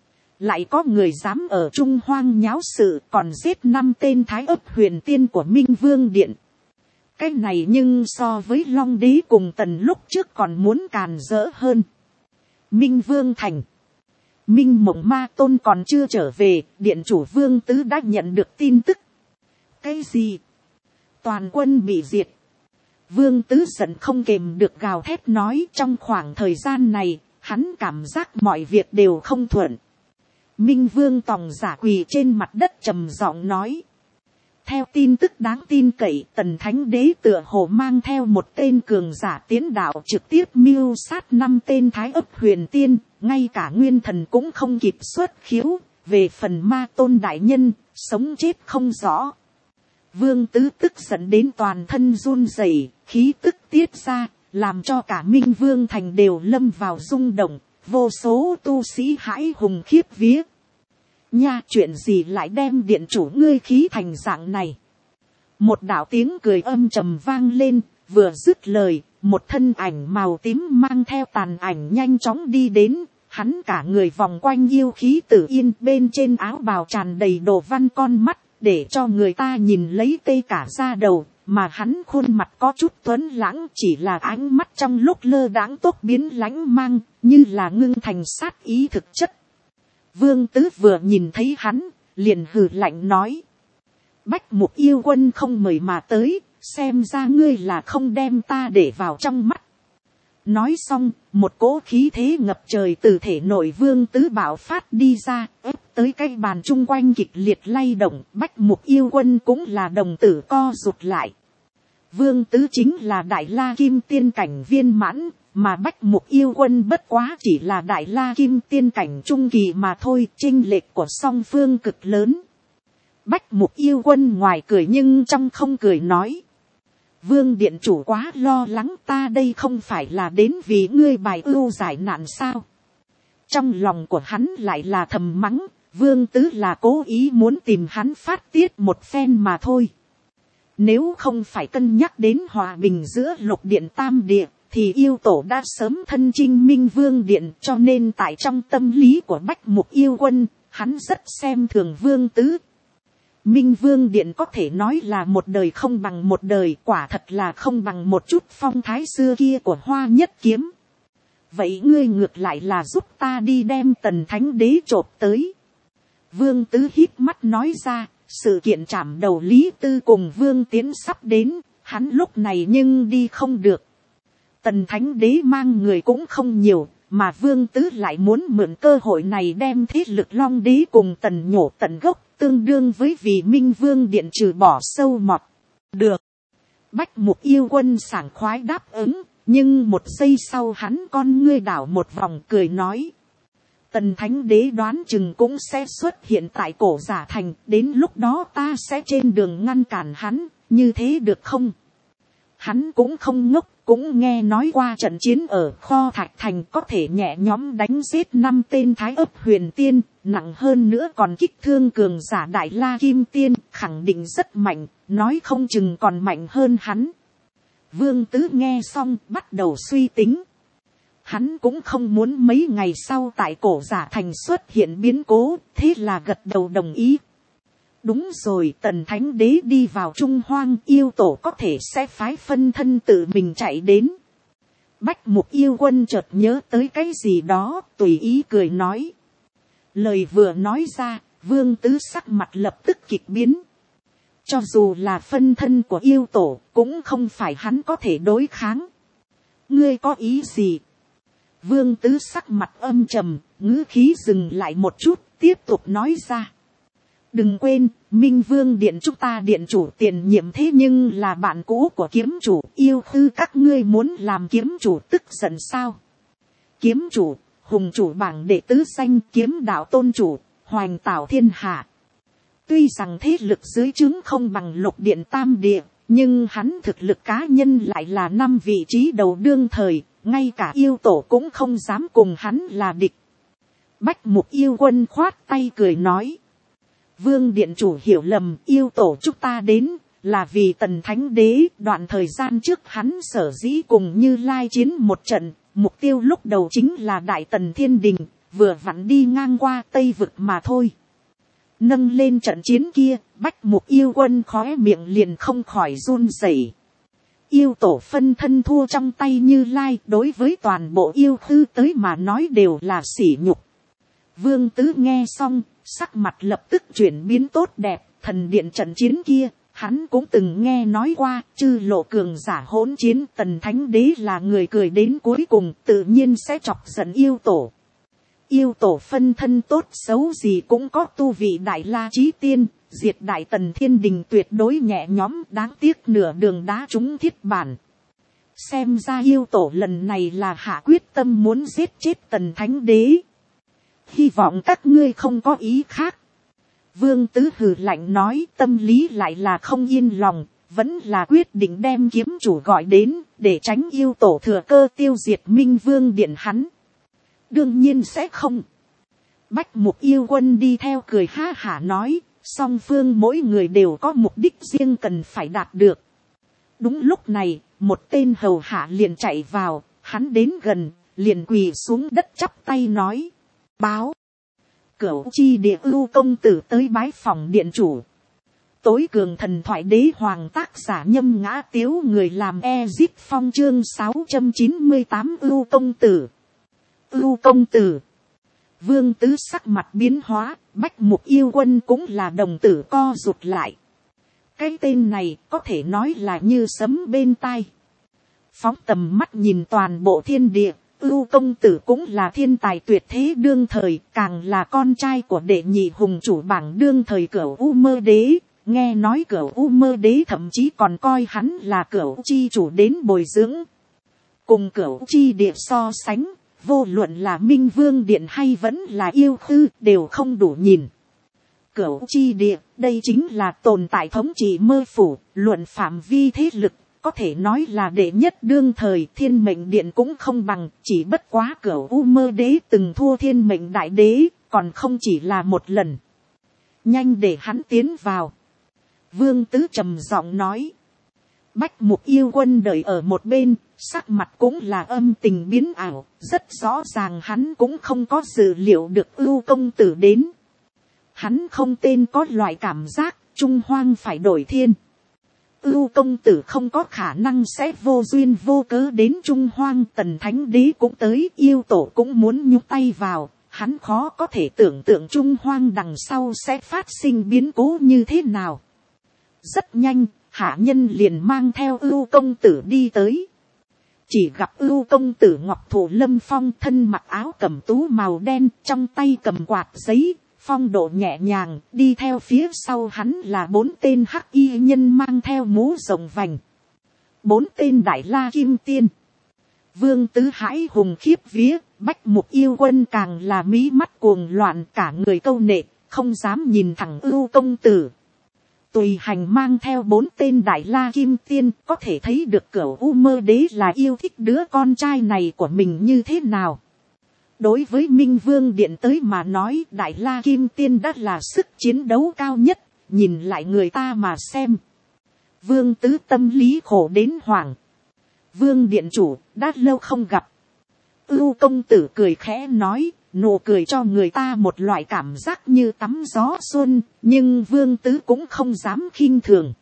Lại có người dám ở Trung Hoang nháo sự, còn giết 5 tên Thái Ấp Huyền Tiên của Minh Vương Điện. Cái này nhưng so với Long Đế cùng Tần lúc trước còn muốn càn rỡ hơn. Minh Vương Thành, Minh Mộng Ma Tôn còn chưa trở về, điện chủ Vương Tứ đã nhận được tin tức. Cái gì? Toàn quân bị diệt. Vương Tứ giận không kềm được gào thét nói, trong khoảng thời gian này, hắn cảm giác mọi việc đều không thuận. Minh Vương Tòng giả quỳ trên mặt đất trầm giọng nói. Theo tin tức đáng tin cậy, Tần Thánh Đế tựa hồ mang theo một tên cường giả tiến đạo trực tiếp mưu sát 5 tên Thái Ấp huyền tiên, ngay cả Nguyên Thần cũng không kịp xuất khiếu, về phần Ma Tôn đại nhân, sống chết không rõ. Vương Tứ tức giận đến toàn thân run rẩy, khí tức tiết ra, làm cho cả Minh Vương Thành đều lâm vào rung động, vô số tu sĩ hãi hùng khiếp vía. Nha, chuyện gì lại đem điện chủ ngươi khí thành dạng này? Một đạo tiếng cười âm trầm vang lên, vừa dứt lời, một thân ảnh màu tím mang theo tàn ảnh nhanh chóng đi đến, hắn cả người vòng quanh yêu khí tử yên, bên trên áo bào tràn đầy đồ văn con mắt, để cho người ta nhìn lấy tê cả da đầu, mà hắn khuôn mặt có chút tuấn lãng, chỉ là ánh mắt trong lúc lơ đãng tốc biến lánh mang, như là ngưng thành sát ý thực chất. Vương Tứ vừa nhìn thấy hắn, liền hừ lạnh nói. Bách Mục Yêu Quân không mời mà tới, xem ra ngươi là không đem ta để vào trong mắt. Nói xong, một cỗ khí thế ngập trời từ thể nội Vương Tứ bạo phát đi ra, ép tới cái bàn chung quanh kịch liệt lay động. Bách Mục Yêu Quân cũng là đồng tử co rụt lại. Vương Tứ chính là Đại La Kim Tiên cảnh viên mãn, mà Bách Mục Yêu Quân bất quá chỉ là Đại La Kim Tiên cảnh trung kỳ mà thôi, chênh lệch của song phương cực lớn. Bách Mục Yêu Quân ngoài cười nhưng trong không cười nói. Vương điện chủ quá lo lắng, ta đây không phải là đến vì ngươi bài ưu giải nạn sao? Trong lòng của hắn lại là thầm mắng, Vương Tứ là cố ý muốn tìm hắn phát tiết một phen mà thôi. Nếu không phải cân nhắc đến hòa bình giữa lục điện tam địa, thì yêu tổ đã sớm thân chinh Minh Vương điện, cho nên tại trong tâm lý của Bách Mục Yêu Quân, hắn rất xem thường Vương Tứ. Minh Vương điện có thể nói là một đời không bằng một đời, quả thật là không bằng một chút phong thái xưa kia của Hoa Nhất Kiếm. Vậy ngươi ngược lại là giúp ta đi đem Tần Thánh Đế chộp tới. Vương Tứ hít mắt nói ra, sự kiện chạm đầu Lý Tư cùng Vương Tiến sắp đến, hắn lúc này nhưng đi không được. Tần Thánh Đế mang người cũng không nhiều, mà Vương Tứ lại muốn mượn cơ hội này đem thế lực Long Đế cùng Tần nhổ tận gốc, tương đương với vì Minh Vương điện trừ bỏ sâu mọt. Được. Bách Mục Yêu Quân sảng khoái đáp ứng, nhưng một giây sau hắn con ngươi đảo một vòng cười nói. Tần Thánh Đế đoán chừng cũng sẽ xuất hiện tại Cổ Giả Thành, đến lúc đó ta sẽ trên đường ngăn cản hắn, như thế được không? Hắn cũng không ngốc, cũng nghe nói qua trận chiến ở Kho Thạch Thành có thể nhẹ nhõm đánh giết 5 tên Thái Ấp huyền tiên, nặng hơn nữa còn kích thương cường giả Đại La Kim Tiên, khẳng định rất mạnh, nói không chừng còn mạnh hơn hắn. Vương Tứ nghe xong bắt đầu suy tính. Hắn cũng không muốn mấy ngày sau tại Cổ Giả Thành xuất hiện biến cố, thế là gật đầu đồng ý. Đúng rồi, Tần Thánh Đế đi vào Trung Hoang, yêu tổ có thể sẽ phái phân thân tự mình chạy đến. Bách Mục Yêu Quân chợt nhớ tới cái gì đó, tùy ý cười nói. Lời vừa nói ra, Vương Tứ sắc mặt lập tức kịch biến. Cho dù là phân thân của yêu tổ, cũng không phải hắn có thể đối kháng. Ngươi có ý gì? Vương Tứ sắc mặt âm trầm, ngữ khí dừng lại một chút, tiếp tục nói ra. Đừng quên, Minh Vương điện chúng ta điện chủ tiền nhiệm thế nhưng là bạn cũ của kiếm chủ, yêu tư các ngươi muốn làm kiếm chủ tức giận sao? Kiếm chủ, hùng chủ bảng đệ tứ danh, kiếm đạo tôn chủ, hoành tảo thiên hạ. Tuy rằng thế lực dưới trướng không bằng lục điện tam địa, nhưng hắn thực lực cá nhân lại là 5 vị trí đầu đương thời, ngay cả yêu tổ cũng không dám cùng hắn là địch. Bách Mục Yêu Quân khoát tay cười nói. Vương điện chủ hiểu lầm, yêu tổ chúng ta đến là vì Tần Thánh Đế. Đoạn thời gian trước hắn sở dĩ cùng Như Lai chiến một trận, mục tiêu lúc đầu chính là Đại Tần Thiên Đình, vừa vặn đi ngang qua Tây Vực mà thôi. Nâng lên trận chiến kia, Bách Mục Yêu Quân khóe miệng liền không khỏi run rẩy. Yêu tổ phân thân thua trong tay Như Lai, đối với toàn bộ yêu khư tới mà nói đều là sỉ nhục. Vương Tứ nghe xong, sắc mặt lập tức chuyển biến tốt đẹp, thần điện trận chiến kia, Hắn cũng từng nghe nói qua, chư lộ cường giả hỗn chiến, Tần Thánh Đế là người cười đến cuối cùng, tự nhiên sẽ chọc giận yêu tổ. Yêu tổ phân thân tốt xấu gì cũng có tu vị đại la chí tiên, diệt đại tần thiên đình tuyệt đối nhẹ nhõm, đáng tiếc nửa đường đá trúng thiết bản. Xem ra yêu tổ lần này là hạ quyết tâm muốn giết chết Tần Thánh Đế. Hy vọng các ngươi không có ý khác. Vương Tứ hừ lạnh nói, tâm lý lại là không yên lòng, vẫn là quyết định đem kiếm chủ gọi đến, để tránh yêu tổ thừa cơ tiêu diệt Minh Vương Điện hắn. Đương nhiên sẽ không. Bách Mục Yêu Quân đi theo cười ha hả nói, song phương mỗi người đều có mục đích riêng cần phải đạt được. Đúng lúc này, một tên hầu hạ liền chạy vào, hắn đến gần, liền quỳ xuống đất chắp tay nói, báo. Cửu chi địa ưu công tử tới bái phòng điện chủ. Tối cường thần thoại đế hoàng tác giả Nhâm Ngã Tiếu, người làm Ezip Phong chương 698 ưu công tử. Ưu công tử. Vương Tứ sắc mặt biến hóa, Bách Mục Yêu Quân cũng là đồng tử co rụt lại. Cái tên này có thể nói là như sấm bên tai. Phóng tầm mắt nhìn toàn bộ thiên địa, ưu công tử cũng là thiên tài tuyệt thế đương thời, càng là con trai của đệ nhị hùng chủ bảng đương thời Cửu U Mơ Đế. Nghe nói Cửu U Mơ Đế thậm chí còn coi hắn là Cửu chi chủ đến bồi dưỡng. Cùng Cửu chi địa so sánh, vô luận là Minh Vương Điện hay vẫn là yêu khư đều không đủ nhìn. Cửu chi địa, đây chính là tồn tại thống trị mơ phủ, luận phạm vi thế lực, có thể nói là đệ nhất đương thời. Thiên Mệnh Điện cũng không bằng, chỉ bất quá Cửu U Mơ Đế từng thua Thiên Mệnh Đại Đế, còn không chỉ là một lần. Nhanh để hắn tiến vào. Vương Tứ trầm giọng nói. Bách Mục Yêu Quân đợi ở một bên, sắc mặt cũng là âm tình biến ảo, rất rõ ràng hắn cũng không có dự liệu được ưu công tử đến. Hắn không tên có loại cảm giác, Trung Hoang phải đổi thiên. Ưu công tử không có khả năng sẽ vô duyên vô cớ đến Trung Hoang, Tần Thánh Đế cũng tới, yêu tổ cũng muốn nhúc tay vào, hắn khó có thể tưởng tượng Trung Hoang đằng sau sẽ phát sinh biến cố như thế nào. Rất nhanh, hạ nhân liền mang theo ưu công tử đi tới. Chỉ gặp ưu công tử ngọc thụ lâm phong, thân mặc áo cẩm tú màu đen, trong tay cầm quạt giấy, phong độ nhẹ nhàng, đi theo phía sau hắn là 4 tên hắc y nhân mang theo mũ rồng vành. 4 tên đại la kim tiên. Vương Tứ hãi hùng khiếp vía, Bách Mục Yêu Quân càng là mí mắt cuồng loạn, cả người câu nệ, không dám nhìn thẳng ưu công tử. Tùy hành mang theo 4 tên đại la kim tiên, có thể thấy được Cửu U Mơ Đế là yêu thích đứa con trai này của mình như thế nào. Đối với Minh Vương Điện tới mà nói, đại la kim tiên đã là sức chiến đấu cao nhất, nhìn lại người ta mà xem. Vương Tứ tâm lý khổ đến hoảng. Vương Điện chủ, đã lâu không gặp. Ưu công tử cười khẽ nói, nụ cười cho người ta một loại cảm giác như tắm gió xuân, nhưng Vương Tứ cũng không dám khinh thường.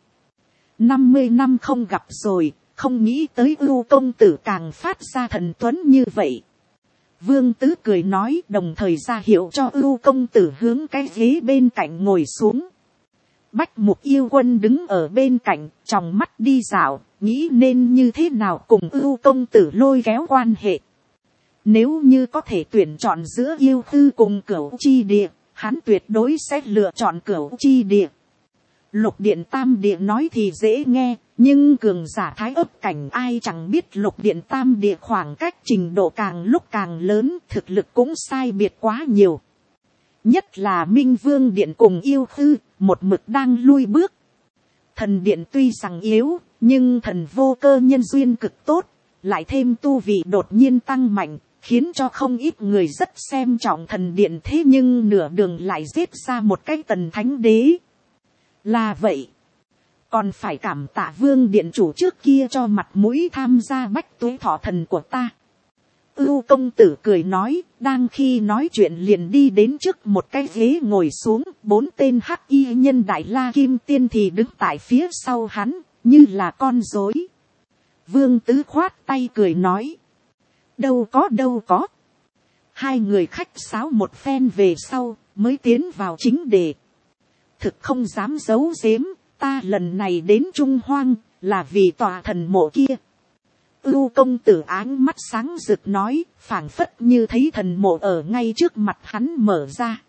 50 năm không gặp rồi, không nghĩ tới Ưu công tử càng phát ra thần tuấn như vậy. Vương Tứ cười nói, đồng thời ra hiệu cho Ưu công tử hướng cái ghế bên cạnh ngồi xuống. Bách Mục Yêu Quân đứng ở bên cạnh, tròng mắt đi dạo, nghĩ nên như thế nào cùng Ưu công tử lôi kéo quan hệ. Nếu như có thể tuyển chọn giữa yêu tư cùng Cửu chi địa, hắn tuyệt đối sẽ lựa chọn Cửu chi địa. Lục điện tam địa nói thì dễ nghe, nhưng cường giả thái ấp cảnh ai chẳng biết lục điện tam địa khoảng cách trình độ càng lúc càng lớn, thực lực cũng sai biệt quá nhiều. Nhất là Minh Vương Điện cùng yêu tư, một mực đang lui bước. Thần điện tuy rằng yếu, nhưng thần vô cơ nhân duyên cực tốt, lại thêm tu vị đột nhiên tăng mạnh, khiến cho không ít người rất xem trọng thần điện, thế nhưng nửa đường lại giết ra một cái Tần Thánh Đế. Là vậy, còn phải cảm tạ Vương Điện chủ trước kia cho mặt mũi tham gia Bách Tuế Thọ Thần của ta. Ưu công tử cười nói, đang khi nói chuyện liền đi đến trước một cái ghế ngồi xuống, 4 tên hắc y nhân đại la kim tiên thì đứng tại phía sau hắn, như là con rối. Vương Tứ khoát tay cười nói, đâu có. Hai người khách sáo một phen về sau, mới tiến vào chính đề. Thực không dám giấu giếm, ta lần này đến Trung Hoang, là vì tòa thần mộ kia. Ưu công tử áng mắt sáng rực nói, phảng phất như thấy thần mộ ở ngay trước mặt hắn mở ra.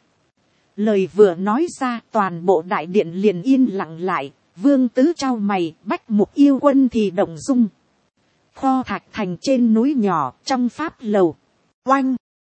Lời vừa nói ra, toàn bộ đại điện liền yên lặng lại. Vương Tứ trao mày, Bách Mục Yêu Quân thì động dung. Kho thạch thành trên núi nhỏ, trong pháp lầu. Oanh!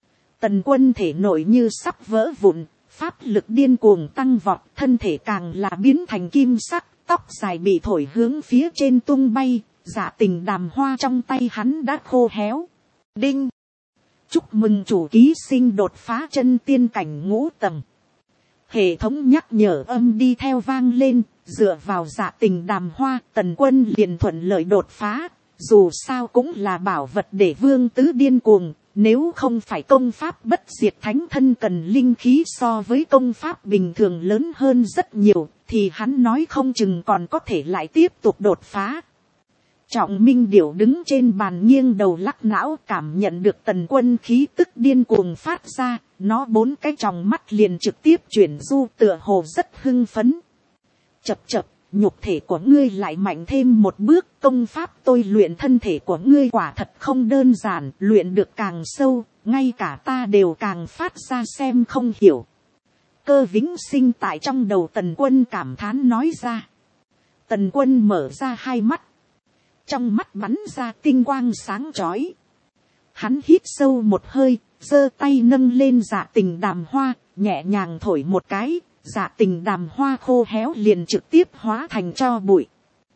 Tần Quân thể nội như sắp vỡ vụn, pháp lực điên cuồng tăng vọt, thân thể càng là biến thành kim sắc, tóc dài bị thổi hướng phía trên tung bay. Dạ tình đàm hoa trong tay hắn đã khô héo. Đinh! Chúc mừng chủ ký sinh đột phá chân tiên cảnh ngũ tầng. Hệ thống nhắc nhở âm đi theo vang lên, dựa vào dạ tình đàm hoa, Tần Quân liền thuận lợi đột phá. Dù sao cũng là bảo vật để Vương Tứ điên cuồng, nếu không phải công pháp bất diệt thánh thân cần linh khí so với công pháp bình thường lớn hơn rất nhiều, thì hắn nói không chừng còn có thể lại tiếp tục đột phá. Trọng Minh Điểu đứng trên bàn nghiêng đầu lắc não, cảm nhận được Tần Quân khí tức điên cuồng phát ra, nó 4 cái tròng mắt liền trực tiếp chuyển du, tựa hồ rất hưng phấn. Chập chập, nhục thể của ngươi lại mạnh thêm một bước, công pháp tôi luyện thân thể của ngươi quả thật không đơn giản, luyện được càng sâu, ngay cả ta đều càng phát ra xem không hiểu. Cơ Vĩnh Sinh tại trong đầu Tần Quân cảm thán nói ra. Tần Quân mở ra hai mắt. Trong mắt bắn ra tinh quang sáng chói. Hắn hít sâu một hơi, giơ tay nâng lên dạ tình đàm hoa, nhẹ nhàng thổi một cái, dạ tình đàm hoa khô héo liền trực tiếp hóa thành tro bụi.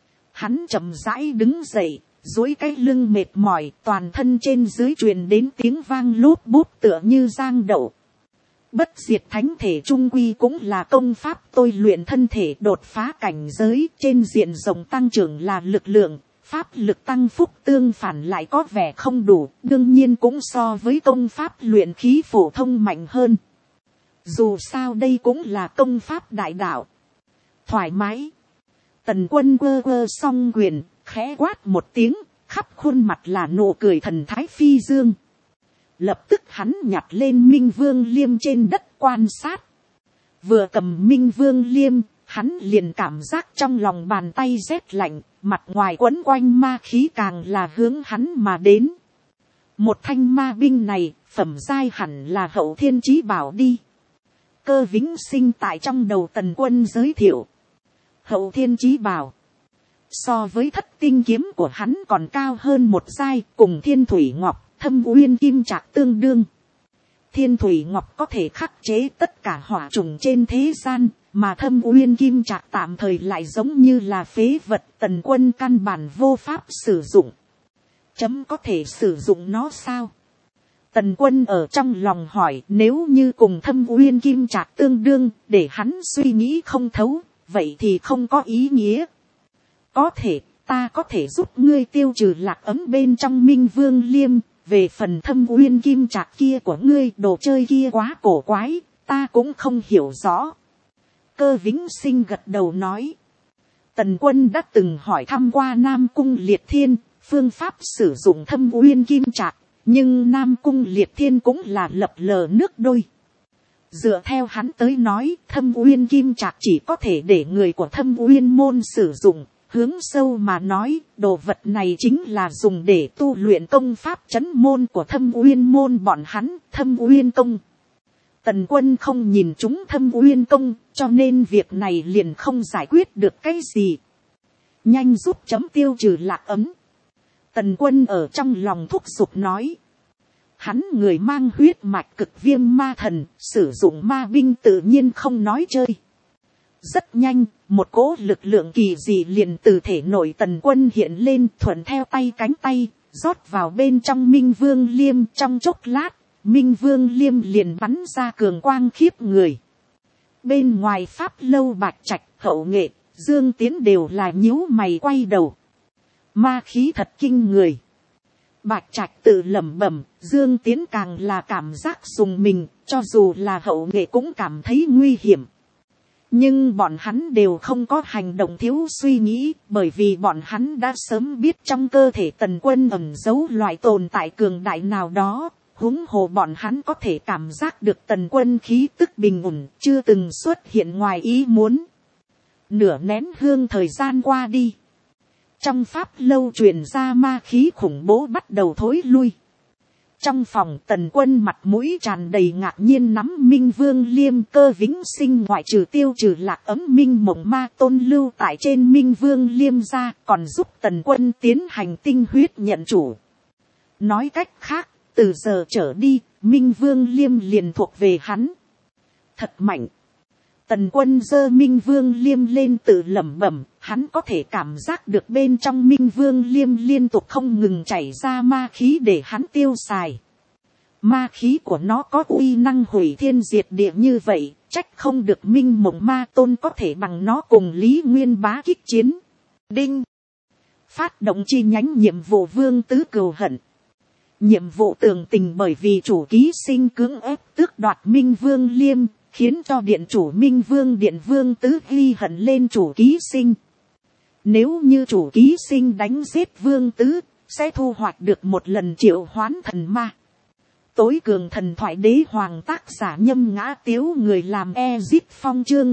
Hắn chậm rãi đứng dậy, duỗi cái lưng mệt mỏi, toàn thân trên dưới truyền đến tiếng vang lốp bốp tựa như giang đậu. Bất diệt thánh thể trung quy cũng là công pháp tôi luyện thân thể, đột phá cảnh giới, trên diện rộng tăng trưởng là lực lượng. Pháp lực tăng phúc tương phản lại có vẻ không đủ, đương nhiên cũng so với công pháp luyện khí phổ thông mạnh hơn. Dù sao đây cũng là công pháp đại đạo. Thoải mái. Tần Quân quơ quơ song quyền, khẽ quát một tiếng, khắp khuôn mặt là nụ cười thần thái phi dương. Lập tức hắn nhặt lên Minh Vương Liêm trên đất quan sát. Vừa cầm Minh Vương Liêm, hắn liền cảm giác trong lòng bàn tay rét lạnh, mặt ngoài quấn quanh ma khí càng là hướng hắn mà đến. Một thanh ma binh này, phẩm giai hẳn là Hậu Thiên Chí Bảo đi. Cơ Vĩnh Sinh tại trong đầu Tần Quân giới thiệu. Hậu Thiên Chí Bảo. So với Thất Tinh kiếm của hắn còn cao hơn một giai, cùng Thiên Thủy Ngọc, Thâm Uyên Kim Trạc tương đương. Thiên Thủy Ngọc có thể khắc chế tất cả hỏa trùng trên thế gian, mà Thâm Uyên Kim Trạc tạm thời lại giống như là phế vật, Tần Quân căn bản vô pháp sử dụng. Chấm có thể sử dụng nó sao? Tần Quân ở trong lòng hỏi, nếu như cùng Thâm Uyên Kim Trạc tương đương, để hắn suy nghĩ không thấu, vậy thì không có ý nghĩa. Có thể, ta có thể giúp ngươi tiêu trừ lạc ấm bên trong Minh Vương Liêm, về phần Thâm Uyên Kim Trạc kia của ngươi, đồ chơi kia quá cổ quái, ta cũng không hiểu rõ. Cơ Vĩnh Sinh gật đầu nói. Tần Quân đã từng hỏi thăm qua Nam Cung Liệt Thiên, phương pháp sử dụng Thâm Uyên Kim Trạc, nhưng Nam Cung Liệt Thiên cũng là lập lờ nước đôi. Dựa theo hắn tới nói, Thâm Uyên Kim Trạc chỉ có thể để người của Thâm Uyên môn sử dụng. Hướng sâu mà nói, đồ vật này chính là dùng để tu luyện công pháp chấn môn của Thâm Uyên môn bọn hắn, Thâm Uyên công. Tần Quân không nhìn chúng Thâm Uyên công, cho nên việc này liền không giải quyết được cái gì. Nhanh giúp chấm tiêu trừ lạc ấm. Tần Quân ở trong lòng thúc giục nói. Hắn người mang huyết mạch cực viêm ma thần, sử dụng ma binh tự nhiên không nói chơi. Rất nhanh, một cỗ lực lượng kỳ dị liền từ thể nội Tần Quân hiện lên, thuận theo tay cánh tay, rót vào bên trong Minh Vương Liêm. Trong chốc lát, Minh Vương Liêm liền bắn ra cường quang khiếp người. Bên ngoài Pháp Lâu Bạch Trạch, Hậu Nghệ, Dương Tiến đều là nhíu mày quay đầu. Ma khí thật kinh người. Bạch Trạch tự lẩm bẩm, Dương Tiến càng là cảm giác dùng mình, cho dù là Hậu Nghệ cũng cảm thấy nguy hiểm. Nhưng bọn hắn đều không có hành động thiếu suy nghĩ, bởi vì bọn hắn đã sớm biết trong cơ thể Tần Quân ẩn giấu loại tồn tại cường đại nào đó, huống hồ bọn hắn có thể cảm giác được Tần Quân khí tức bình ổn, chưa từng xuất hiện ngoài ý muốn. Nửa nén hương thời gian qua đi. Trong pháp lâu truyền ra ma khí khủng bố bắt đầu thối lui. Trong phòng Tần Quân mặt mũi tràn đầy ngạc nhiên nắm Minh Vương Liêm Cơ vĩnh sinh ngoại trừ tiêu trừ Lạc Ấm Minh Mộng Ma Tôn lưu tại trên Minh Vương Liêm ra, còn giúp Tần Quân tiến hành tinh huyết nhận chủ. Nói cách khác, từ giờ trở đi, Minh Vương Liêm liền thuộc về hắn. Thật mạnh. Tần Quân giơ Minh Vương Liêm lên tự lẩm bẩm, hắn có thể cảm giác được bên trong Minh Vương Liêm liên tục không ngừng chảy ra ma khí để hắn tiêu xài. Ma khí của nó có uy năng hủy thiên diệt địa như vậy, trách không được Minh Mộng Ma Tôn có thể bằng nó cùng Lý Nguyên Bá kích chiến. Đinh. Phát động chi nhánh nhiệm vụ Vương Tứ Cừu Hận. Nhiệm vụ tường tình bởi vì chủ ký sinh cưỡng ép tước đoạt Minh Vương Liêm, khiến cho điện chủ Minh Vương Điện Vương Tứ ghi hận lên chủ ký sinh. Nếu như chủ ký sinh đánh giết Vương Tứ, sẽ thu hoạch được một lần triệu hoán thần ma. Tối cường thần thoại đế hoàng tác giả Nhâm Ngã Tiếu, người làm Ezit Phong chương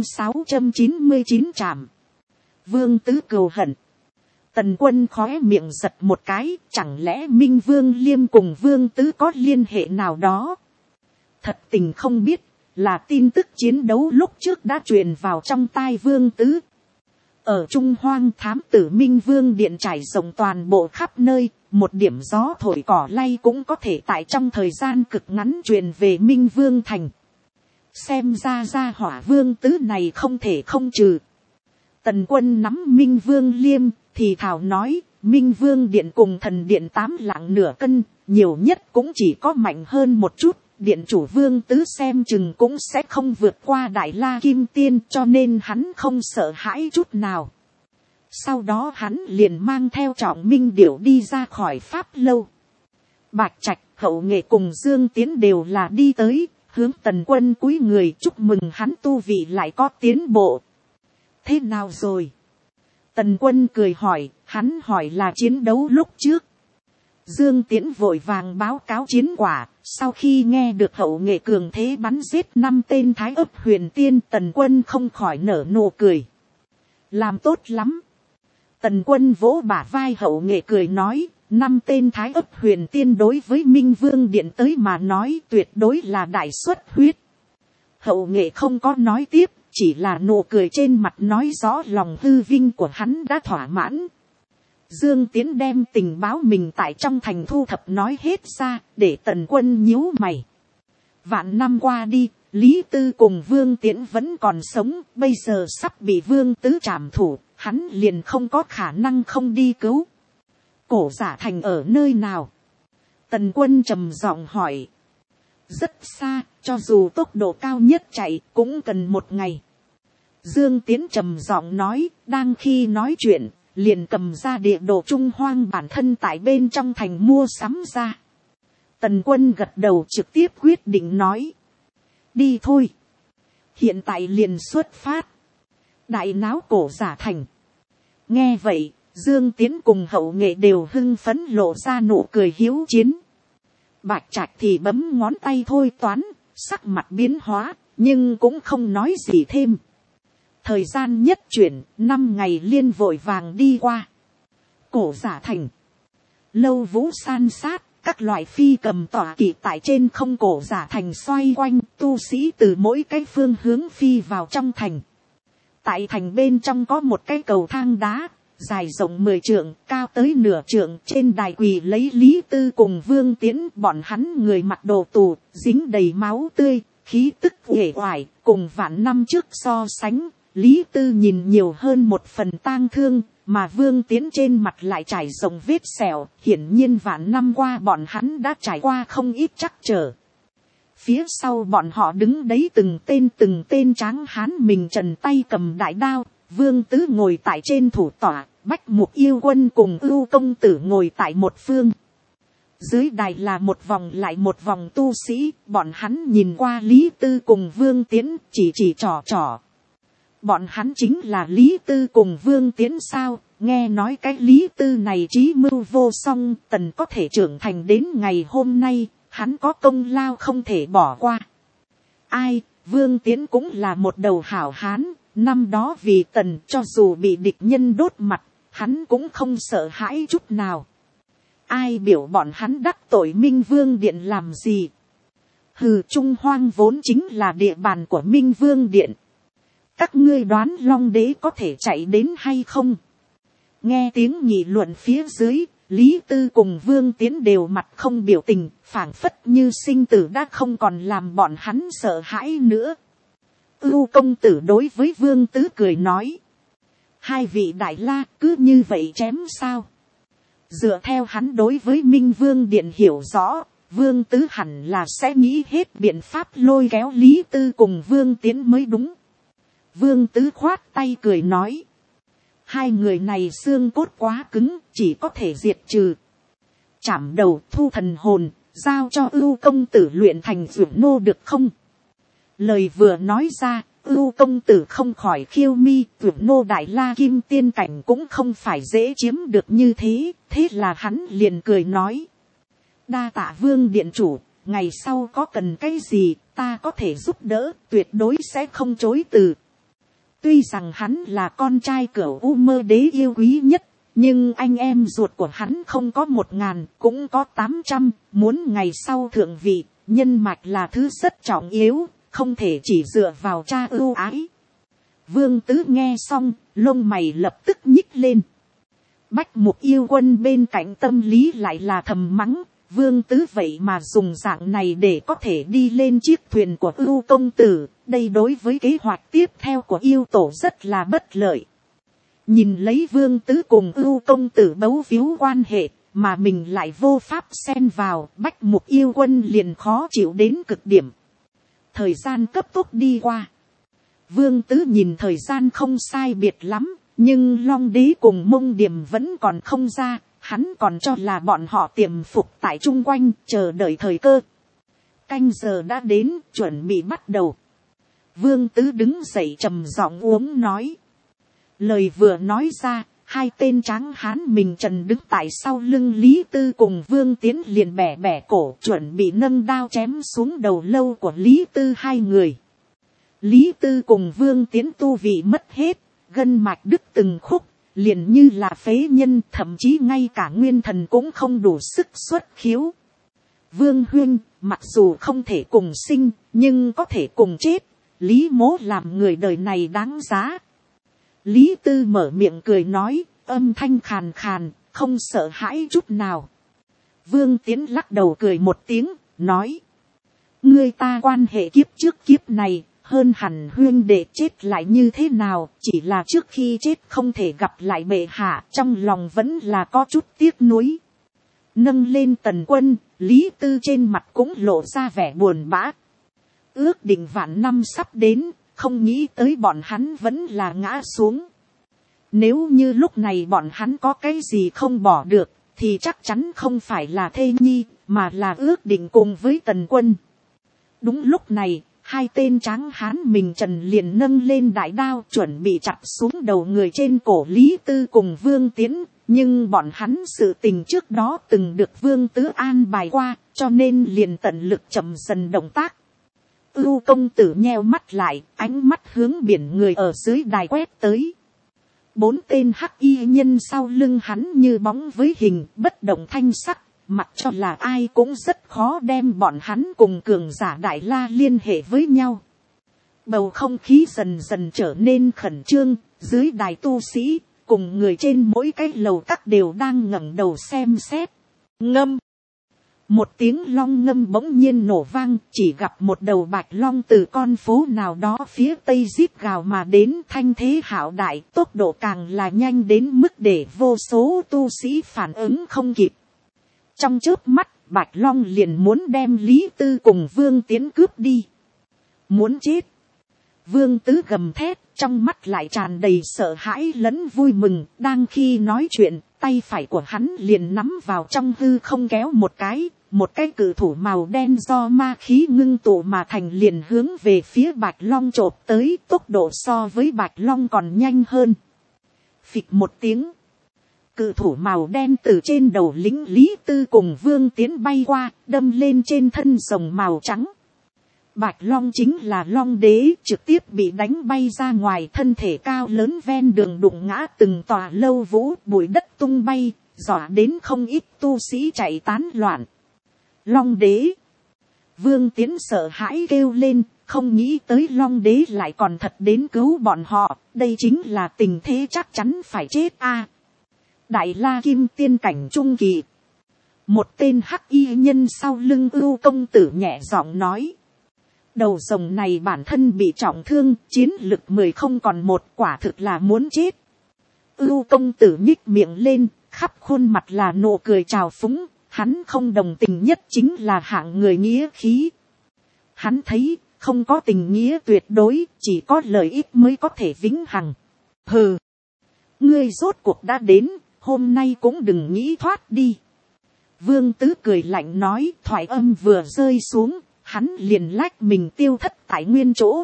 699 trảm. Vương Tứ cừu hận. Tần Quân khóe miệng giật một cái, chẳng lẽ Minh Vương Liêm cùng Vương Tứ có liên hệ nào đó? Thật tình không biết, là tin tức chiến đấu lúc trước đã truyền vào trong tai Vương Tứ. Ở Trung Hoang thám tử Minh Vương Điện trải rộng toàn bộ khắp nơi, một điểm gió thổi cỏ lay cũng có thể tại trong thời gian cực ngắn truyền về Minh Vương Thành. Xem ra hỏa Vương Tứ này không thể không trừ. Tần Quân nắm Minh Vương Liêm, thì thảo nói, Minh Vương Điện cùng thần điện 8 lạng nửa cân, nhiều nhất cũng chỉ có mạnh hơn một chút. Điện chủ Vương Tứ xem chừng cũng sẽ không vượt qua Đại La Kim Tiên, cho nên hắn không sợ hãi chút nào. Sau đó hắn liền mang theo Trọng Minh Điểu đi ra khỏi pháp lâu. Bạch Trạch, Hậu Nghệ cùng Dương Tiến đều là đi tới, hướng Tần Quân cúi người chúc mừng hắn tu vị lại có tiến bộ. Thế nào rồi? Tần Quân cười hỏi, hắn hỏi là chiến đấu lúc trước. Dương Tiễn vội vàng báo cáo chiến quả, sau khi nghe được Hậu Nghệ cường thế bắn giết 5 tên Thái Ấp Huyền Tiên, Tần Quân không khỏi nở nụ cười. Làm tốt lắm. Tần Quân vỗ bả vai Hậu Nghệ cười nói, 5 tên Thái Ấp Huyền Tiên đối với Minh Vương Điện tới mà nói tuyệt đối là đại xuất huyết. Hậu Nghệ không có nói tiếp, chỉ là nụ cười trên mặt nói rõ lòng hư vinh của hắn đã thỏa mãn. Dương Tiến đem tình báo mình tại trong thành thu thập nói hết ra, để Tần Quân nhíu mày. Vạn năm qua đi, Lý Tư cùng Vương Tiến vẫn còn sống, bây giờ sắp bị Vương Tứ trảm thủ, hắn liền không có khả năng không đi cứu. Cổ Giả Thành ở nơi nào? Tần Quân trầm giọng hỏi. Rất xa, cho dù tốc độ cao nhất chạy cũng cần 1 ngày. Dương Tiến trầm giọng nói, đang khi nói chuyện, liền cầm ra địa đồ Trung Hoang bản thân tại bên trong thành mua sắm ra. Tần Quân gật đầu trực tiếp quyết định nói. Đi thôi. Hiện tại liền xuất phát. Đại náo Cổ Giả Thành. Nghe vậy, Dương Tiến cùng Hậu Nghệ đều hưng phấn lộ ra nụ cười hiếu chiến. Bạch Trạch thì bấm ngón tay thôi toán, sắc mặt biến hóa, nhưng cũng không nói gì thêm. Thời gian nhất chuyển, 5 ngày liên vội vàng đi qua. Cổ Giả Thành. Lâu vũ san sát, các loại phi cầm tỏa kỵ tại trên không Cổ Giả Thành xoay quanh, tu sĩ từ mỗi cái phương hướng phi vào trong thành. Tại thành bên trong có một cái cầu thang đá, dài rộng 10 trượng, cao tới nửa trượng, trên đài quỳ lấy Lý Tư cùng Vương Tiến, bọn hắn người mặc đồ tù, dính đầy máu tươi, khí tức uể oải, cùng vạn năm trước so sánh. Lý Tư nhìn nhiều hơn một phần tang thương, mà Vương Tiến trên mặt lại trải rộng vết sẹo, hiển nhiên vạn năm qua bọn hắn đã trải qua không ít trắc trở. Phía sau bọn họ đứng đấy từng tên tráng hán mình trần tay cầm đại đao, Vương Tứ ngồi tại trên thủ tọa, Bách Mục Yêu Quân cùng Ưu Công Tử ngồi tại một phương. Dưới đài là một vòng lại một vòng tu sĩ, bọn hắn nhìn qua Lý Tư cùng Vương Tiến, chỉ trò. Bọn hắn chính là Lý Tư cùng Vương Tiến sao? Nghe nói cái Lý Tư này trí mưu vô song, tần có thể trưởng thành đến ngày hôm nay, hắn có công lao không thể bỏ qua. Ai, Vương Tiến cũng là một đầu hảo hán, Năm đó vì tần cho dù bị địch nhân đốt mặt, hắn cũng không sợ hãi chút nào. Ai biểu bọn hắn đắc tội Minh Vương Điện làm gì? Hừ, Trung Hoang vốn chính là địa bàn của Minh Vương Điện. Các ngươi đoán Long Đế có thể chạy đến hay không? Nghe tiếng nghị luận phía dưới, Lý Tư cùng Vương Tiến đều mặt không biểu tình, phảng phất như sinh tử đã không còn làm bọn hắn sợ hãi nữa. Ưu công tử đối với Vương Tứ cười nói. Hai vị đại la cứ như vậy chém sao? Dựa theo hắn đối với Minh Vương Điện hiểu rõ, Vương Tứ hẳn là sẽ nghĩ hết biện pháp lôi kéo Lý Tư cùng Vương Tiến mới đúng. Vương Tứ khoát tay cười nói. Hai người này xương cốt quá cứng, chỉ có thể diệt trừ. Chảm đầu thu thần hồn, giao cho Ưu công tử luyện thành dược nô được không? Lời vừa nói ra, Ưu công tử không khỏi khiêu mi, dược nô đại la kim tiên cảnh cũng không phải dễ chiếm được như thế, thế là hắn liền cười nói. Đa tạ Vương điện chủ, ngày sau có cần cái gì, ta có thể giúp đỡ, tuyệt đối sẽ không chối từ. Tuy rằng hắn là con trai cửu U Mơ Đế yêu quý nhất, nhưng anh em ruột của hắn không có 1000, cũng có 800, muốn ngày sau thượng vị, nhân mạch là thứ rất trọng yếu, không thể chỉ dựa vào cha ưu ái. Vương Tứ nghe xong, lông mày lập tức nhích lên. Bách Mục Yêu Quân bên cạnh tâm lý lại là thầm mắng, Vương Tứ vậy mà dùng dạng này để có thể đi lên chiếc thuyền của Ưu công tử, đây đối với kế hoạch tiếp theo của yêu tổ rất là bất lợi. Nhìn lấy Vương Tứ cùng Ưu công tử bấu víu quan hệ, mà mình lại vô pháp xen vào, Bách Mục Yêu Quân liền khó chịu đến cực điểm. Thời gian cấp tốc đi qua. Vương Tứ nhìn thời gian không sai biệt lắm, nhưng Long Đế cùng Mông Điềm vẫn còn không ra. Hắn còn cho là bọn họ tiềm phục tại chung quanh, chờ đợi thời cơ. Canh giờ đã đến, chuẩn bị bắt đầu. Vương Tứ đứng dậy trầm giọng uống nói. Lời vừa nói ra, hai tên tráng hán mình trần đứng tại sau lưng Lý Tư cùng Vương Tiến liền bẻ bẻ cổ, chuẩn bị nâng đao chém xuống đầu lâu của Lý Tư hai người. Lý Tư cùng Vương Tiến tu vị mất hết, gân mạch đứt từng khúc. Liền như là phế nhân, thậm chí ngay cả nguyên thần cũng không đủ sức xuất khiếu. Vương huynh, mặc dù không thể cùng sinh, nhưng có thể cùng chết. Lý mố làm người đời này đáng giá. Lý Tư mở miệng cười nói, âm thanh khàn khàn, không sợ hãi chút nào. Vương Tiến lắc đầu cười một tiếng, nói. Người ta quan hệ kiếp trước kiếp này. Hơn hẳn huyên đệ chết lại như thế nào, chỉ là trước khi chết không thể gặp lại bệ hạ, trong lòng vẫn là có chút tiếc nuối. Nâng lên Tần Quân, Lý Tư trên mặt cũng lộ ra vẻ buồn bã. Ước định vạn năm sắp đến, không nghĩ tới bọn hắn vẫn là ngã xuống. Nếu như lúc này bọn hắn có cái gì không bỏ được, thì chắc chắn không phải là thê nhi, mà là ước định cùng với Tần Quân. Đúng lúc này, hai tên tráng hán mình trần liền nâng lên đại đao chuẩn bị chặt xuống đầu người trên cổ Lý Tư cùng Vương Tiến, nhưng bọn hắn sự tình trước đó từng được Vương Tứ an bài qua, cho nên liền tận lực chậm dần động tác. Ưu công tử nheo mắt lại, ánh mắt hướng biển người ở dưới đài quét tới. 4 tên hắc y nhân sau lưng hắn như bóng với hình, bất động thanh sắc. Mặc cho là ai cũng rất khó đem bọn hắn cùng cường giả đại la liên hệ với nhau. Bầu không khí dần dần trở nên khẩn trương, dưới đài tu sĩ, cùng người trên mỗi cái lầu các đều đang ngẩng đầu xem xét. Ngâm. Một tiếng long ngâm bỗng nhiên nổ vang, chỉ gặp một đầu bạch long từ con phố nào đó phía tây rít gào mà đến, thanh thế hạo đại, tốc độ càng là nhanh đến mức để vô số tu sĩ phản ứng không kịp. Trong chớp mắt, Bạch Long liền muốn đem Lý Tư cùng Vương Tiến cướp đi. Muốn chết. Vương Tứ gầm thét, trong mắt lại tràn đầy sợ hãi lẫn vui mừng. Đang khi nói chuyện, tay phải của hắn liền nắm vào trong hư không kéo một cái cự thủ màu đen do ma khí ngưng tụ mà thành liền hướng về phía Bạch Long chộp tới, tốc độ so với Bạch Long còn nhanh hơn. Phịch một tiếng. Cự thủ màu đen từ trên đầu lính Lý Tư cùng Vương Tiến bay qua, đâm lên trên thân rồng màu trắng. Bạch Long chính là Long đế, trực tiếp bị đánh bay ra ngoài, thân thể cao lớn ven đường đụng ngã từng tòa lâu vũ, bụi đất tung bay, dọa đến không ít tu sĩ chạy tán loạn. Long đế, Vương Tiến sợ hãi kêu lên, không nghĩ tới Long đế lại còn thật đến cứu bọn họ, đây chính là tình thế chắc chắn phải chết a. Đại La Kim tiên cảnh trung kỳ, một tên hắc y nhân sau lưng Ưu công tử nhẹ giọng nói. Đầu rồng này bản thân bị trọng thương, chiến lực 10 không còn một, quả thực là muốn chết. Ưu công tử nhích miệng lên, khắp khuôn mặt là nụ cười trào phúng, hắn không đồng tình nhất chính là hạng người nghĩa khí. Hắn thấy, không có tình nghĩa tuyệt đối, chỉ có lợi ích mới có thể vĩnh hằng. Hừ, ngươi rốt cuộc đã đến, hôm nay cũng đừng nghĩ thoát đi. Vương Tứ cười lạnh nói, thoại âm vừa rơi xuống, hắn liền lách mình tiêu thất tại nguyên chỗ.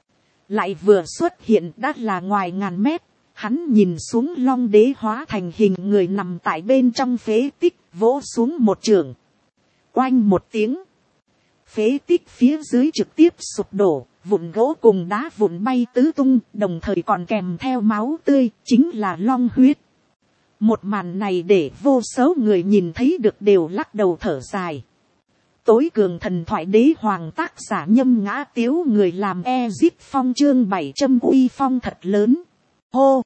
Lại vừa xuất hiện đã là ngoài ngàn mét, hắn nhìn xuống Long đế hóa thành hình người nằm tại bên trong phế tích, vỗ xuống một trường. Oanh một tiếng, phế tích phía dưới trực tiếp sụp đổ, vụn gỗ cùng đá vụn bay tứ tung, đồng thời còn kèm theo máu tươi, chính là long huyết. Một màn này để vô số người nhìn thấy được đều lắc đầu thở dài. Tối cường thần thoại đế hoàng tác giả Nhâm Ngã Tiếu, người làm Ezip Phong, chương 700 uy phong thật lớn. Hô!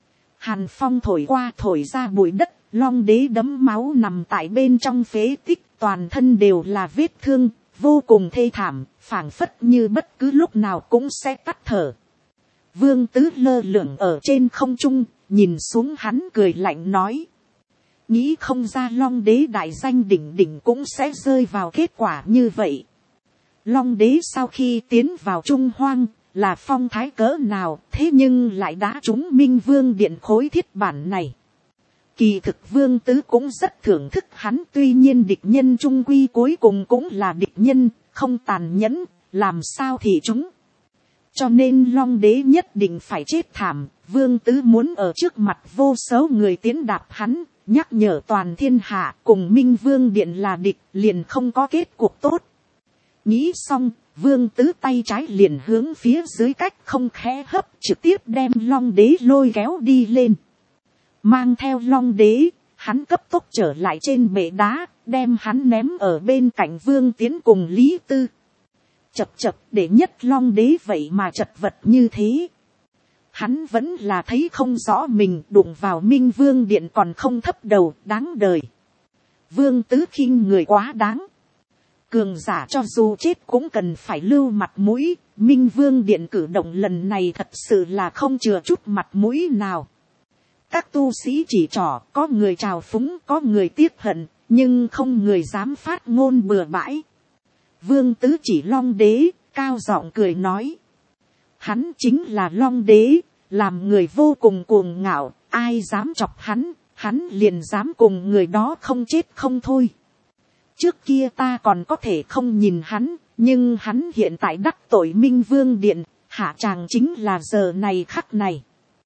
Hàn phong thổi qua thổi ra bụi đất, Long đế đẫm máu nằm tại bên trong phế tích, toàn thân đều là vết thương, vô cùng thê thảm, phảng phất như bất cứ lúc nào cũng sẽ tắt thở. Vương Tứ lơ lửng ở trên không trung, nhìn xuống hắn cười lạnh nói. Nghĩ không ra Long đế đại danh đỉnh đỉnh cũng sẽ rơi vào kết quả như vậy. Long đế sau khi tiến vào Trung Hoang, là phong thái cỡ nào, thế nhưng lại đã trúng Minh Vương Điện khối thiết bản này. Kỳ thực Vương Tứ cũng rất thưởng thức hắn, tuy nhiên địch nhân trung quy cuối cùng cũng là địch nhân, không tàn nhẫn, làm sao thì chúng. Cho nên Long đế nhất định phải chết thảm, Vương Tứ muốn ở trước mặt vô số người tiến đạp hắn, nhắc nhở toàn thiên hạ cùng Minh Vương Điện là địch, liền không có kết cục tốt. Nghĩ xong, Vương Tứ tay trái liền hướng phía dưới cách không khẽ hấp, trực tiếp đem Long đế lôi kéo đi lên. Mang theo Long đế, hắn cấp tốc trở lại trên bệ đá, đem hắn ném ở bên cạnh Vương Tiến cùng Lý Tư. Chập chập, để nhất Long đế vậy mà chật vật như thế. Hắn vẫn là thấy không rõ mình, đụng vào Minh Vương Điện còn không thấp đầu, đáng đời. Vương Tứ khinh người quá đáng. Cường giả cho dù chết cũng cần phải lưu mặt mũi, Minh Vương Điện cử động lần này thật sự là không chừa chút mặt mũi nào. Các tu sĩ chỉ trỏ, có người trào phúng, có người tiếc hận, nhưng không người dám phát ngôn bừa bãi. Vương Tứ chỉ Long đế, cao giọng cười nói. Hắn chính là Long đế, làm người vô cùng cuồng ngạo, ai dám chọc hắn, hắn liền dám cùng người đó không chết không thôi. Trước kia ta còn có thể không nhìn hắn, nhưng hắn hiện tại đắc tội Minh Vương Điện, hạ tràng chính là giờ này khắc này.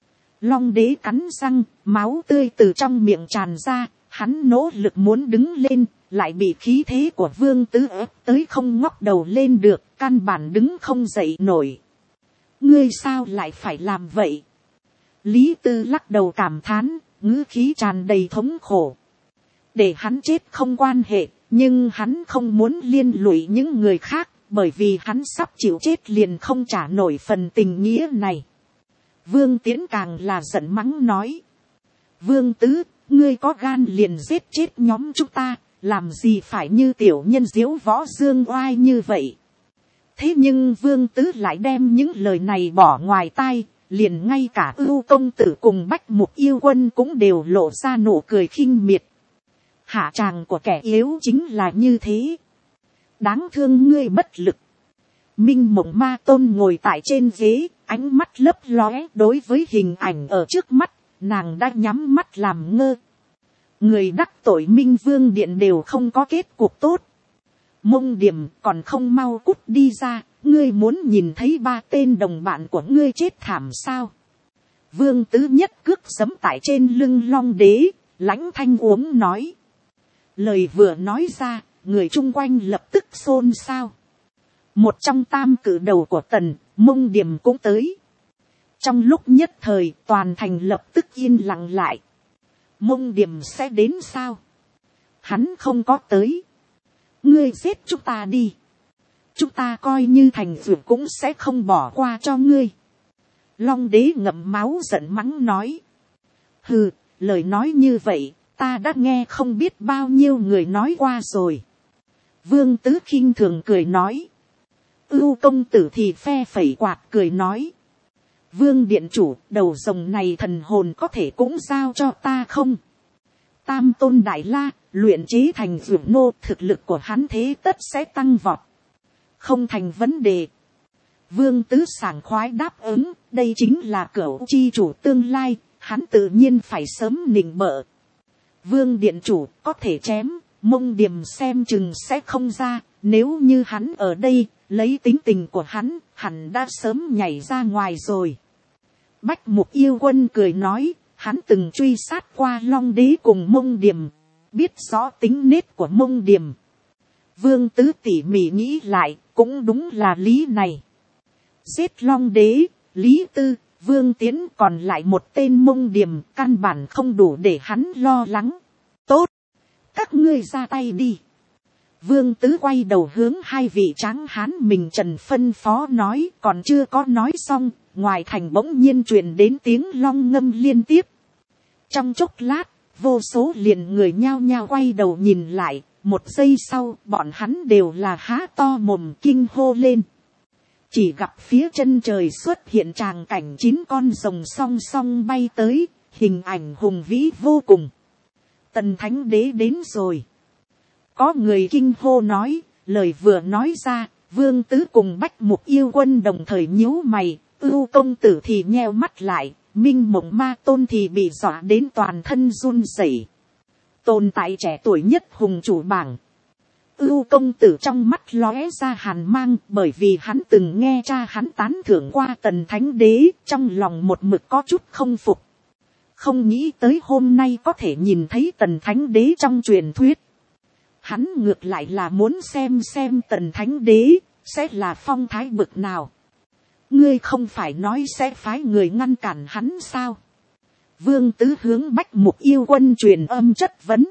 Long đế cắn răng, máu tươi từ trong miệng tràn ra, hắn nỗ lực muốn đứng lên, lại bị khí thế của Vương Tứ ép tới không ngóc đầu lên được, căn bản đứng không dậy nổi. Ngươi sao lại phải làm vậy? Lý Tư lắc đầu cảm thán, ngữ khí tràn đầy thống khổ. Để hắn chết không quan hệ, nhưng hắn không muốn liên lụy những người khác, bởi vì hắn sắp chịu chết liền không trả nổi phần tình nghĩa này. Vương Tiến càng là giận mắng nói. Vương Tứ, ngươi có gan liền giết chết nhóm chúng ta, làm gì phải như tiểu nhân diếu võ dương oai như vậy. Thế nhưng Vương Tứ lại đem những lời này bỏ ngoài tai, liền ngay cả Ưu công tử cùng Bách Mục yêu quân cũng đều lộ ra nụ cười khinh miệt. Hạ tràng của kẻ yếu chính là như thế. Đáng thương ngươi bất lực. Minh Mộng Ma Tôn ngồi tại trên ghế, ánh mắt lấp lóe, đối với hình ảnh ở trước mắt, nàng đã nhắm mắt làm ngơ. Người đắc tội Minh Vương Điện đều không có kết cục tốt. Mông Điểm còn không mau cút đi ra, ngươi muốn nhìn thấy 3 tên đồng bạn của ngươi chết thảm sao? Vương Tứ nhất cước giẫm tại trên lưng Long đế, lãnh thanh uống nói. Lời vừa nói ra, người chung quanh lập tức xôn xao. một trong tam cử đầu của Tần Mông Điềm cũng tới. Trong lúc nhất thời toàn thành lập tức yên lặng lại. Mông Điềm sẽ đến sao? Hắn không có tới. Ngươi giết chúng ta đi. Chúng ta coi như thành vượt cũng sẽ không bỏ qua cho ngươi. Long đế ngậm máu giận mắng nói. Hừ, lời nói như vậy, ta đã nghe không biết bao nhiêu người nói qua rồi. Vương Tứ khinh thường cười nói. Ưu công tử thì phe phẩy quạt cười nói. Vương điện chủ, đầu rồng này thần hồn có thể cũng giao cho ta không? Tam tôn đại la, luyện chế thành vượt nô, thực lực của hắn thế tất sẽ tăng vọt. Không thành vấn đề. Vương Tứ sảng khoái đáp ứng, đây chính là cửu chi chủ tương lai, hắn tự nhiên phải sớm nịnh bợ. Vương điện chủ có thể chém, Mông Điềm xem chừng sẽ không ra, nếu như hắn ở đây, lấy tính tình của hắn, hẳn đã sớm nhảy ra ngoài rồi. Bách Mục Yêu Quân cười nói, hắn từng truy sát qua Long đế cùng Mông Điềm, biết rõ tính nết của Mông Điềm. Vương Tứ tỉ mỉ nghĩ lại, cũng đúng là lý này. Giết Long đế, Lý Tư, Vương Tiến còn lại một tên Mông Điềm, căn bản không đủ để hắn lo lắng. Tốt, các ngươi ra tay đi. Vương Tứ quay đầu hướng hai vị tráng hán mình trần phân phó nói, còn chưa có nói xong, ngoài thành bỗng nhiên truyền đến tiếng long ngâm liên tiếp. Trong chốc lát, vô số liền người nhao nhao quay đầu nhìn lại, một giây sau bọn hắn đều là há to mồm kinh hô lên. Chỉ gặp phía chân trời xuất hiện tràng cảnh 9 con rồng song song bay tới, hình ảnh hùng vĩ vô cùng. Tần Thánh Đế đến rồi. Có người kinh hô nói, lời vừa nói ra, Vương Tứ cùng Bách Mục Yêu Quân đồng thời nhíu mày, Ưu công tử thì nheo mắt lại, Minh Mộng Ma Tôn thì bị dọa đến toàn thân run rẩy. Tồn tại trẻ tuổi nhất hùng chủ bảng. Ưu công tử trong mắt lóe ra hàn mang, bởi vì hắn từng nghe cha hắn tán thưởng qua Tần Thánh Đế, trong lòng một mực có chút không phục. Không nghĩ tới hôm nay có thể nhìn thấy Tần Thánh Đế trong truyền thuyết. Hắn ngược lại là muốn xem Tần Thánh Đế sẽ là phong thái bực nào. Ngươi không phải nói sẽ phái người ngăn cản hắn sao? Vương Tứ hướng Bách Mục Yêu Quân truyền âm chất vấn.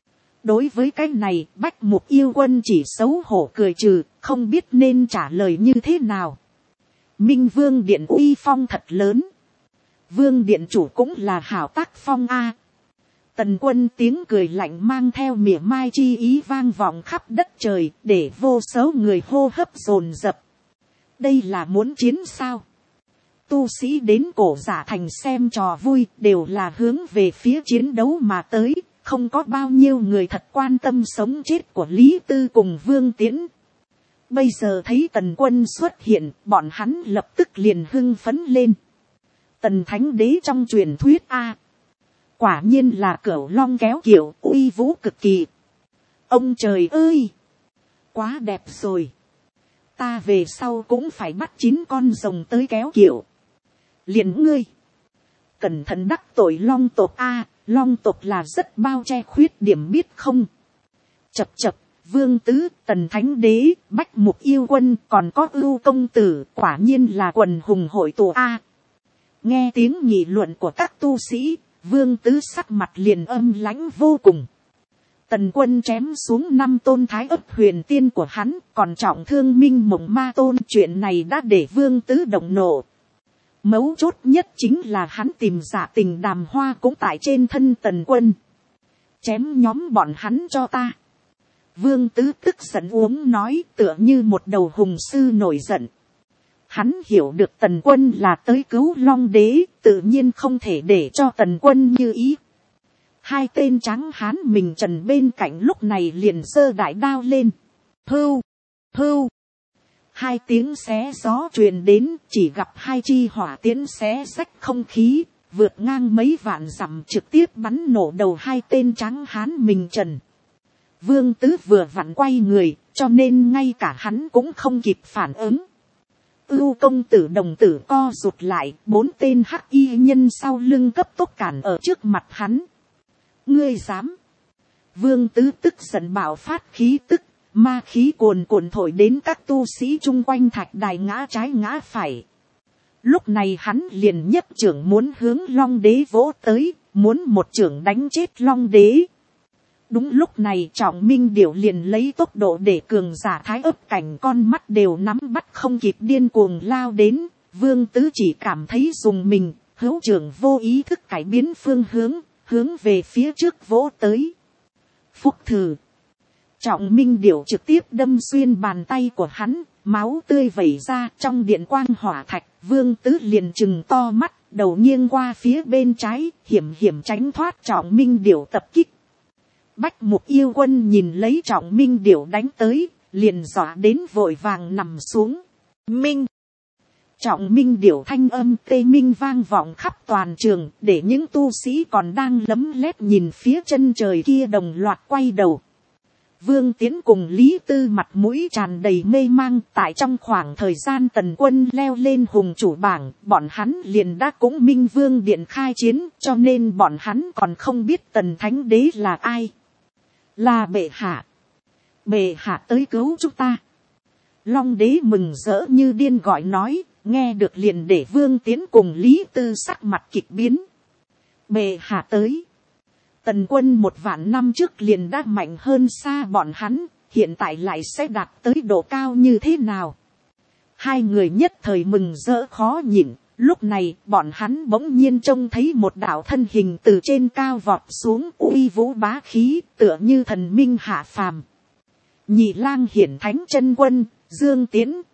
Đối với cái này, Bách Mục Yêu Quân chỉ xấu hổ cười trừ, không biết nên trả lời như thế nào. Minh Vương Điện uy phong thật lớn. Vương Điện chủ cũng là hảo tác phong a. Tần Quân tiếng cười lạnh mang theo mỉa mai chi ý vang vọng khắp đất trời, để vô số người hô hấp dồn dập. Đây là muốn chiến sao? Tu sĩ đến Cổ Giả Thành xem trò vui, đều là hướng về phía chiến đấu mà tới, không có bao nhiêu người thật quan tâm sống chết của Lý Tư cùng Vương Tiễn. Bây giờ thấy Tần Quân xuất hiện, bọn hắn lập tức liền hưng phấn lên. Tần Thánh Đế trong truyền thuyết a, quả nhiên là cửu long kéo kiệu, uy vũ cực kỳ. Ông trời ơi, quá đẹp rồi. Ta về sau cũng phải bắt 9 con rồng tới kéo kiệu. Liền ngươi, cẩn thận đắc tội long tộc a, long tộc là rất bao che khuyết điểm biết không? Chập chập, Vương Tứ, Tần Thánh Đế, Bách Mục Yêu Quân, còn có Ưu công tử, quả nhiên là quần hùng hội tụ a. Nghe tiếng nghị luận của các tu sĩ, Vương Tứ sắc mặt liền âm lãnh vô cùng. Tần Quân chém xuống 5 tôn thái ấp huyền tiên của hắn, còn trọng thương Minh Mộng Ma Tôn. Chuyện này đã để Vương Tứ động nộ. Mấu chốt nhất chính là hắn tìm giả tình Đàm Hoa cũng tại trên thân Tần Quân. Chém nhóm bọn hắn cho ta. Vương Tứ tức giận uống nói, tựa như một đầu hùng sư nổi giận. Hắn hiểu được Tần Quân là tới cứu Long Đế, tự nhiên không thể để cho Tần Quân như ý. Hai tên trắng hán mình trần bên cạnh lúc này liền giơ đại đao lên. Hưu, hưu. Hai tiếng xé gió truyền đến, chỉ gặp hai chi hỏa tiễn xé rách không khí, vượt ngang mấy vạn dặm trực tiếp bắn nổ đầu hai tên trắng hán mình trần. Vương Tứ vừa vặn quay người, cho nên ngay cả hắn cũng không kịp phản ứng. Ưu công tử đồng tử co rụt lại, 4 tên hắc y nhân sau lưng cấp tốc cản ở trước mặt hắn. Ngươi dám? Vương Tứ tức giận bạo phát khí tức, ma khí cuồn cuộn thổi đến các tu sĩ chung quanh thạch đài ngã trái ngã phải. Lúc này hắn liền nhấc trưởng muốn hướng Long đế vỗ tới, muốn một trưởng đánh chết Long đế. Đúng lúc này Trọng Minh Điểu liền lấy tốc độ để cường giả thái ấp cảnh con mắt đều nắm bắt không kịp điên cuồng lao đến. Vương Tứ chỉ cảm thấy dùng mình, hữu trưởng vô ý thức cải biến phương hướng, hướng về phía trước vỗ tới. Phúc thử. Trọng Minh Điểu trực tiếp đâm xuyên bàn tay của hắn, máu tươi vẩy ra trong điện quang hỏa thạch. Vương Tứ liền trừng to mắt, đầu nghiêng qua phía bên trái, hiểm hiểm tránh thoát Trọng Minh Điểu tập kích. Bách Mục Yêu Quân nhìn lấy Trọng Minh Điểu đánh tới, liền dọa đến vội vàng nằm xuống. Minh. Trọng Minh Điểu thanh âm tê minh vang vọng khắp toàn trường, để những tu sĩ còn đang lấm lét nhìn phía chân trời kia đồng loạt quay đầu. Vương Tiến cùng Lý Tư mặt mũi tràn đầy mê mang, tại trong khoảng thời gian Tần Quân leo lên hùng chủ bảng, bọn hắn liền đã cũng Minh Vương Điện khai chiến, cho nên bọn hắn còn không biết Tần Thánh Đế là ai. Là bệ hạ. Bệ hạ tới cứu chúng ta. Long đế mừng rỡ như điên gọi nói, nghe được liền để Vương Tiến cùng Lý Tư sắc mặt kịch biến. Bệ hạ tới. Tần Quân 1.000 năm trước liền đã mạnh hơn xa bọn hắn, hiện tại lại sẽ đạt tới độ cao như thế nào? Hai người nhất thời mừng rỡ khó nhịn, lúc này bọn hắn bỗng nhiên trông thấy một đạo thân hình từ trên cao vọt xuống, uy vũ bá khí, tựa như thần minh hạ phàm. Nhị lang hiển thánh chân quân, Dương Tiến,